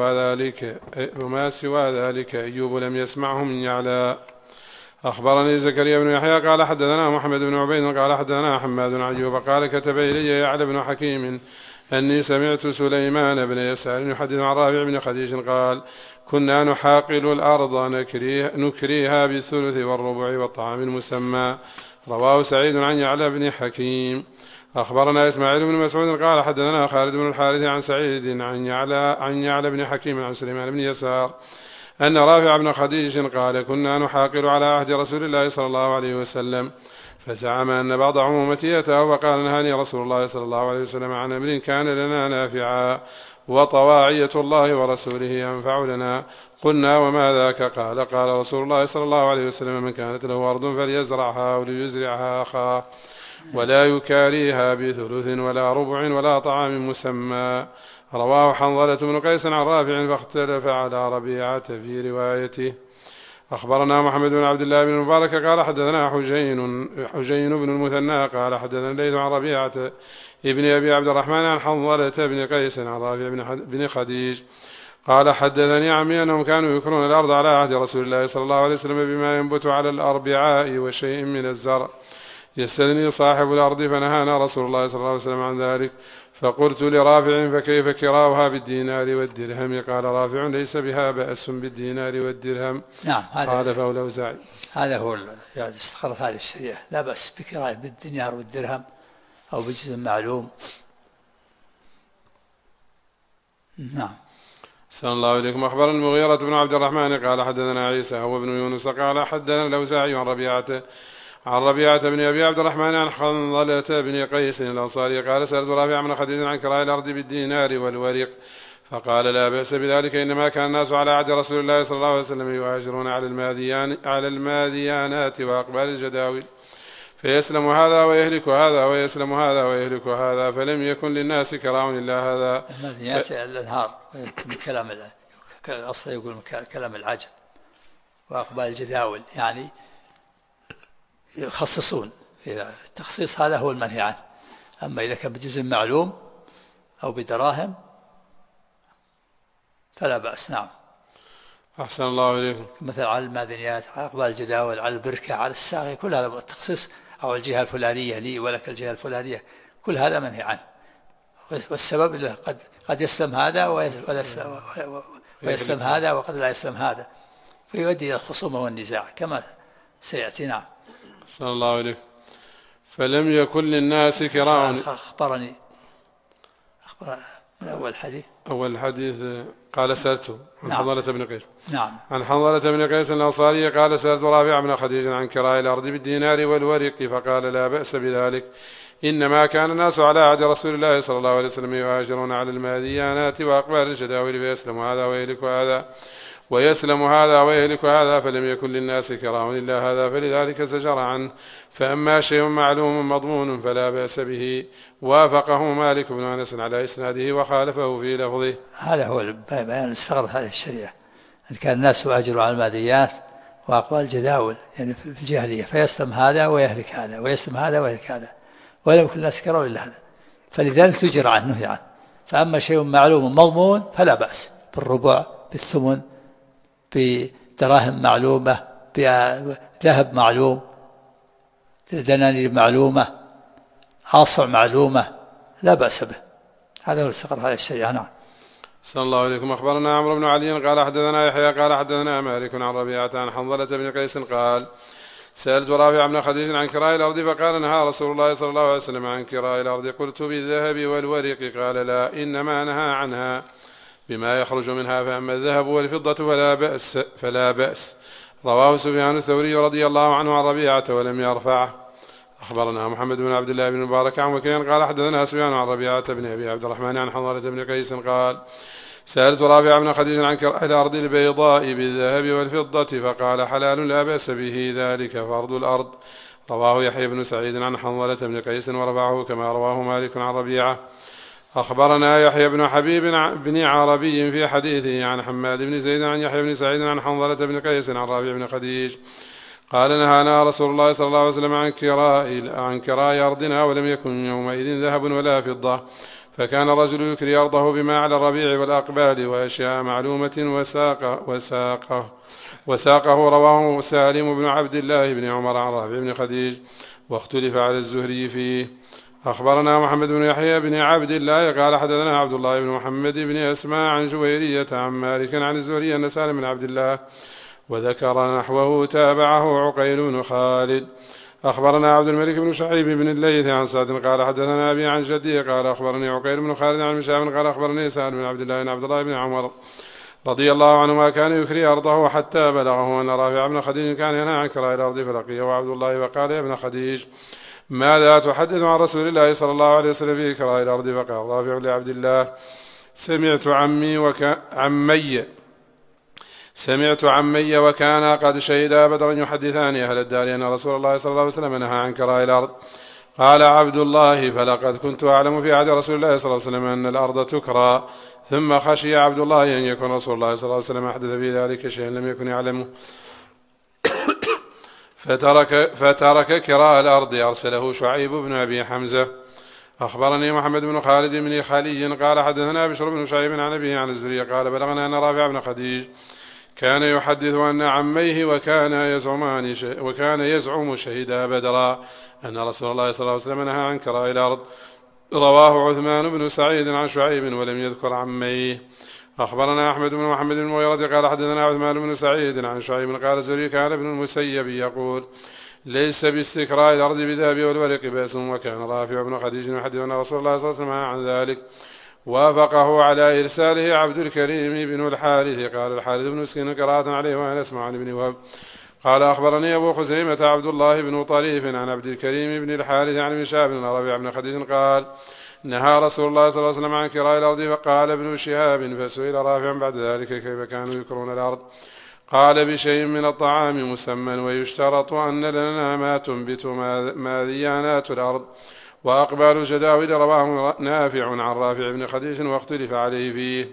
وما سوى ذلك أيوب لم يسمعه من يعلى. أخبرني زكريا بن يحيى قال حدثنا محمد بن عبيد قال حدثنا حماد بن أيوب قال كتب إلي يعلى بن حكيم أني سمعت سليمان بن يسار يحدث عن رافع بن خديج قال كنا نحاقل الأرض نكريها بالثلث والربع والطعام المسمى. رواه سعيد عن يعلى بن حكيم. أخبرنا إسماعيل بن مسعود قال حدثنا خالد بن الحارث عن سعيد عن يعلى بن حكيم عن سليمان بن يسار أن رافع بن خديج قال كنا نحاقل على عهد رسول الله صلى الله عليه وسلم فزعم أن بعض عمومتي أتاه وقال نهاني رسول الله صلى الله عليه وسلم عن أمر كان لنا نافعا وطواعية الله ورسوله أنفع لنا. قلنا وما ذاك قال رسول الله صلى الله عليه وسلم من كانت له أرض فليزرعها وليزرعها أخاه ولا يكاريها بثلث ولا ربع ولا طعام مسمى. رواه حنظلة بن قيس عن رافع فاختلف على ربيعة في روايته. أخبرنا محمد بن عبد الله بن المبارك قال حدثنا حجين بن المثنى قال حدثنا الليث عن ربيعة ابن أبي عبد الرحمن عن حنظلة بن قيس عن رافع بن خديج قال حدثني عمي أنهم كانوا يكرون الأرض على عهد رسول الله صلى الله عليه وسلم بما ينبت على الأربعاء وشيء من الزرع يستثني صاحب الأرض فنهانا رسول الله صلى الله عليه وسلم عن ذلك. فقلت لرافع فكيف كراؤها بالدينار والدرهم؟ قال رافع ليس بها بأس بالدينار والدرهم. نعم قال فالأوزاعي هذا هو يعني استقرت هذه الشريعة لا بأس بكراء بالدينار والدرهم أو بجزء معلوم. نعم. أحسن الله إليكم. أخبرنا المغيرة بن عبد الرحمن قال حدثنا عيسى هو بن يونس قال حدثنا الأوزاعي عن ربيعة بن أبي عبد الرحمن عن حنظلة بن قيس الأنصاري قال سألت رافع بن خديج عن كراء الأرض بالدينار والورق فقال لا بأس بذلك إنما كان الناس على عهد رسول الله صلى الله عليه وسلم يهاجرون على الماديانات وأقبال الجداول فيسلم هذا ويهلك هذا ويسلم هذا ويهلك هذا فلم يكن للناس كراء إلا هذا. الماديانات الأنهار كلام أصلا يقول كلام العجم وأقبال الجداول يعني يخصصون التخصيص هذا هو المنهي عنه. أما إذا كان بجزء معلوم أو بدراهم فلا بأس. نعم. أحسن الله إليكم. مثلا على المادنيات على أقبال الجداول على البركة على الساقي كل هذا التخصيص أو الجهة الفلانية لي ولك الجهة الفلانية كل هذا منهي عنه. والسبب اللي قد يسلم هذا ويسلم هذا وقد لا يسلم هذا فيؤدي إلى الخصومة والنزاع كما سيأتي. نعم. أحسن الله إليكم. فلم يكن للناس كراء. أخبر من أول الحديث قال سألته عن حنظلة بن قيس. نعم. عن حنظلة بن قيس الأنصاري قال سألت رافع بن خديج عن كراء الأرض بالدينار والورق فقال لا بأس بذلك إنما كان الناس على عهد رسول الله صلى الله عليه وسلم يهاجرون على الماديانات وأقبال الجداول فيسلم هذا ويهلك هذا ويسلم هذا ويهلك هذا، فلم يكن للناس كراه إلا هذا، فلذلك زجر عنه. فأما شيء معلوم مضمون فلا بأس به. وافقه مالك بن أنس على إسناده وخالفه في لفظه. هذا هو بيان استغرب هذه الشريعة، أن كان الناس يؤجروا على الماديات وأقوال الجداول يعني في الجاهلية، فيسلم هذا ويهلك هذا ويسلم هذا ويهلك هذا، ولم يكن الناس كراه إلا هذا، فلذلك تجر عنه نهي عنه. فأما شيء معلوم مضمون فلا بأس بالربع، بالثمن، بدراهم معلومة، بذهب معلوم، دنانير معلومة، آصع معلومة، لا بأس به. هذا هو استقر هذه الشريعة. نعم. صلى الله عليكم. أخبرنا عمرو بن علي قال حدثنا يحيى قال حدثنا مالك عن ربيعة عن حنظلة بن قيس قال سألت رافع بن خديج عن كراء الأرض فقال نهى رسول الله صلى الله عليه وسلم عن كراء الأرض. قلت بالذهب والورق قال لا، إنما نهى عنها بما يخرج منها، فأما الذهب والفضة فلا بأس. رواه سفيان الثوري رضي الله عنه عن ربيعة ولم يرفعه. أخبرنا محمد بن عبد الله بن مبارك عن وكيع قال حدثنا سفيان عن ربيعة بن أبي عبد الرحمن عن حنظلة بن قيس قال سألت رافع بن خديج عن كراء الأرض البيضاء بالذهب والفضة فقال حلال لا بأس به، ذلك فرض الأرض. رواه يحيى بن سعيد عن حنظلة بن قيس ورفعه كما رواه مالك عن ربيعة. أخبرنا يحيى بن حبيب بن عربي في حديثه عن حماد بن زيد عن يحيى بن سعيد عن حنظلة بن قيس عن رافع بن خديج قال نهانا رسول الله صلى الله عليه وسلم عن كراء أرضنا، ولم يكن يومئذ ذهب ولا فضة، فكان الرجل يكري أرضه بما على الربيع والأقبال وأشياء معلومة وساقه. رواه سالم بن عبد الله بن عمر عن رافع بن خديج، واختلف على الزهري فيه. أخبرنا محمد بن يحيى بن عبد الله قال حدثنا عبد الله بن محمد بن أسماء عن جويرية عن مالك عن الزهري أن سالم بن عبد الله وذكر نحوه تابعه عقيل بن خالد. أخبرنا عبد الملك بن شعيب بن الليث عن سعد قال حدثنا أبي عن جدي قال أخبرني عقيل بن خالد عن مشاب قال أخبرني سالم بن عبد الله بن عبد الله بن عمر رضي الله عنهما كان يكري أرضه حتى بلغه أن رافع بن خديج كان ينهى عن كراء الأرض، فلقيه عبد الله وقال يا ابن خديج ماذا تحدث عن رسول الله صلى الله عليه وسلم في كراء الأرض؟ فقال رافع لعبد الله سمعت عمي وكان قد شهدا بدرا يحدثان أهل الدار أن رسول الله صلى الله عليه وسلم نهى عن كراء الأرض. قال عبد الله فلقد كنت أعلم في عهد رسول الله صلى الله عليه وسلم أن الأرض تكرى، ثم خشي عبد الله أن يكون رسول الله صلى الله عليه وسلم أحدث في ذلك شيئا لم يكن يعلمه فترك كراء الأرض. أرسله شعيب بن أبي حمزة. أخبرني محمد بن خالد بن خلي قال حدثنا بشر بن شعيب عن أبيه عن الزهري قال بلغنا أن رافع بن خديج كان يحدث أن عميه وكان يزعم شهيدا بدرا أن رسول الله صلى الله عليه وسلم نهى عن كراء الأرض. رواه عثمان بن سعيد عن شعيب ولم يذكر عميه. أخبرنا أحمد بن محمد بن المغيرة قال حدثنا عثمان بن سعيد عن شعيب قال الزهري كان ابن المسيب يقول ليس باستكراء الأرض بذهب والورق بأس، وكان رافع بن خديج يحدث أن رسول الله صلى الله عليه وسلم عن ذلك. وافقه على إرساله عبد الكريم بن الحارث قال الحارث بن مسكين قراءة عليه وأنا أسمع عن ابن وهب قال أخبرني أبو خزيمة عبد الله بن طريف عن عبد الكريم بن الحارث عن ابن شهاب بن ربيعة بن خديج قال نهى رسول الله صلى الله عليه وسلم عن كراء الأرض. فقال ابن شهاب فسئل رافع بعد ذلك كيف كانوا يكرون الأرض؟ قال بشيء من الطعام مسمى، ويشترط أن لنا ما تنبت ماذيانات الأرض وأقبال الجداول. رواه نافع عن رافع بن خديج واختلف عليه فيه.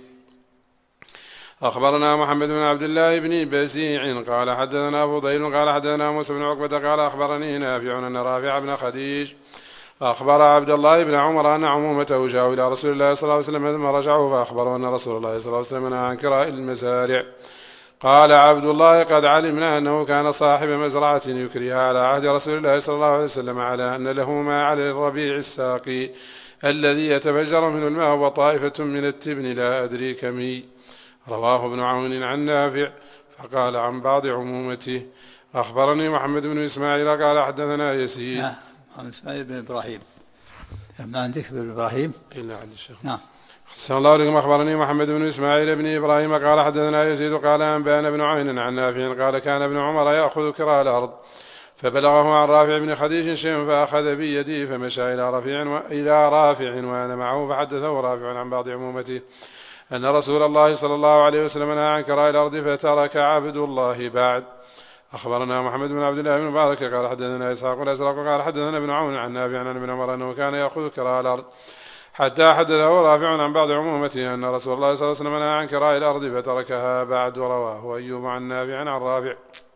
أخبرنا محمد بن عبد الله بن بزيع قال حدثنا فضيل قال حدثنا موسى بن عقبة قال أخبرني نافع أن رافع بن خديج أخبر عبد الله بن عمر أن عمومته جاءوا إلى رسول الله صلى الله عليه وسلم ثم رجعوا فأخبروا أن رسول الله صلى الله عليه وسلم نهى عن كراء المزارع. قال عبد الله قد علمنا أنه كان صاحب مزرعة يكريها على عهد رسول الله صلى الله عليه وسلم على أن له ما على الربيع الساقي الذي يتفجر منه الماء وطائفة من التبن لا أدري كمي. رواه ابن عون عن نافع فقال عن بعض عمومته. أخبرني محمد بن إسماعيل قال حدثنا يزيد. نعم إسماعيل بن إبراهيم. ما عندك بن إبراهيم؟ إلا عند الشيخ. نعم. صلى الله عليه وسلم. أخبرني محمد بن إسماعيل بن إبراهيم قال حدثنا يزيد قال أنبأنا بن عون عن نافع قال كان ابن عمر يأخذ كراء الأرض فبلغه عن رافع بن خديج شيء فأخذ بيده فمشى إلى رافع وأنا معه فحدثه رافع عن بعض عمومته أن رسول الله صلى الله عليه وسلم نهى عن كراء الأرض فترك عبد الله بعد. أخبرنا محمد بن عبد الله بن مبارك قال حدثنا إسحاق الأزرق قال حدثنا ابن عون عن نافع عن ابن عمر أنه كان يأخذ كراء الأرض حتى حدثه رافع عن بعض عمومته أن رسول الله صلى الله عليه وسلم نهى عن كراء الأرض فتركها بعد. رواه أيوب عن نافع عن رافع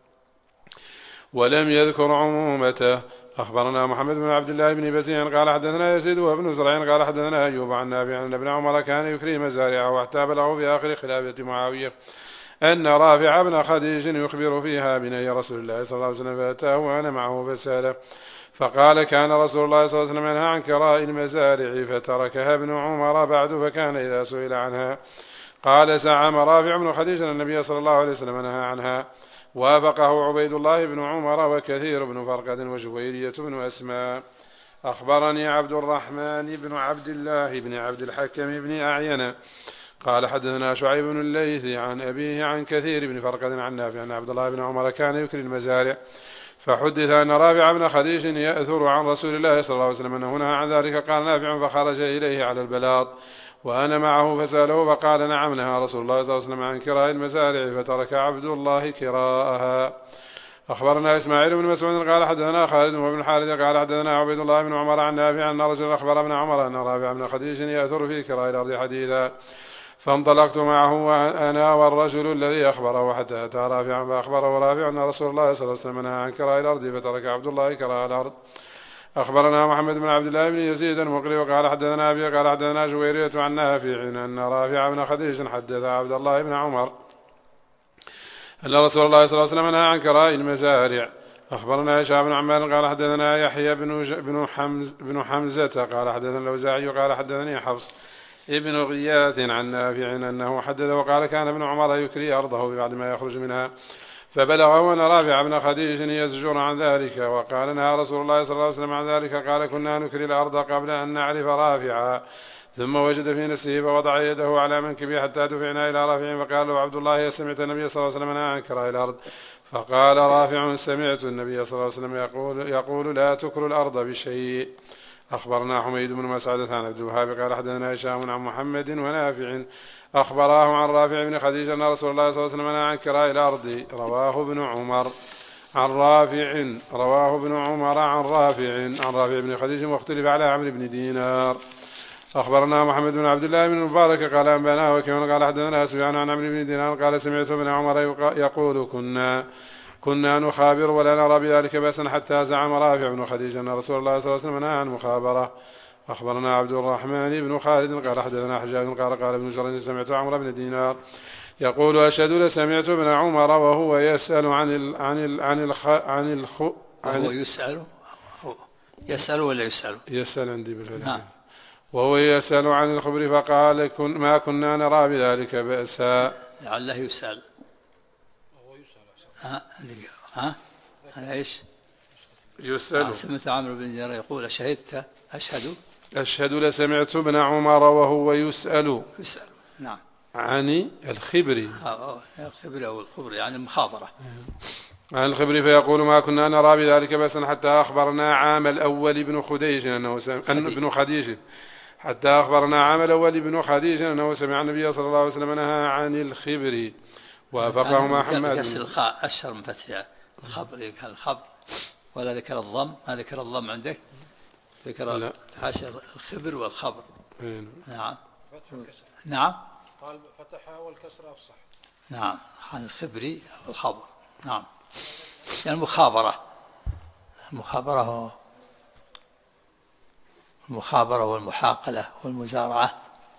ولم يذكر عمومته. أخبرنا محمد بن عبد الله بن بزيع قال حدثنا يزيد وابن زرع قال حدثنا أيوب عن نافع عن ابن عمر كان يكري مزارعه وحتى بلغه في آخر خلافة معاوية أن رافع بن خديج يخبر فيها بني رسول الله صلى الله عليه وسلم فأتاه وأنا معه فسأله فقال كان رسول الله صلى الله عليه وسلم ينهى عن كراء المزارع فتركها ابن عمر بعد فكان إذا سئل عنها قال زعم رافع بن خديج أن النبي صلى الله عليه وسلم نهى عنها. وافقه عبيد الله بن عمر وكثير بن فرقد وجويرية بن أسماء. أخبرني عبد الرحمن بن عبد الله بن عبد الحكم بن أعين قال حدثنا شعيب بن الليث عن أبيه عن كثير بن فرقد عن نافع أن عبد الله بن عمر كان يكري المزارع فحدث أن رافع بن خديج يأثر عن رسول الله صلى الله عليه وسلم أنه نهى عن ذلك. قال نافع فخرج إليه على البلاط وأنا معه فسأله فقال نعم نهى رسول الله صلى الله عليه وسلم عن كراء المزارع فترك عبد الله كراءها. أخبرنا إسماعيل بن مسعود قال حدثنا خالد وابن حارث قال حدثنا عبيد الله بن عمر عن نافع أن رجلا أخبر ابن عمر أن رافع بن خديج يأثر في كراء الأرض حديثا فانطلقت معه وأنا والرجل الذي أخبره حتى أتى رافعا فأخبره رافع أن رسول الله صلى الله عليه وسلم نهى عن كراء الأرض فترك عبد الله كراء الأرض. أخبرنا محمد بن عبد الله بن يزيد المقري وقال حدثنا أبي قال حدثنا جويرية عن نافع أن رافع بن خديج حدث عبد الله بن عمر أن رسول الله صلى الله عليه وسلم نهى عن كراء المزارع. أخبرنا هشام بن عمار قال حدثنا يحيى بن حمزة قال حدثنا الأوزاعي قال حدثني حفص ابن غياث عن نافع أنه حدث وقال كان ابن عمر يكري أرضه بعد ما يخرج منها فبلغه أن رافع بن خديج يزجر عن ذلك وقال نهى رسول الله صلى الله عليه وسلم عن ذلك. قال كنا نكري الأرض قبل أن نعرف رافعا ثم وجد في نفسه فوضع يده على منكبه حتى دفعنا إلى رافع فقال له عبد الله سمعت النبي صلى الله عليه وسلم نهى عن كراء الأرض؟ فقال رافع سمعت النبي صلى الله عليه وسلم يقول لا تكر الأرض بشيء. أخبرنا حميد بن مسعدة عن عبد الوهاب قال حدثنا هشام عن محمد ونافع أخبراه عن رافع بن خديج أن رسول الله صلى الله عليه وسلم نهى عن كراء الأرض. رواه ابن عمر عن رافع بن خديج واختلف على عمرو بن دينار. أخبرنا محمد بن عبد الله بن المبارك قال أنبانا وكيون قال حدثنا سفيان عن عمرو بن دينار قال سمعت ابن عمر يقول كنا نخابر ولا نرى بذلك بأسا حتى زعم رافع بن خديج أن رسول الله صلى الله عليه وسلم نهى عن مخابرة. أخبرنا عبد الرحمن بن خالد قال حدثنا حجاج قال ابن جريج سمعت عمرو بن دينار يقول أشهد لسمعت ابن عمر وهو يسأل يسأل ولا يسأل؟ يسأل عندي بالفعل. وهو يسأل عن الخبر فقال ما كنا نرى بذلك بأسا. لعله يسأل. أنا إيش؟ يسأل. سمعت عمرو بن دينار يقول أشهدت؟ أشهد لسمعت ابن عمر وهو يسأل. نعم. عن الخبر. الخبر أو الخبر يعني المخابرة. عن الخبر فيقول ما كنا نرى بذلك بأسا حتى أخبرنا عام الأول ابن خديج ابن خديج حتى أخبرنا عام الأول ابن خديج أنه سمع النبي صلى الله عليه وسلم نهى عن الخبر. وافقه محمد. كسر الخاء أشهر من فتحها الخبر كان الخبر ولا ذكر الضم. ما ذكر الضم عندك؟ ذكر حاشا الخبر والخبر. نعم قال فتحها والكسر أفصح. نعم عن الخبر والخبر. نعم يعني المخابرة والمحاقلة والمزارعة.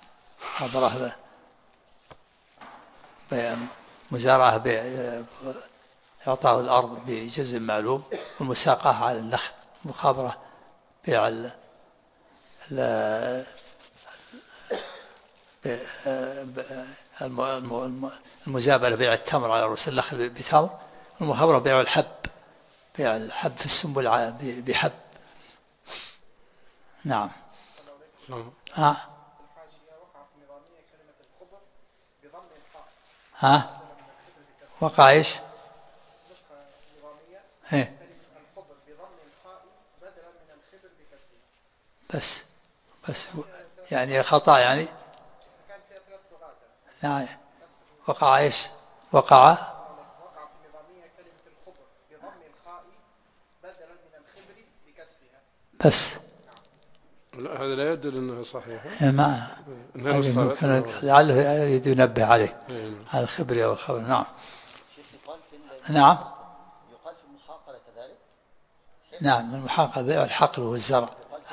مزارعة بإعطاء الأرض بجزء معلوم والمساقة على النخل. مخابرة بيع المزابلة بيع التمر على رؤوس النخل بتمر. المخابرة بيع الحب في السنبل بحب. نعم. وقع ايش؟ بس يعني خطأ يعني. نعم. وقع ايش؟ وقع في النظامية كلمة الخبر بضم الخاء بدلا من الخبر بكسرها. بس لا هذا لا يدل انه صحيح. ما لعله يريد ينبه عليه على الخبر او الخبر. نعم. نعم. يقال في المحاقلة كذلك. نعم المحاقلة بيع الحقل والزرع.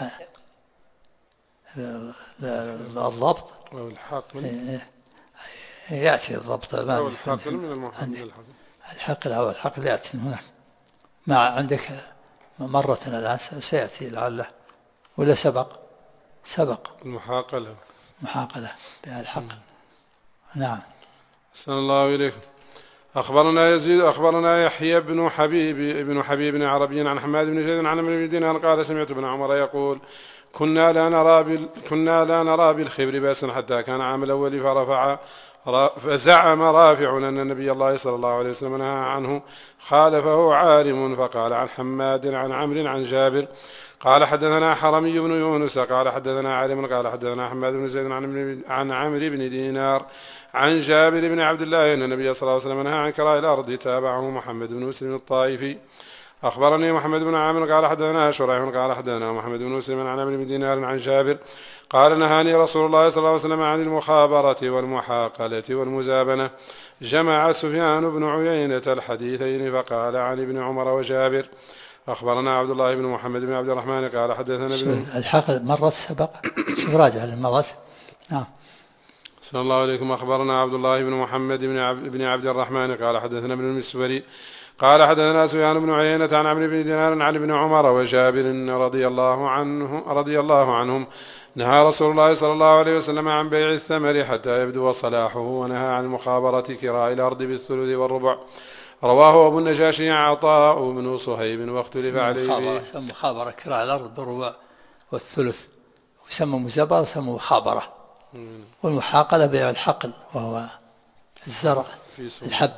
الضبط أو الحقل يأتي الضبط. أو الحقل من المحقل. الحقل أو الحقل يأتي هناك. ما عندك مرة الآن سيأتي لعله ولا سبق المحاقلة بيع الحقل. نعم. أحسن الله إليكم. أخبرنا يزيد أخبرنا يحيى بن حبيب عربي عن حماد بن زيد عن عمرو بن دينار قال سمعت ابن عمر يقول كنا لا نرى بالخبر بأسا حتى كان عام الأول فزعم رافع أن النبي الله صلى الله عليه وسلم نهى عنه خالفه عالم فقال عن حماد عن عمرو عن جابر قال حدثنا حرمي بن يونس قال حدثنا عالم قال حدثنا حماد بن زيد عن عمرو بن دينار عن جابر بن عبد الله أن النبي صلى الله عليه وسلم نهى عن كراء الأرض تابعه محمد بن مسلم الطائفي. أخبرني محمد بن عامر قال حدثنا شريح قال حدثنا محمد بن مسلم عن عمرو بن دينار عن جابر قال نهاني رسول الله صلى الله عليه وسلم عن المخابرة والمحاقلة والمزابنة. جمع سفيان بن عيينة الحديثين فقال عن ابن عمر وجابر. أخبرنا عبد الله بن محمد بن عبد الرحمن قال حدثنا الحقل مرت سبق شوف راجع للمرات. نعم. صلى الله عليكم. أخبرنا عبد الله بن محمد بن عبد الرحمن قال حدثنا ابن المسوري قال حدثنا سفيان بن عيينة عن عمرو بن دينار عن ابن عمر وجابر رضي الله عنهم نهى رسول الله صلى الله عليه وسلم عن بيع الثمر حتى يبدو صلاحه ونهى عن المخابرة كراء الأرض بالثلث والربع. رواه أبو النجاشي عطاء بن صهيب واختلف عليه. مخابرة كراء الأرض بالربع والثلث وسمى مزابرة وسمى مخابرة. والمحاقلة بيع الحقل وهو الزرع الحب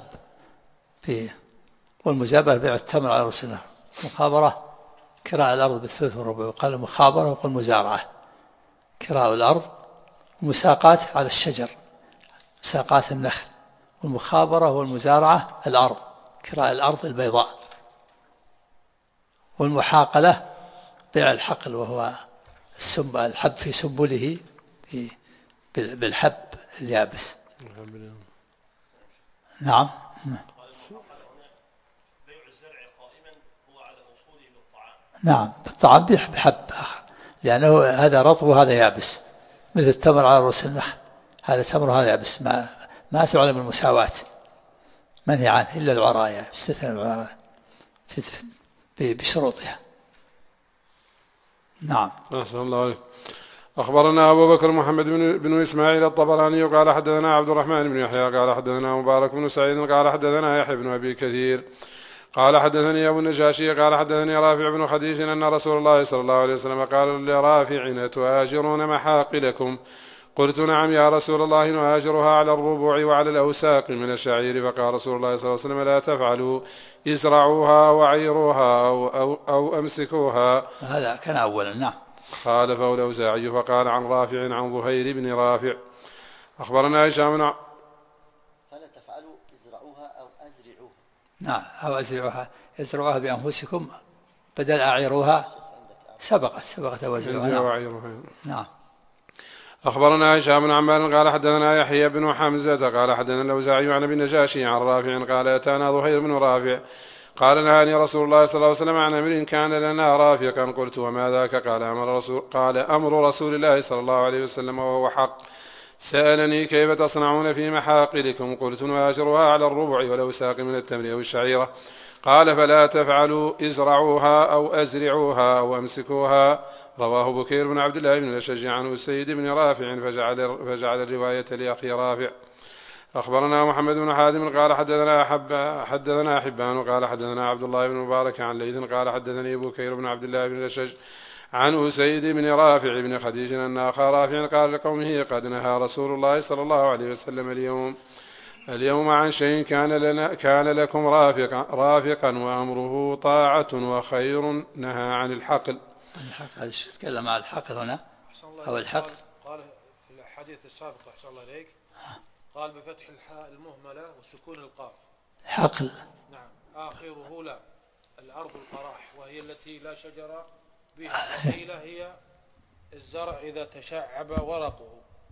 والمزابرة بيع التمر على رسول الله. مخابرة كراء الأرض بالثلث والربع وقال مخابرة وقال مزارعة كراء الأرض ومساقات على الشجر مساقات النخل. والمخابرة والمزارعة الأرض كراء الأرض البيضاء. والمحاقلة بيع الحقل وهو الحب في سنبله بالحب اليابس. نعم. نعم بالطعام بحب آخر لأنه هذا رطب وهذا يابس مثل التمر على رؤوس النخل هذا تمر وهذا يابس ما تعلم المساواة منهي عنه إلا العرايا استثنى العرايا بشروطها. نعم. أحسن الله عليك. أخبرنا أبو بكر محمد بن إسماعيل الطبراني قال حدثنا عبد الرحمن بن يحيى قال حدثنا مبارك بن سعيد قال حدثنا يحيى بن أبي كثير قال حدثني أبو النجاشي قال حدثني رافع بن خديج أن رسول الله صلى الله عليه وسلم قال لرافع تهاجرون محاقلكم قلت نعم يا رسول الله نهاجرها على الربوع وعلى الأوساق من الشعير فقال رسول الله صلى الله عليه وسلم لا تفعلوا ازرعوها وعيروها أو أمسكوها. هذا كان أولا. نعم. خالفه الأوزاعي فقال عن رافع عن ظهير بن رافع. أخبرنا هشام فلا تفعلوا ازرعوها أو أزرعوها. نعم أو أزرعوها ازرعوها بأنفسكم بدل أعيروها سبقت أو أزرعوها. نعم. أخبرنا هشام بن عمار قال حدثنا يحيى بن حمزة قال حدثنا الأوزاعي عن ابن النجاشي عن رافع قال أتانا ظهير بن رافع قال نهاني رسول الله صلى الله عليه وسلم عن أمر كان لنا رافقا قلت وما ذاك قال أمر رسول الله صلى الله عليه وسلم وهو حق سألني كيف تصنعون في محاقلكم قلت نهاجرها على الربع والأوساق من التمر أو الشعيرة قال فلا تفعلوا ازرعوها أو أزرعوها أو أمسكوها. رواه بكير بن عبد الله بن الأشج عن السيد بن رافع فجعل الرواية لأخي رافع. أخبرنا محمد بن حازم قال حدثنا حبان قال حدثنا عبد الله بن مبارك عن ليث قال حدثني بكير بن عبد الله بن الأشج عن أسيد بن رافع بن خديج أن أخا رافع قال لقومه قد نهى رسول الله صلى الله عليه وسلم اليوم عن شيء كان لكم رافقا وأمره طاعة وخير نهى عن الحقل هذا تكلم عن الحقل هنا أو الحقل. قال في الحديث السابق أحسن الله إليك قال بفتح الحاء المهملة وسكون القاف حقل. نعم. آخره لا الأرض القراح وهي التي لا شجر بها، وقيل هي الزرع إذا تشعب ورقه.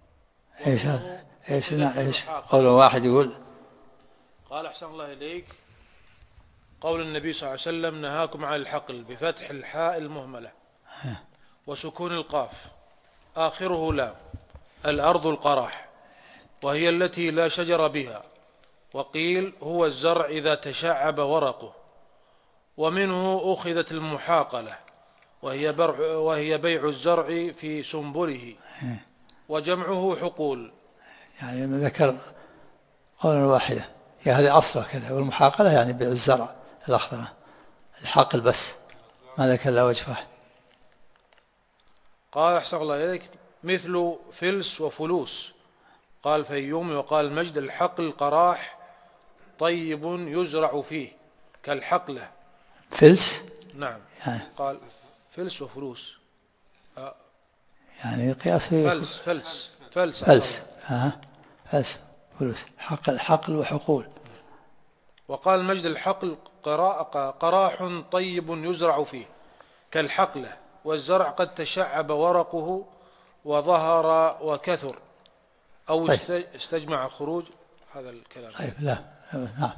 ايش قول واحد يقول قال أحسن الله إليك قول النبي صلى الله عليه وسلم نهاكم عن الحقل بفتح الحاء المهملة وسكون القاف آخره لا الأرض القراح وهي التي لا شجر بها، وقيل هو الزرع إذا تشعب ورقه، ومنه أخذت المحاقلة وهي بيع الزرع في سنبله وجمعه حقول. يعني ذكر قولا واحدة هذه أصله كذا، والمحاقلة يعني بيع الزرع الأخضر، الحقل بس ما ذكر لا وجه واحد. قال أحسن الله إليك مثل فلس وفلوس. قال فيومي وقال المجد الحقل قراح طيب يزرع فيه كالحقلة. فلس نعم يعني قال فلس وفلوس يعني قياس فلس فلس فلوس حقل وحقول. وقال المجد الحقل قراح طيب يزرع فيه كالحقلة، والزرع قد تشعب ورقه وظهر وكثر أو طيب. استجمع خروج هذا الكلام. طيب لا نعم.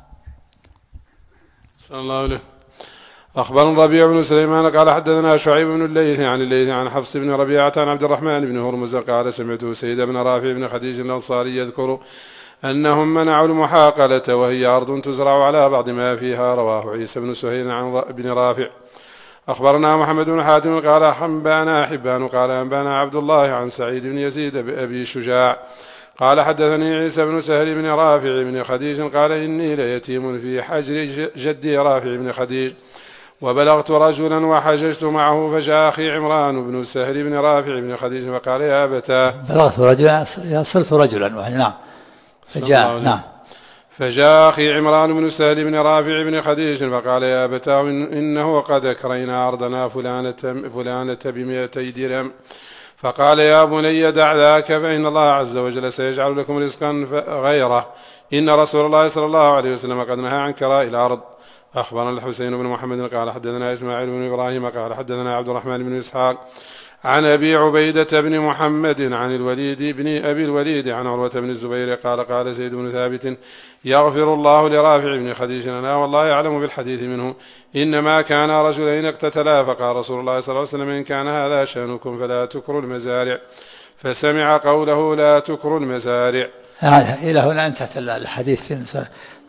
صلى الله عليه. أخبرنا ربيع بن سليمان قال حدثنا شعيب بن الليث عن حفص بن ربيعة عن عبد الرحمن بن هرمز قال سمعته سيد بن رافع بن خديج الأنصاري يذكر أنهم منعوا المحاقلة وهي أرض تزرع على بعض ما فيها. رواه عيسى بن سهيل عن ابن رافع. أخبرنا محمد بن حاتم قال أنبانا حبان قال أنبانا عبد الله عن سعيد بن يزيد بأبي شجاع قال حدثني عيسى بن سهل بن رافع بن خديج قال إني ليتيم في حجر جدي رافع بن خديج، وبلغت رجلا وحججت معه فجاء أخي عمران بن سهل بن رافع بن خديج فقال يا أبتاه بلغت رجلا صرت رجلا. نعم فجاء نعم فجاء أخي عمران بن سهل بن رافع بن خديج فقال يا أبتاه إنه قد أكرينا أرضنا فلانة ب200 درهم. فقال يا بني دع ذاك فإن الله عز وجل سيجعل لكم رزقا غيره، إن رسول الله صلى الله عليه وسلم قد نهى عن كراء الأرض. أخبرنا الحسين بن محمد قال حدثنا إسماعيل بن إبراهيم قال حدثنا عبد الرحمن بن إسحاق عن أبي عبيدة بن محمد عن الوليد بن أبي الوليد عن عروة بن الزبير قال زيد بن ثابت يغفر الله لرافع بن خديج لنا والله يعلم بالحديث منه، إنما كان رجلين اقتتلا فقال رسول الله صلى الله عليه وسلم إن كان هذا شأنكم فلا تكروا المزارع، فسمع قوله لا تكروا المزارع. إلى هنا انتهت الحديث. في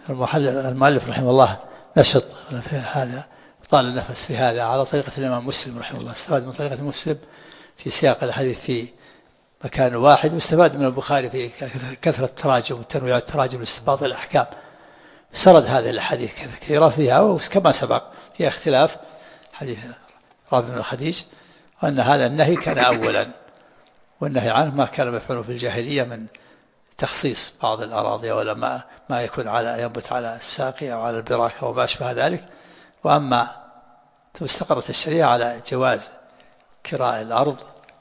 المؤلف رحمه الله نشط في هذا، طال النفس في هذا على طريقة الإمام مسلم رحمه الله، استفاد من طريقة مسلم في سياق الحديث في مكان واحد، واستفاد من البخاري في كثرة التراجم وتنويع التراجم لاستنباط الأحكام. سرد هذه الحديث كثيرة فيها، وكما سبق فيها اختلاف حديث رافع بن خديج، وأن هذا النهي كان أولا، والنهي عنه ما كان مفعول في الجاهلية من تخصيص بعض الأراضي ولا ما يكون ينبت على الساقي أو على البراكة وما أشبه ذلك. وأما استقرت الشريعة على جواز كراء الأرض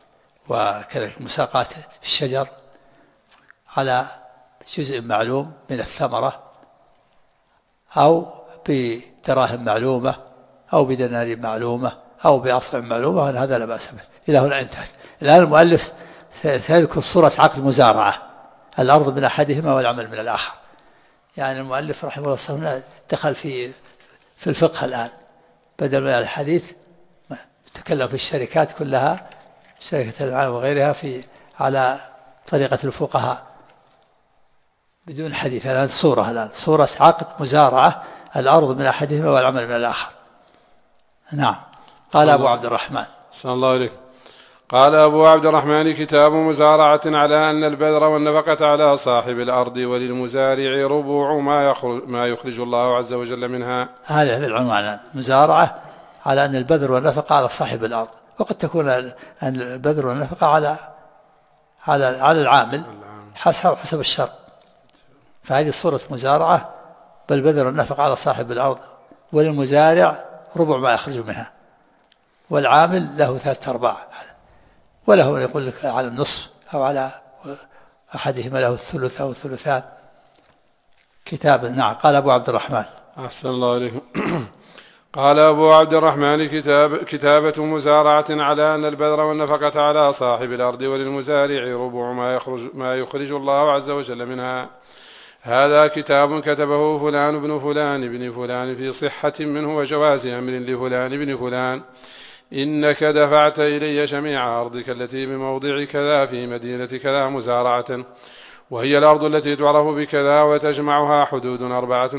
وكذلك مساقات الشجر على جزء معلوم من الثمرة أو بدراهم معلومة أو بدنانير معلومة أو بأصبع معلومة، هذا لا بأس به. إلى هنا انتهت. الآن المؤلف سيذكر صورة عقد مزارعة، الأرض من أحدهما والعمل من الآخر. يعني المؤلف رحمه الله صلى دخل في الفقه الآن، بدل من الحديث تكلم في الشركات كلها، شركة العالم وغيرها على طريقة الفقهاء بدون حديث. الآن صورة عقد مزارعة، الأرض من أحدهما والعمل من الآخر. نعم. قال أبو عبد الرحمن صلى الله عليه قال أبو عبد الرحمن كتاب مزارعة على أن البذر والنفقة على صاحب الأرض وللمزارع ربوع ما يخرج الله عز وجل منها. هذا العنوان، مزارعة على أن البذر والنفقة على صاحب الأرض، وقد تكون أن البذر والنفقة على العامل حسب الشرط. فهذه صورة مزارعة، بالبذر والنفقة على صاحب الأرض وللمزارع ربع ما يخرج منها، والعامل له 3/4، وله من يقول لك على النصف أو على أحدهما له الثلث أو الثلثان. كتاب. نعم. قال أبو عبد الرحمن. أحسن الله إليكم. قال أبو عبد الرحمن: كتابة مزارعة على أن البذر والنفقة على صاحب الأرض، وللمزارع ربع ما يخرج الله عز وجل منها. هذا كتاب كتبه فلان بن فلان بن فلان في صحة منه وجواز أمر لفلان بن فلان. إنك دفعت إلي جميع أرضك التي بموضع كذا في مدينة كذا مزارعة، وهي الأرض التي تعرف بكذا، وتجمعها حدود 4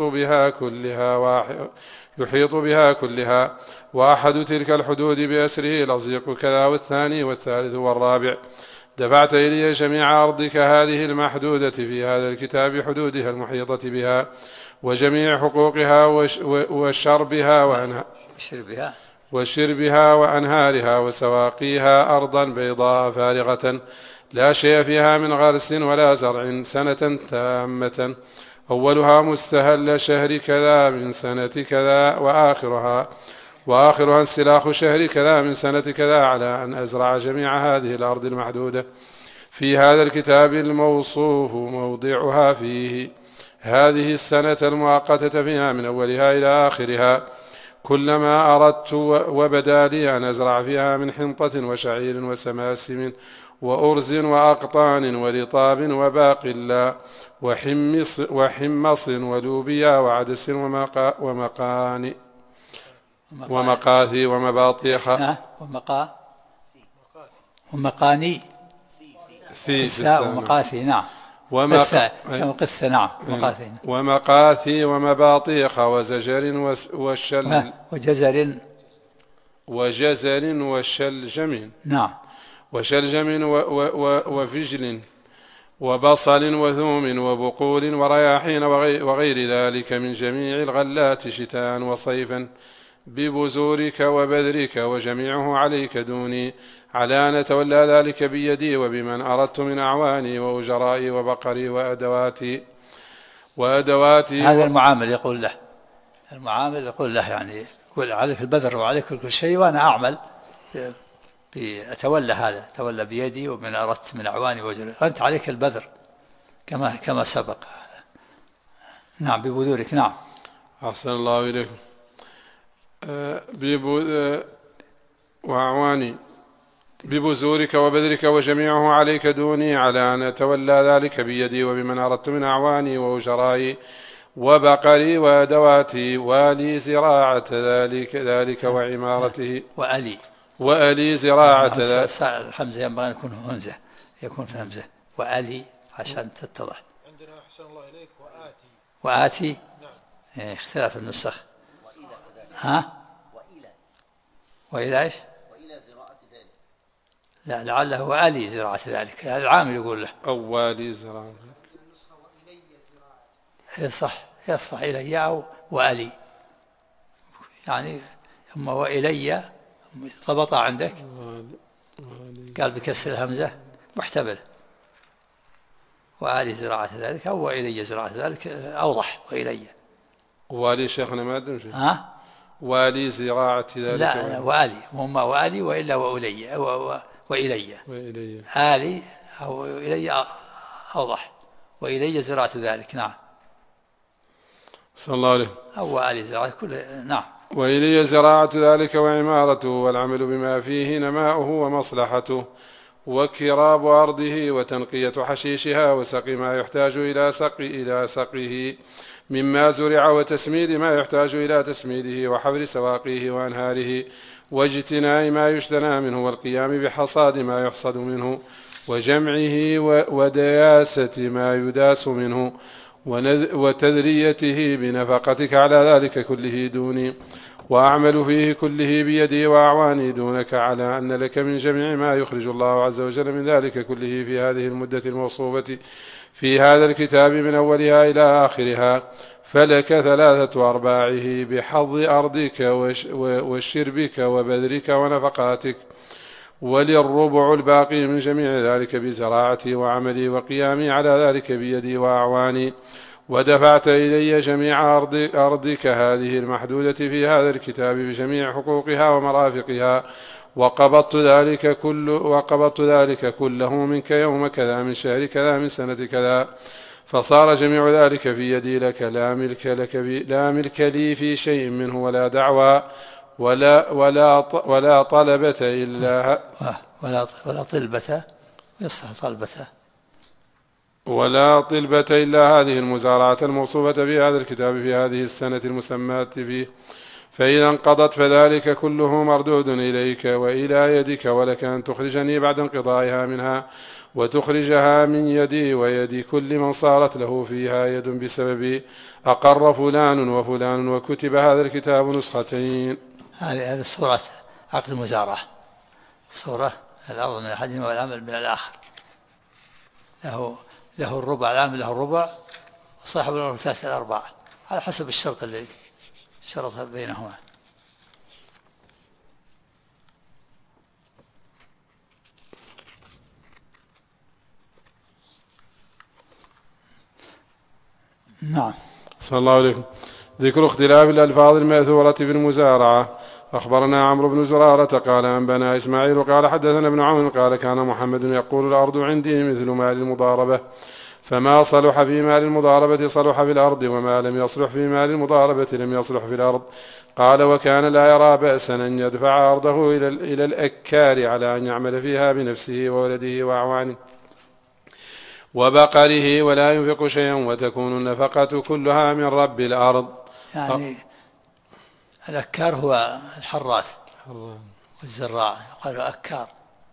يحيط بها كلها، وأحد تلك الحدود بأسره لصيق كذا، والثاني والثالث والرابع. دفعت إلي جميع أرضك هذه المحدودة في هذا الكتاب، حدودها المحيطة بها وجميع حقوقها وشربها وأنهارها وسواقيها، أرضا بيضاء فارغة لا شيء فيها من غرس ولا زرع، سنة تامة، أولها مستهل شهر كذا من سنة كذا، وآخرها انسلاخ شهر كذا من سنة كذا، على أن أزرع جميع هذه الأرض المحدودة في هذا الكتاب الموصوف موضعها فيه هذه السنة المؤقتة فيها من أولها إلى آخرها، كلما أردت وبدا لي أن أزرع فيها من حنطة وشعير وسماسم وأرز وأقطان ورطاب وباقلا وحمص ولوبيا وعدس ومقاثي ومباطيخ ومقاني ومقاثي. نعم. قثة. نعم. ومقاثي ومباطيخ وزجر وجزر وشلجم. نعم. وشلجم وفجل وبصل وثوم وبقول ورياحين وغير ذلك من جميع الغلات شتاء وصيفا، ببزورك وبذرك، وجميعه عليك دوني، على أن أتولى ذلك بيدي وبمن أردت من أعواني وأجرائي وبقري وأدواتي. هذا المعامل يقول له يعني يقول عليك البذر وعليك كل شيء، وأنا أعمل أتولى هذا، أتولى بيدي ومن أردت من أعواني وأجرائي، أنت عليك البذر كما سبق. نعم. ببذورك. نعم. أحسن الله إليكم. وأعواني ببزورك وبذرك، وجميعه عليك دوني، على أن أتولى ذلك بيدي وبمن أردت من أعواني وأجرائي وبقري وأدواتي، والي زراعة ذلك وعمارته. وألي زراعة ذلك. الحمزة ينبغي أن يكون في همزة وألي عشان تتضح. عندنا أحسن الله إليك وآتي. نعم. اختلاف النسخ. وإلى إيش؟ وإلى زراعة ذلك. لا، لعله وآلي زراعة ذلك، العامل يقول له أو والي زراعة ذلك. صح إلي أو وآلي، يعني ثم وإلي ضبط عندك، قال بكسر الهمزة محتمل، وآلي زراعة ذلك أو وإلي زراعة ذلك أوضح. وإلي والي شيخنا ما أدري والي زراعة ذلك. لا وآلي، وما وآلي وإلا وإلي آلي أو إلي أوضح، وإلي زراعة ذلك. نعم. صلى الله عليه. أو آلي زراعة كل. نعم. وإلي زراعة ذلك وعمارته، والعمل بما فيه نماؤه ومصلحته، وكراب أرضه وتنقية حشيشها، وسقي ما يحتاج إلى سقيه مما زرع، وتسميد ما يحتاج إلى تسميده، وحفر سواقيه وأنهاره، واجتناء ما يجتنى منه، والقيام بحصاد ما يحصد منه، وجمعه ودياسة ما يداس منه، وتذريته بنفقتك على ذلك كله دوني، وأعمل فيه كله بيدي وأعواني دونك، على أن لك من جميع ما يخرج الله عز وجل من ذلك كله في هذه المدة الموصوفة في هذا الكتاب من أولها إلى آخرها، فلك 3/4 بحظ أرضك وشربك وبذرك ونفقاتك، وللربع الباقي من جميع ذلك بزراعتي وعملي وقيامي على ذلك بيدي وأعواني، ودفعت إلي جميع أرضك هذه المحدودة في هذا الكتاب بجميع حقوقها ومرافقها، وقبضت ذلك كله منك يوم كذا من شهر كذا من سنة كذا، فصار جميع ذلك في يدي لك، لا ملك لي في شيء منه ولا دعوى ولا طلبة إلا ولا طلبة يصح طلبة ولا طلبة إلا هذه المزارعة الموصوفة في هذا الكتاب في هذه السنة المسماة فيه، فإذا انقضت فذلك كله مردود إليك وإلى يدك، ولك أن تخرجني بعد انقضائها منها وتخرجها من يدي ويد كل من صارت له فيها يد بسببي. أقر فلان وفلان وكتب هذا الكتاب نسختين. هذه الصورة عقد المزارعة، صورة الأرض من أحدهما والعمل من الآخر، له الربع، العامل له الربع وصاحب الأرض ثلاثة الأرباع على حسب الشرط اللي شرطها بينهما. نعم. صلى الله عليكم. ذكر اختلاف الألفاظ المأثورة في المزارعة. أخبرنا عمرو بن زرارة قال أنبأنا إسماعيل قال حدثنا ابن عون قال كان محمد يقول الأرض عندي مثل مال المضاربة، فما صلح في مال المضاربة صلح في الأرض، وما لم يصلح في مال المضاربة لم يصلح في الأرض. قال وكان لا يرى بأسا أن يدفع أرضه إلى الأكار على أن يعمل فيها بنفسه وولده وأعوانه وبقره، ولا ينفق شيئا وتكون النفقة كلها من رب الأرض. يعني الأكار هو الحراث والزراع، يقال أكار،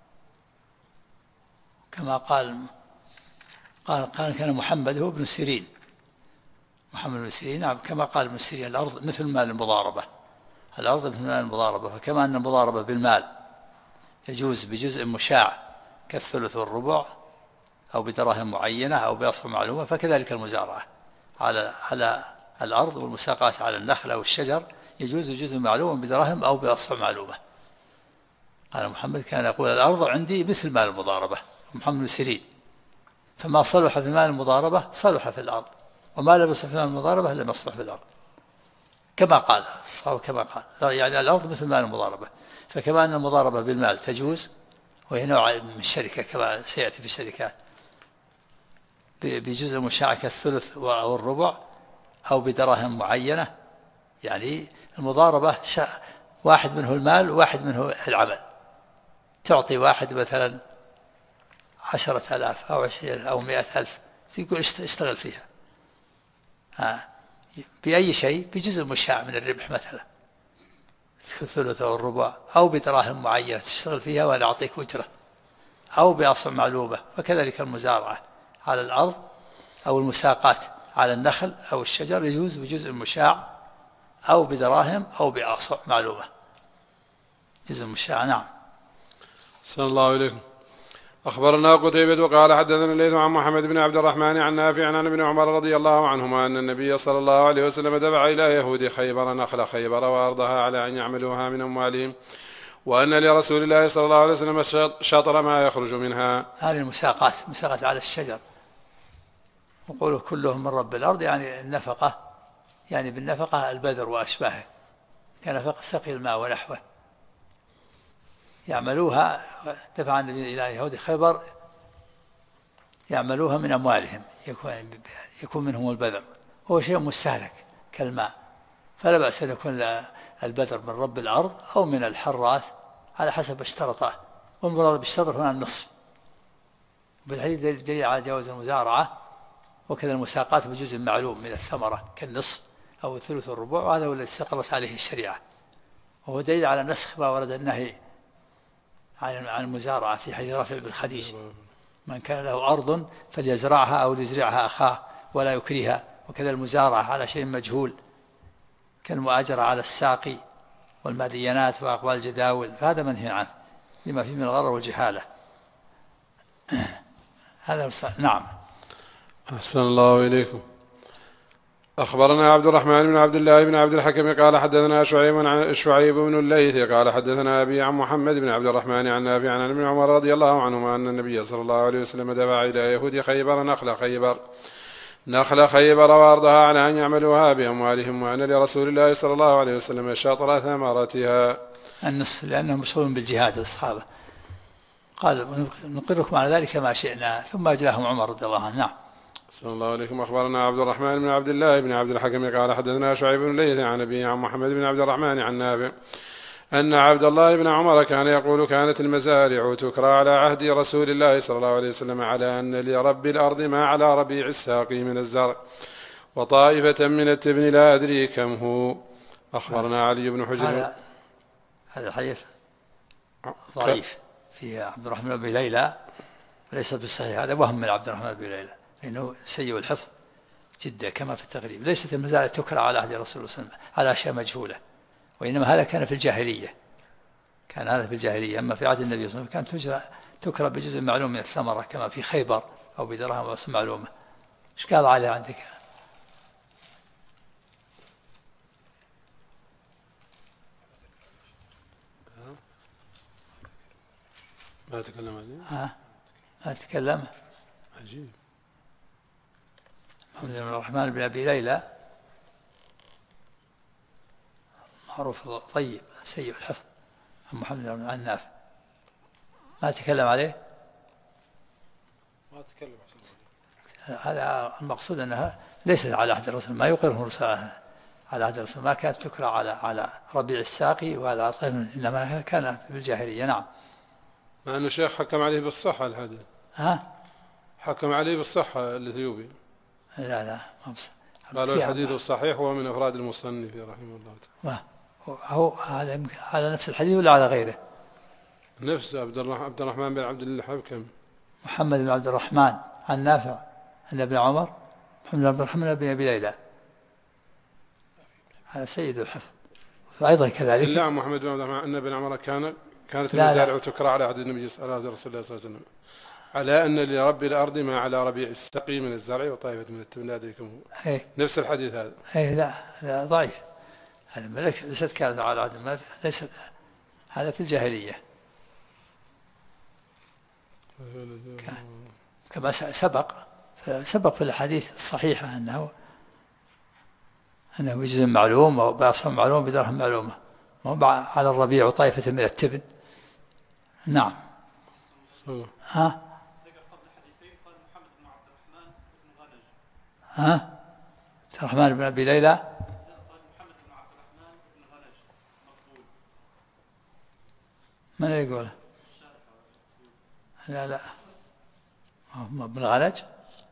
كما قال كان محمد هو ابن سيرين، محمد بن سيرين، نعم، كما قال ابن سيرين الأرض مثل مال المضاربة، الأرض مثل مال المضاربة، فكما أن المضاربة بالمال يجوز بجزء مشاع كالثلث والربع أو بدراهم معينة أو بأصل معلومة، فكذلك المزارعة على الأرض والمساقات على النخل أو الشجر يجوز جزء معلوم بدراهم أو بأصل معلومة. قال محمد كان يقول الأرض عندي مثل مال المضاربة، محمد بن سيرين، فما صلح في مال المضاربة صلح في الأرض، وما لم يصلح في مال المضاربة لم يصلح في الأرض، كما قال يعني الأرض مثل مال المضاربة، فكما أن المضاربة بالمال تجوز، وهي نوع من الشركة كما سيأتي في الشركات، بجزء مشاع كالثلث أو الربع أو بدراهم معينة، يعني المضاربة واحد منه المال وواحد منه العمل، تعطي واحد مثلا 10,000 أو 20 أو 100,000 تقول اشتغل فيها بأي شيء، بجزء مشاع من الربح مثلا الثلث أو الربع، أو بدراهم معينة تشتغل فيها وأنا أعطيك أجرة، أو بأصل معلومة. فكذلك المزارعة على الأرض أو المساقات على النخل أو الشجر يجوز بجزء مشاع أو بدراهم أو بأصل معلومة، جزء مشاع. نعم. صلى الله عليكم. أخبرنا قتيبة قال حدثنا الليث عن محمد بن عبد الرحمن عن نافع عن ابن عمر رضي الله عنهما أن النبي صلى الله عليه وسلم دفع إلى يهود خيبر نخل خيبر وأرضها على أن يعملوها من أموالهم، وأن لرسول الله صلى الله عليه وسلم شطر ما يخرج منها. هذه المساقات على الشجر، وقوله كلهم من رب الأرض يعني النفقة، يعني بالنفقة البذر وأشباهه كنفقة سقي الماء ونحوه، يعملوها. دفع النبي إلى يهود خيبر يعملوها من أموالهم، يكون منهم البذر، هو شيء مستهلك كالماء، فلا بأس أن يكون البذر من رب الأرض أو من الحراث على حسب اشترطه، والمراد بالشطر هنا النصف. بالحديث دليل على جواز المزارعة، وكذا المساقات بجزء معلوم من الثمرة كالنصف أو الثلث والربع، وهذا هو الذي استقرت عليه الشريعة، وهو دليل على نسخ ما ورد النهي عن المزارعة في حديث رافع بن خديج: من كان له أرض فليزرعها أو ليزرعها أخاه ولا يكرهها. وكذا المزارعة على شيء مجهول كالمؤاجرة على الساقي والمدينات وأقوال الجداول، فهذا منهي عنه لما فيه من الغرر والجهالة. هذا نعم. أحسن الله إليكم. أخبرنا عبد الرحمن بن عبد الله بن عبد الحكم قال حدثنا شعيب بن الليث قال حدثنا أبي عن محمد بن عبد الرحمن عن نافع عن ابن عمر رضي الله عنهما أن النبي صلى الله عليه وسلم دفع إلى يهود خيبر نخل خيبر نخل خيبر وأرضها على أن يعملوها بأموالهم، وأن لرسول الله صلى الله عليه وسلم شطر ثمرتها. النص لأنهم مشغولون بالجهاد الصحابة. قال نقركم على ذلك ما شئنا، ثم أجلاهم عمر رضي الله عنه. نعم. صلى الله عليكم. أخبرنا عبد الرحمن بن عبد الله بن عبد الحكم قال حدثنا شعيب بن ليث عن أبيه عن محمد بن عبد الرحمن عن نافع أن عبد الله بن عمر كان يقول كانت المزارع تكرى على عهد رسول الله صلى الله عليه وسلم على أن لرب الأرض ما على ربيع الساقي من الزرع وطائفة من التبن لا أدري كم هو. أخبرنا علي بن حجر. هذا الحديث ضعيف في عبد الرحمن بن ليلى، ليس بالصحيح، هذا وهم من عبد الرحمن بن ليلى لأنه سيء الحفظ جدا كما في التغريب. ليست المزارع تكرى على عهد رسول الله صلى الله عليه وسلم على أشياء مجهولة، وإنما هذا كان في الجاهلية، كان هذا في الجاهلية. أما في عهد النبي صلى الله عليه وسلم كانت تكرى بجزء معلوم من الثمرة كما في خيبر أو بدرهم معلومة. إيش قال عليه عندك؟ ما تكلم عليه؟ ما تكلم. عجيب. محمد بن الرحمن بن أبي ليلى معروف طيب سيء الحفظ عن محمد بن عن نافع. ما تكلم عليه؟ ما تكلم. هذا المقصود أنها ليست على عهد الرسول، ما يقره الرسول على عهد الرسول، ما كانت تكرى على ربيع الساقي وعلى طيب، إنما كان في الجاهلية. نعم. مع أن الشيخ حكم عليه بالصحة الحديث. حكم عليه بالصحة الإثيوبي. لا ما بصح. قالوا الحديث الصحيح هو من أفراد المصنف رحمه الله تعالى. هو هذا على نفس الحديث ولا على غيره؟ نفس عبد الرحمن بن عبد الحكم. محمد بن عبد الرحمن عن نافع أن ابن عمر محمد بن عبد الرحمن بن أبي ليلى، هذا سيد الحفظ. وأيضا كذلك لا محمد بن عبد الرحمن أن ابن عمر كانت المزارع تكرى على عهد النبي صلى الله عليه وسلم على أن لرب الأرض ما على ربيع السقي من الزرع وطائفة من التبن لا أدري كم هو. نفس الحديث هذا. لا ضعيف. هذا ليست كانت على عهد الملك، ليست، هذا في الجاهلية كما سبق في الحديث الصحيحة أنه بجزء معلوم أو بعصا معلوم بدرهم معلومة، ما على الربيع وطائفة من التبن. نعم. عبد الرحمن بن أبي ليلى. من اللي يقوله؟ لا ابن غنج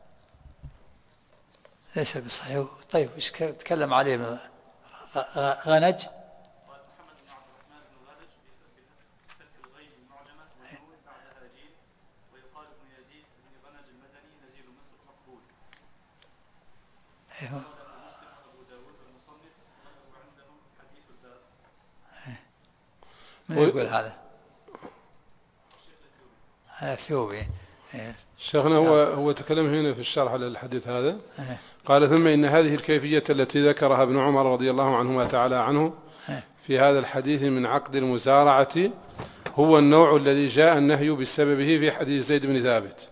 ليس بصحيح. طيب ايش تكلم عليه غنج؟ من يقول هذا؟ هذا الثيوبي. شيخنا هو تكلم هنا في الشرح على الحديث هذا. قال ثم إن هذه الكيفية التي ذكرها ابن عمر رضي الله عنهما تعالى عنه في هذا الحديث من عقد المزارعة هو النوع الذي جاء النهي بسببه في حديث زيد بن ثابت.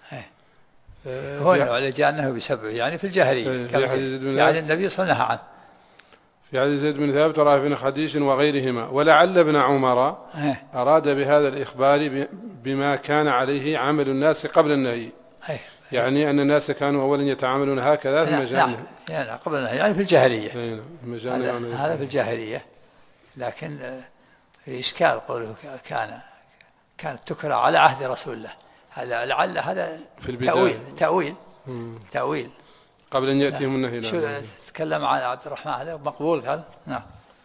هو النوع الذي جاء النهي بسببه يعني في الجاهلية في عهد النبي صلى الله عليه وسلم. في حديث زيد بن ثابت ورافع بن خديج وغيرهما. ولعل ابن عمر أراد بهذا الإخبار بما كان عليه عمل الناس قبل النهي، يعني أن الناس كانوا أولا يتعاملون هكذا ثم جاء يعني قبل النهي يعني في الجاهلية. هذا في الجاهلية، لكن في إشكال قوله كانت تكرى على عهد رسول الله. هذا لعل هذا تأويل قبل أن يأتيهم النهي. شو تكلم عن عبد الرحمن هذا مقبول قال. نعم.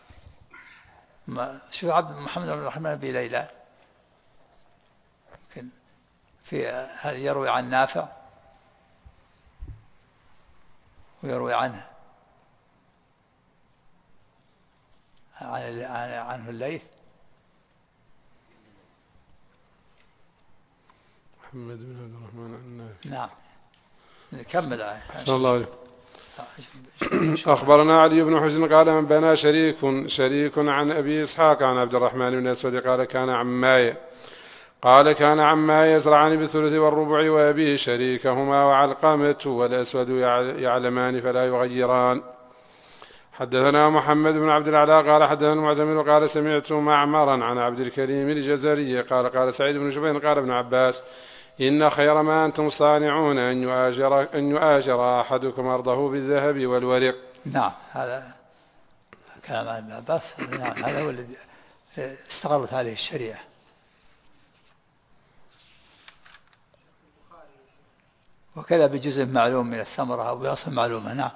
شو محمد بن الرحمن أبي ليلى يمكن في هذا يروي عن نافع ويروي عنه عنه الليث. محمد بن عبد الرحمن عن نافع. نعم. كمل. أحسن الله عليكم. أخبرنا علي بن حسن قال من بنى شريك عن أبي إسحاق عن عبد الرحمن بن أسود قال كان عماي قال كان عما يزرعان بالثلث والربع وأبيه شريكهما وعلقمة والأسود يعلمان فلا يغيران. حدثنا محمد بن عبد الأعلى قال حدثنا المعتمر قال سمعت معمرا عن عبد الكريم الجزري قال سعيد بن جبير قال ابن عباس إن خير ما أنتم صانعون أن يؤاجر أحدكم أرضه بالذهب والورق. نعم هذا كلام عن ابن عباس. نعم هذا هو الذي استقرت عليه الشريعة. وكذا بجزء معلوم من الثمرة أو بأصل معلومة. نعم.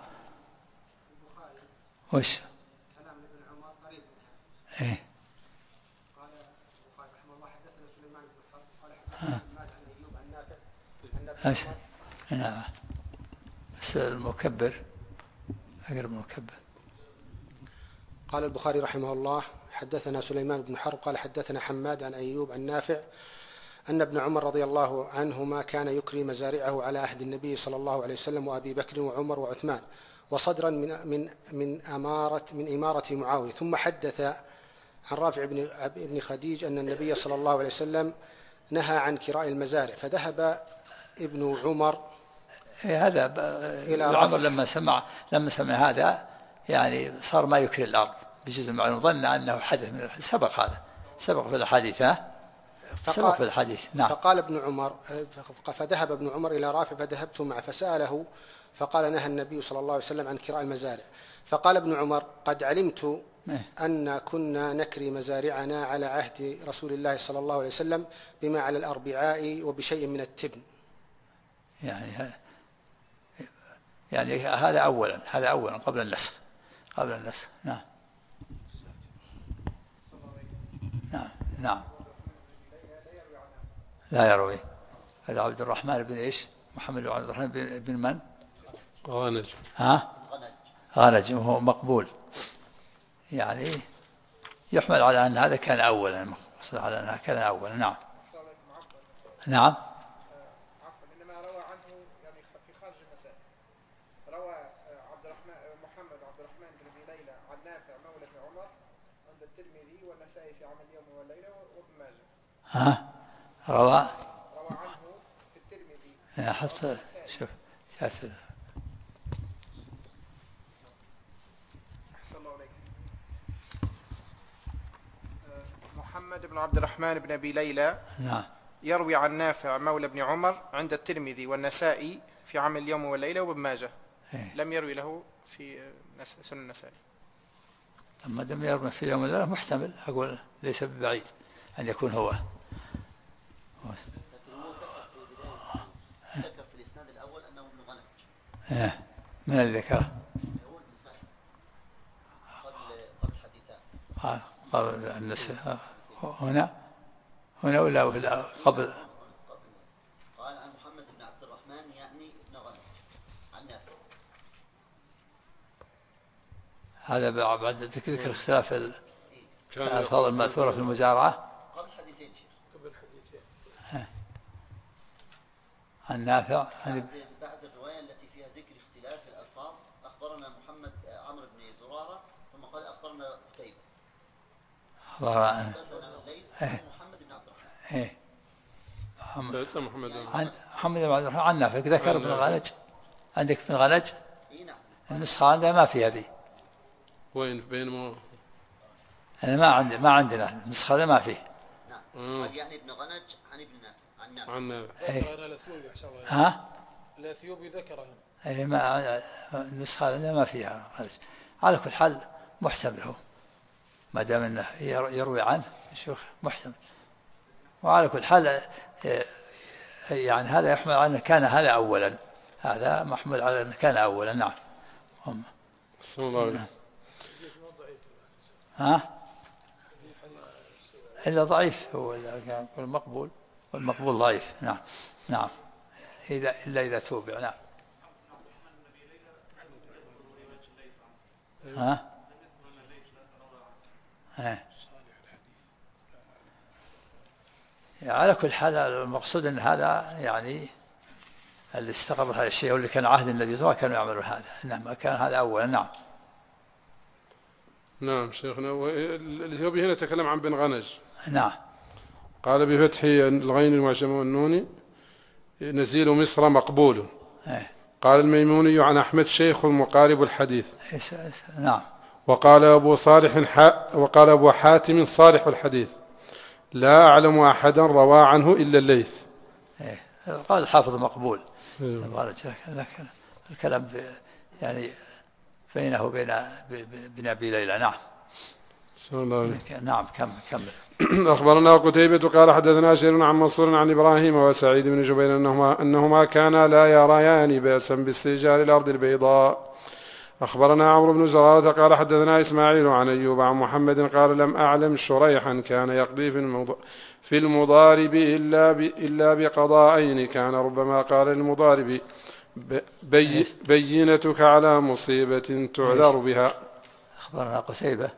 وش؟ كلام ابن عمر قريب منها. إيه. قال البخاري رحمه الله حدثنا سليمان بن حرب قال حدثنا حماد عن أيوب عن نافع أن نعم. بس المكبر أقرب المكبر. قال البخاري رحمه الله حدثنا سليمان بن حرب قال حدثنا حماد عن أيوب عن نافع أن ابن عمر رضي الله عنهما كان يكري مزارعه على عهد النبي صلى الله عليه وسلم وأبي بكر وعمر وعثمان وصدرا من إمارة معاوية. ثم حدث عن رافع بن خديج أن النبي صلى الله عليه وسلم نهى عن كراء المزارع فذهب ابن عمر هذا إلى عمر لما سمع هذا يعني صار ما يكري الأرض بجزء معلوم ظن أنه حدث من سبق هذا سبق في الحديث. سبق في الحديث. نعم. فقال ابن عمر فذهب ابن عمر إلى رافع فذهبت معه فسأله فقال نهى النبي صلى الله عليه وسلم عن كراء المزارع. فقال ابن عمر قد علمت أن كنا نكري مزارعنا على عهد رسول الله صلى الله عليه وسلم بما على الأربعاء وبشيء من التبن. يعني هذا أولا قبل النسخ. نعم. نعم. لا يروي. هذا عبد الرحمن بن إيش؟ محمد بن عبد الرحمن بن من؟ غنج. غنج وهو مقبول. يعني يحمل على أن هذا كان أولا. على أن كان أولا. نعم. نعم. إنما روى عنه يعني في خارج المسائل. روى محمد عبد الرحمن بن أبي ليلى عن نافع مولى بن عمر عند الترمذي والنسائي في عمل اليوم والليلة وابن ماجه. روى عنه في الترمذي. حتى شوف شاهد. أحسن الله عليك. محمد بن عبد الرحمن بن أبي ليلى. نعم. يروي عن نافع مولى بن عمر عند الترمذي والنسائي في عمل اليوم والليلة وابن ماجه. لم يروي له في سنن النسائي. أما دم يروي في اليوم والليلة محتمل أقول ليس ببعيد أن يكون هو. ذكر في الإسناد الأول أنه ابن غنج. من اللي ذكره؟ هو النسائي قبل حديثان. قبل النسائي هنا ولا قبل؟ قال عن محمد بن عبد الرحمن يعني ابن غنج عن نافع. هذا بعد ذكر اختلاف الألفاظ المأثورة في المزارعة. قبل حديثين شيخ. عن نافع بعد الرواية التي فيها ذكر اختلاف الألفاظ أخبرنا محمد عمرو بن زرارة ثم قال أخبرنا قتيبة. حدثنا الليث محمد بن عبد الرحمن. محمد بن عبد الرحمن عن نافع ذكر ابن غنج. عندك ابن غنج؟ نعم. النسخة عندها ما في هذه. وين بين أنا ما عندنا النسخة هذا ما فيه. نعم. قال يعني ابن غنج عن ابن نافع عن نافع. غير الأثيوبي أحسن الله. الأثيوبي ذكره. ما النسخة هذا ما فيها. على كل حال محتمل هو ما دام انه يروي عنه شيوخ محتمل. وعلى كل حال يعني هذا يحمل على أنه كان هذا أولا. هذا محمول على أنه كان أولا. نعم. بسم الله. إلا ضعيف هو المقبول والمقبول ضعيف. نعم. إلا إذا توبع. نعم. على كل حال المقصود أن هذا يعني اللي استقر هذا الشيء واللي كان عهد النبي صلى الله عليه وسلم كانوا يعملون هذا. إنما كان هذا أولا. نعم شيخنا. الإثيوبي هنا تكلم عن بن غنج. نعم. قال بفتح الغين المعجم والنون نزيل مصر مقبول. قال الميموني عن أحمد شيخ مقارب الحديث. نعم. وقال أبو حاتم صالح الحديث لا أعلم أحدا روى عنه إلا الليث. قال الحافظ مقبول. الكلام يعني بينه وبين ابن أبي ليلى. نعم. نعم كمل. أخبرنا قتيبة قال حدثنا شير عن منصور عن إبراهيم وسعيد بن جبير أنهما كانا لا يريان بأسا باستئجار الأرض البيضاء. أخبرنا عمرو بن زرارة قال حدثنا إسماعيل عن أيوب عن محمد قال لم أعلم شريحا كان يقضي في المضارب إلا بقضاءين كان ربما قال للمضارب بينتك على مصيبة تعذر بها. أخبرنا قتيبة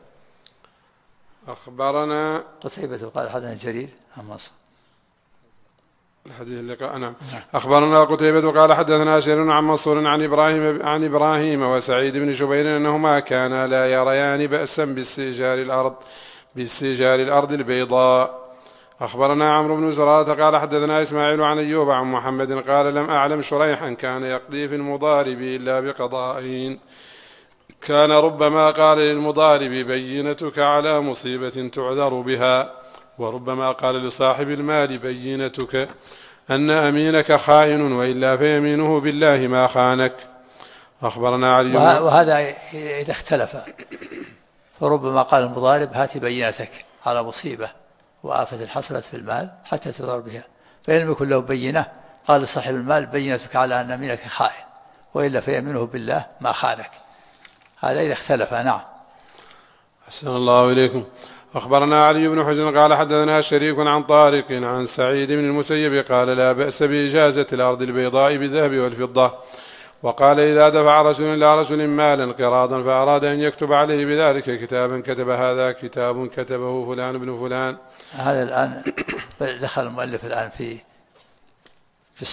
قال حدثنا جرير عن منصور الحديث اللقاء. نعم. أخبرنا قتيبة قال حدثنا شير عن منصور عن إبراهيم وسعيد بن جبير أنهما كانا لا يريان بأسا باستئجار الأرض البيضاء. أخبرنا عمرو بن زرارة قال حدثنا إسماعيل عن أيوب عن محمد قال لم أعلم شريحا كان يقضي في المضارب إلا بقضاءين كان ربما قال للمضارب بينتك على مصيبة تعذر بها وربما قال لصاحب المال بينتك أن أمينك خائن وإلا فيمينه بالله ما خانك. أخبرنا علي وهذا إذا اختلف فربما قال المضارب هات بينتك على مصيبة وآفة حصلت في المال حتى تضر بها، فإن لم يكن له بينة قال لصاحب المال بينتك على أن أمينك خائن وإلا فيمينه بالله ما خانك. هذا إذا اختلف. نعم. أحسن الله إليكم. أخبرنا علي بن حجر قال حدثنا شريك عن طارق عن سعيد بن المسيب قال لا بأس بإجازة الأرض البيضاء بالذهب والفضة. وقال إذا دفع رجل إلى رجل مالا قراضا فأراد أن يكتب عليه بذلك كتابا كتب هذا كتاب كتبه فلان بن فلان. هذا الآن دخل المؤلف الآن في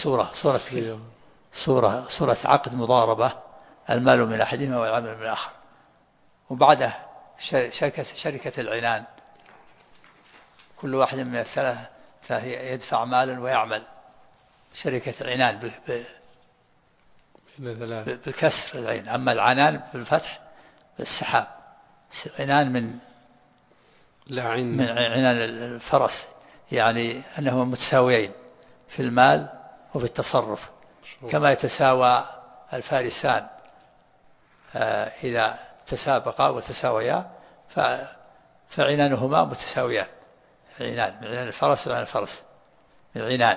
صورة عقد مضاربة، المال من أحدهما والعمل من الآخر، وبعده شركة العنان، كل واحد من الثلاثة يدفع مالا ويعمل. شركة عنان بالكسر العين، أما العنان بالفتح بالسحاب. عنان من عنان الفرس، يعني أنهما متساويين في المال وفي التصرف كما يتساوى الفارسان إذا تسابقا وتساويا فعنانهما متساويان. عنان من عنان الفرس وعنان الفرس من عنان.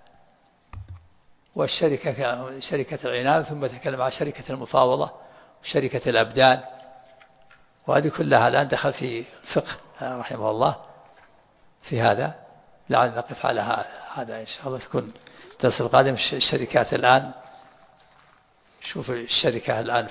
والشركة شركة العنان، ثم تكلم عن شركة المفاوضة وشركة الأبدان، وهذه كلها الآن دخل في الفقه رحمه الله في هذا. لعل نقف على هذا إن شاء الله، تكون الدرس القادم. الشركات الآن شوف الشركة الآن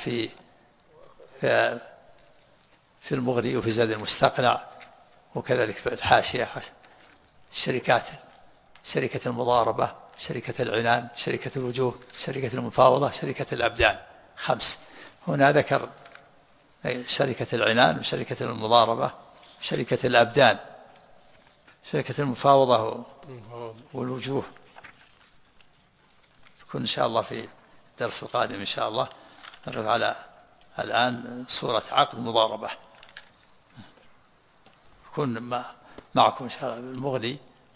في المغني وفي زاد المستقنع، وكذلك في الحاشية الشركات، شركة المضاربة، شركة العنان، شركة الوجوه، شركة المفاوضة، شركة الأبدان، 5. هنا ذكر شركة العنان وشركة المضاربة وشركة الأبدان، شركة المفاوضة والوجوه. تكون إن شاء الله في الدرس القادم إن شاء الله نقف على الآن صورة عقد مضاربة. يكون معكم إن شاء الله المغني،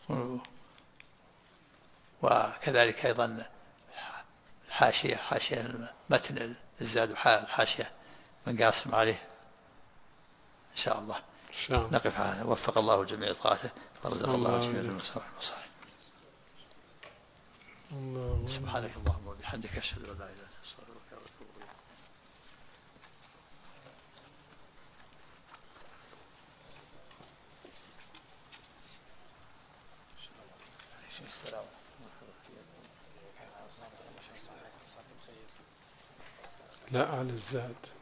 وكذلك أيضا الحاشية، حاشية متن الزاد الحاشية من قاسم عليه إن شاء الله. نقف على وفق الله الجميع طاعته ورزق الله الجميع المصالح. سبحانك اللهم وبحمدك أشهد أن لا إله إلا أنت أستغفرك وأتوب إليك. لا على الزاد.